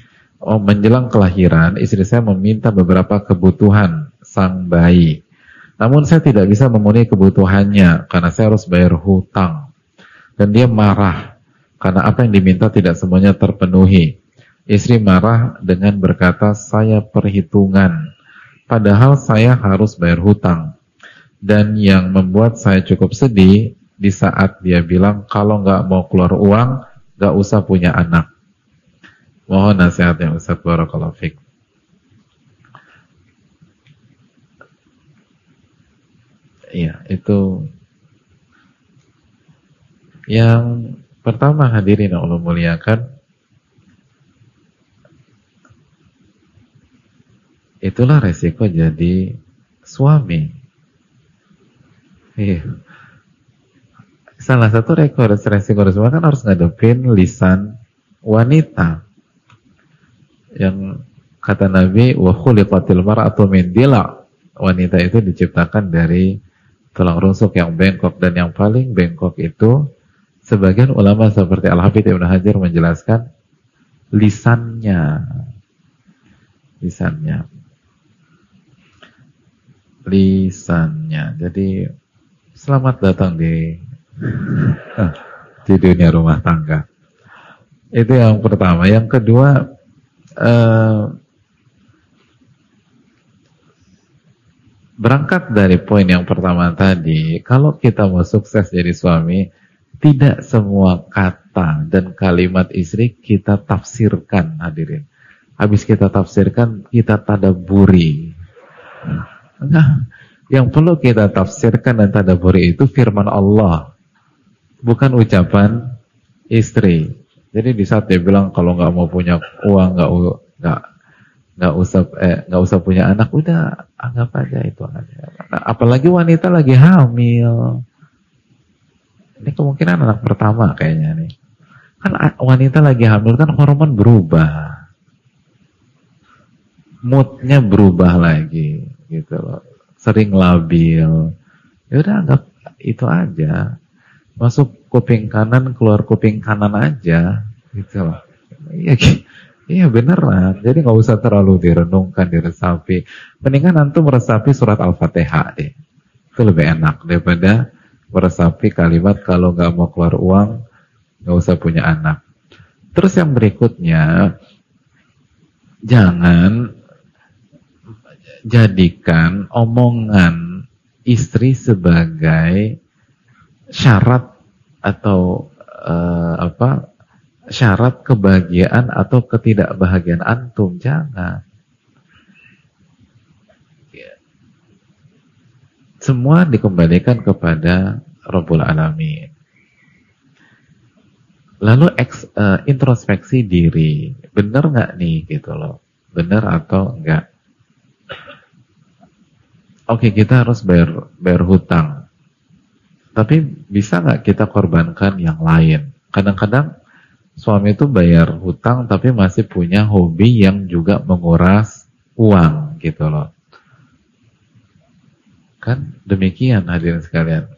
meminta beberapa kebutuhan sang bayi. Namun saya tidak bisa memenuhi kebutuhannya karena saya harus bayar hutang. Dan dia marah karena apa yang diminta tidak semuanya terpenuhi. Istri marah dengan berkata, saya perhitungan, padahal saya harus bayar hutang. Dan yang membuat saya cukup sedih, di saat dia bilang, kalau nggak mau keluar uang, nggak usah punya anak. Mohon nasihatnya Ustaz, barakallahu fiik. Iya, itu yang pertama, hadirin yang Allah muliakan. Itulah resiko jadi suami. Iya. Salah satu resiko semua kan harus ngadepin lisan wanita. Yang kata Nabi, wa khuliqatil mar'atu min dila'. Wanita itu diciptakan dari tulang rusuk yang bengkok, dan yang paling bengkok itu sebagian ulama seperti Al-Hafidz Ibnu Hajar menjelaskan lisannya. Jadi selamat datang di dunia rumah tangga. Itu yang pertama. Yang kedua, berangkat dari poin yang pertama tadi, kalau kita mau sukses jadi suami, tidak semua kata dan kalimat istri kita tafsirkan, hadirin. Habis kita tafsirkan, kita tadabburi. Nah, yang perlu kita tafsirkan dan tadabburi itu firman Allah, bukan ucapan istri. Jadi di saat dia bilang kalau nggak mau punya uang, nggak usah punya anak, udah anggap aja itu aja. Nah, apalagi wanita lagi hamil. Ini kemungkinan anak pertama kayaknya nih. Kan wanita lagi hamil kan hormon berubah, moodnya berubah lagi. Gitu loh, sering labil. Ya udah itu aja. Masuk kuping kanan, keluar kuping kanan aja, gitu loh. Iya, iya beneran. Jadi nggak usah terlalu direnungkan, diresapi. Mendingan antum meresapi surat Al-Fatihah deh. Itu lebih enak daripada meresapi kalimat kalau nggak mau keluar uang, nggak usah punya anak. Terus yang berikutnya, jangan jadikan omongan istri sebagai syarat atau syarat kebahagiaan atau ketidakbahagiaan antum. Jangan. Semua dikembalikan kepada Rabbul Alamin. Lalu introspeksi diri, benar nggak nih gitu loh, benar atau enggak? Oke, kita harus bayar hutang, tapi bisa nggak kita korbankan yang lain? Kadang-kadang suami itu bayar hutang tapi masih punya hobi yang juga menguras uang gitu loh. Kan demikian hadirin sekalian.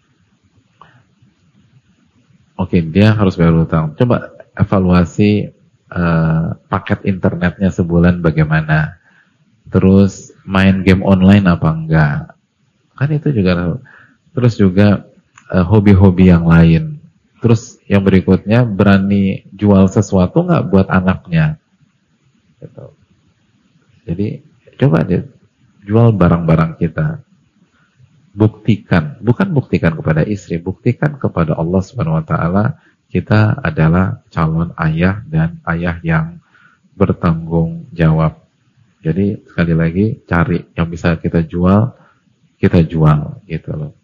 Oke, dia harus bayar hutang. Coba evaluasi paket internetnya sebulan bagaimana. Terus main game online apa enggak. Kan itu juga. Terus juga hobi-hobi yang lain. Terus yang berikutnya, berani jual sesuatu enggak buat anaknya. Gitu. Jadi coba deh jual barang-barang kita. Buktikan, bukan buktikan kepada istri, buktikan kepada Allah Subhanahu wa taala kita adalah calon ayah dan ayah yang bertanggung jawab. Jadi sekali lagi cari yang bisa kita jual gitu loh.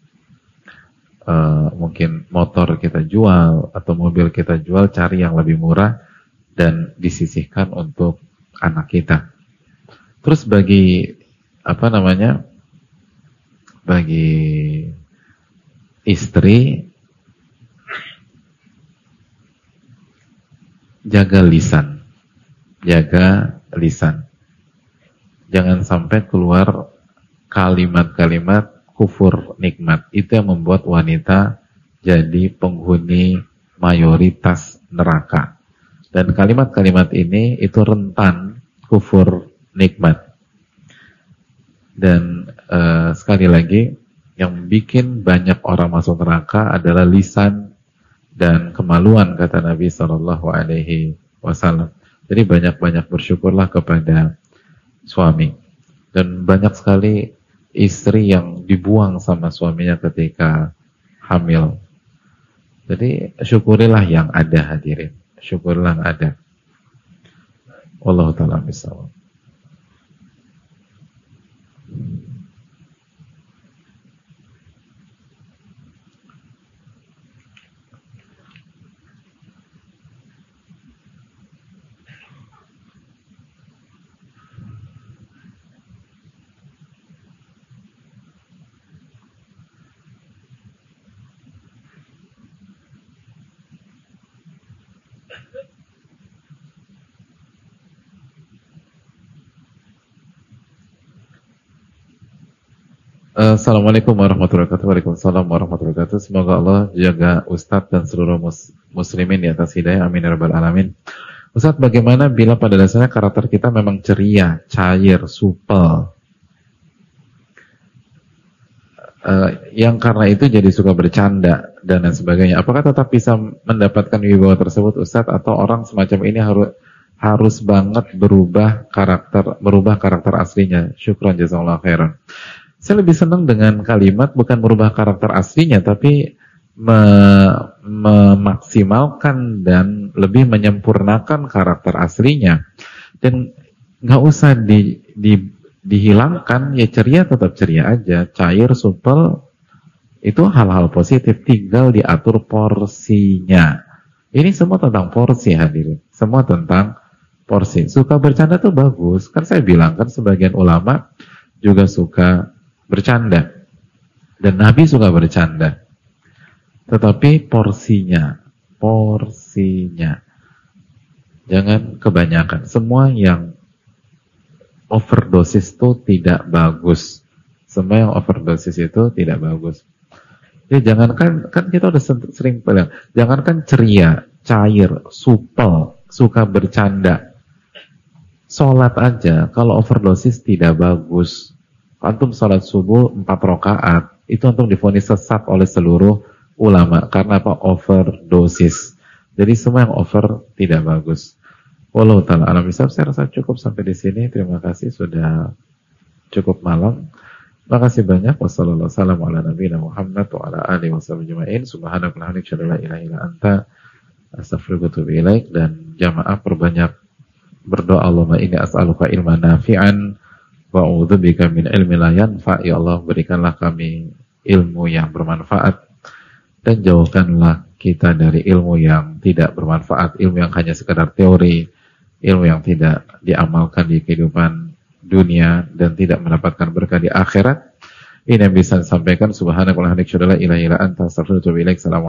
Mungkin motor kita jual atau mobil kita jual, cari yang lebih murah dan disisihkan untuk anak kita. Terus bagi bagi istri, jaga lisan. Jangan sampai keluar kalimat-kalimat kufur nikmat. Itu yang membuat wanita jadi penghuni mayoritas neraka. Dan kalimat-kalimat ini itu rentan kufur nikmat. Dan sekali lagi, yang bikin banyak orang masuk neraka adalah lisan dan kemaluan, kata Nabi SAW. Jadi banyak-banyak bersyukurlah kepada suami. Dan banyak sekali istri yang dibuang sama suaminya ketika hamil. Jadi syukurilah yang ada, hadirin. Syukurilah yang ada. Wallahu ta'ala bishawab. Assalamualaikum warahmatullahi wabarakatuh. Waalaikumsalam warahmatullahi wabarakatuh. Semoga Allah jaga Ustadz dan seluruh muslimin di atas hidayah. Amin ya rabbal alamin. Ustadz, bagaimana bila pada dasarnya karakter kita memang ceria, cair, supel, yang karena itu jadi suka bercanda dan lain sebagainya. Apakah tetap bisa mendapatkan wibawa tersebut, Ustadz, atau orang semacam ini harus banget berubah karakter aslinya? Syukran jazakallahu khairan. Saya lebih senang dengan kalimat bukan merubah karakter aslinya, tapi memaksimalkan dan lebih menyempurnakan karakter aslinya. Dan nggak usah dihilangkan, ya ceria tetap ceria aja, cair, supel, itu hal-hal positif, tinggal diatur porsinya. Ini semua tentang porsi, hadirin. Semua tentang porsi. Suka bercanda tuh bagus, kan saya bilang kan sebagian ulama juga suka bercanda, dan Nabi suka bercanda, tetapi porsinya, jangan kebanyakan. Semua yang overdosis itu tidak bagus. Semua yang overdosis itu tidak bagus. Ya jangankan, kan kita udah sering bilang, jangankan ceria, cair, supel, suka bercanda. Sholat aja, kalau overdosis tidak bagus. Antum sholat subuh 4 rakaat, itu antum divonis sesat oleh seluruh ulama. Karena apa? Overdosis. Jadi semua yang over tidak bagus. Wallahu ta'ala alam bisawab. Saya rasa cukup sampai di sini. Terima kasih sudah cukup malam. Makasih banyak. Wassalamualaikum warahmatullahi wabarakatuh. Wa ala alihi wasallam. Subhanakallahumma wa la ilaha illa anta astaghfiruka wa atubu ilaik. Dan jamaah perbanyak berdoa. Allahumma inni as'aluka ilman nafi'an wa a'udzubika min ilmin la yanfa'. Ya Allah, berikanlah kami ilmu yang bermanfaat dan jauhkanlah kita dari ilmu yang tidak bermanfaat, ilmu yang hanya sekedar teori, ilmu yang tidak diamalkan di kehidupan dunia dan tidak mendapatkan berkah di akhirat. Ini yang bisa disampaikan. Subhanakallahumma wa bihamdika, la ilaha illa anta, astaghfiruka wa atubu ilaik.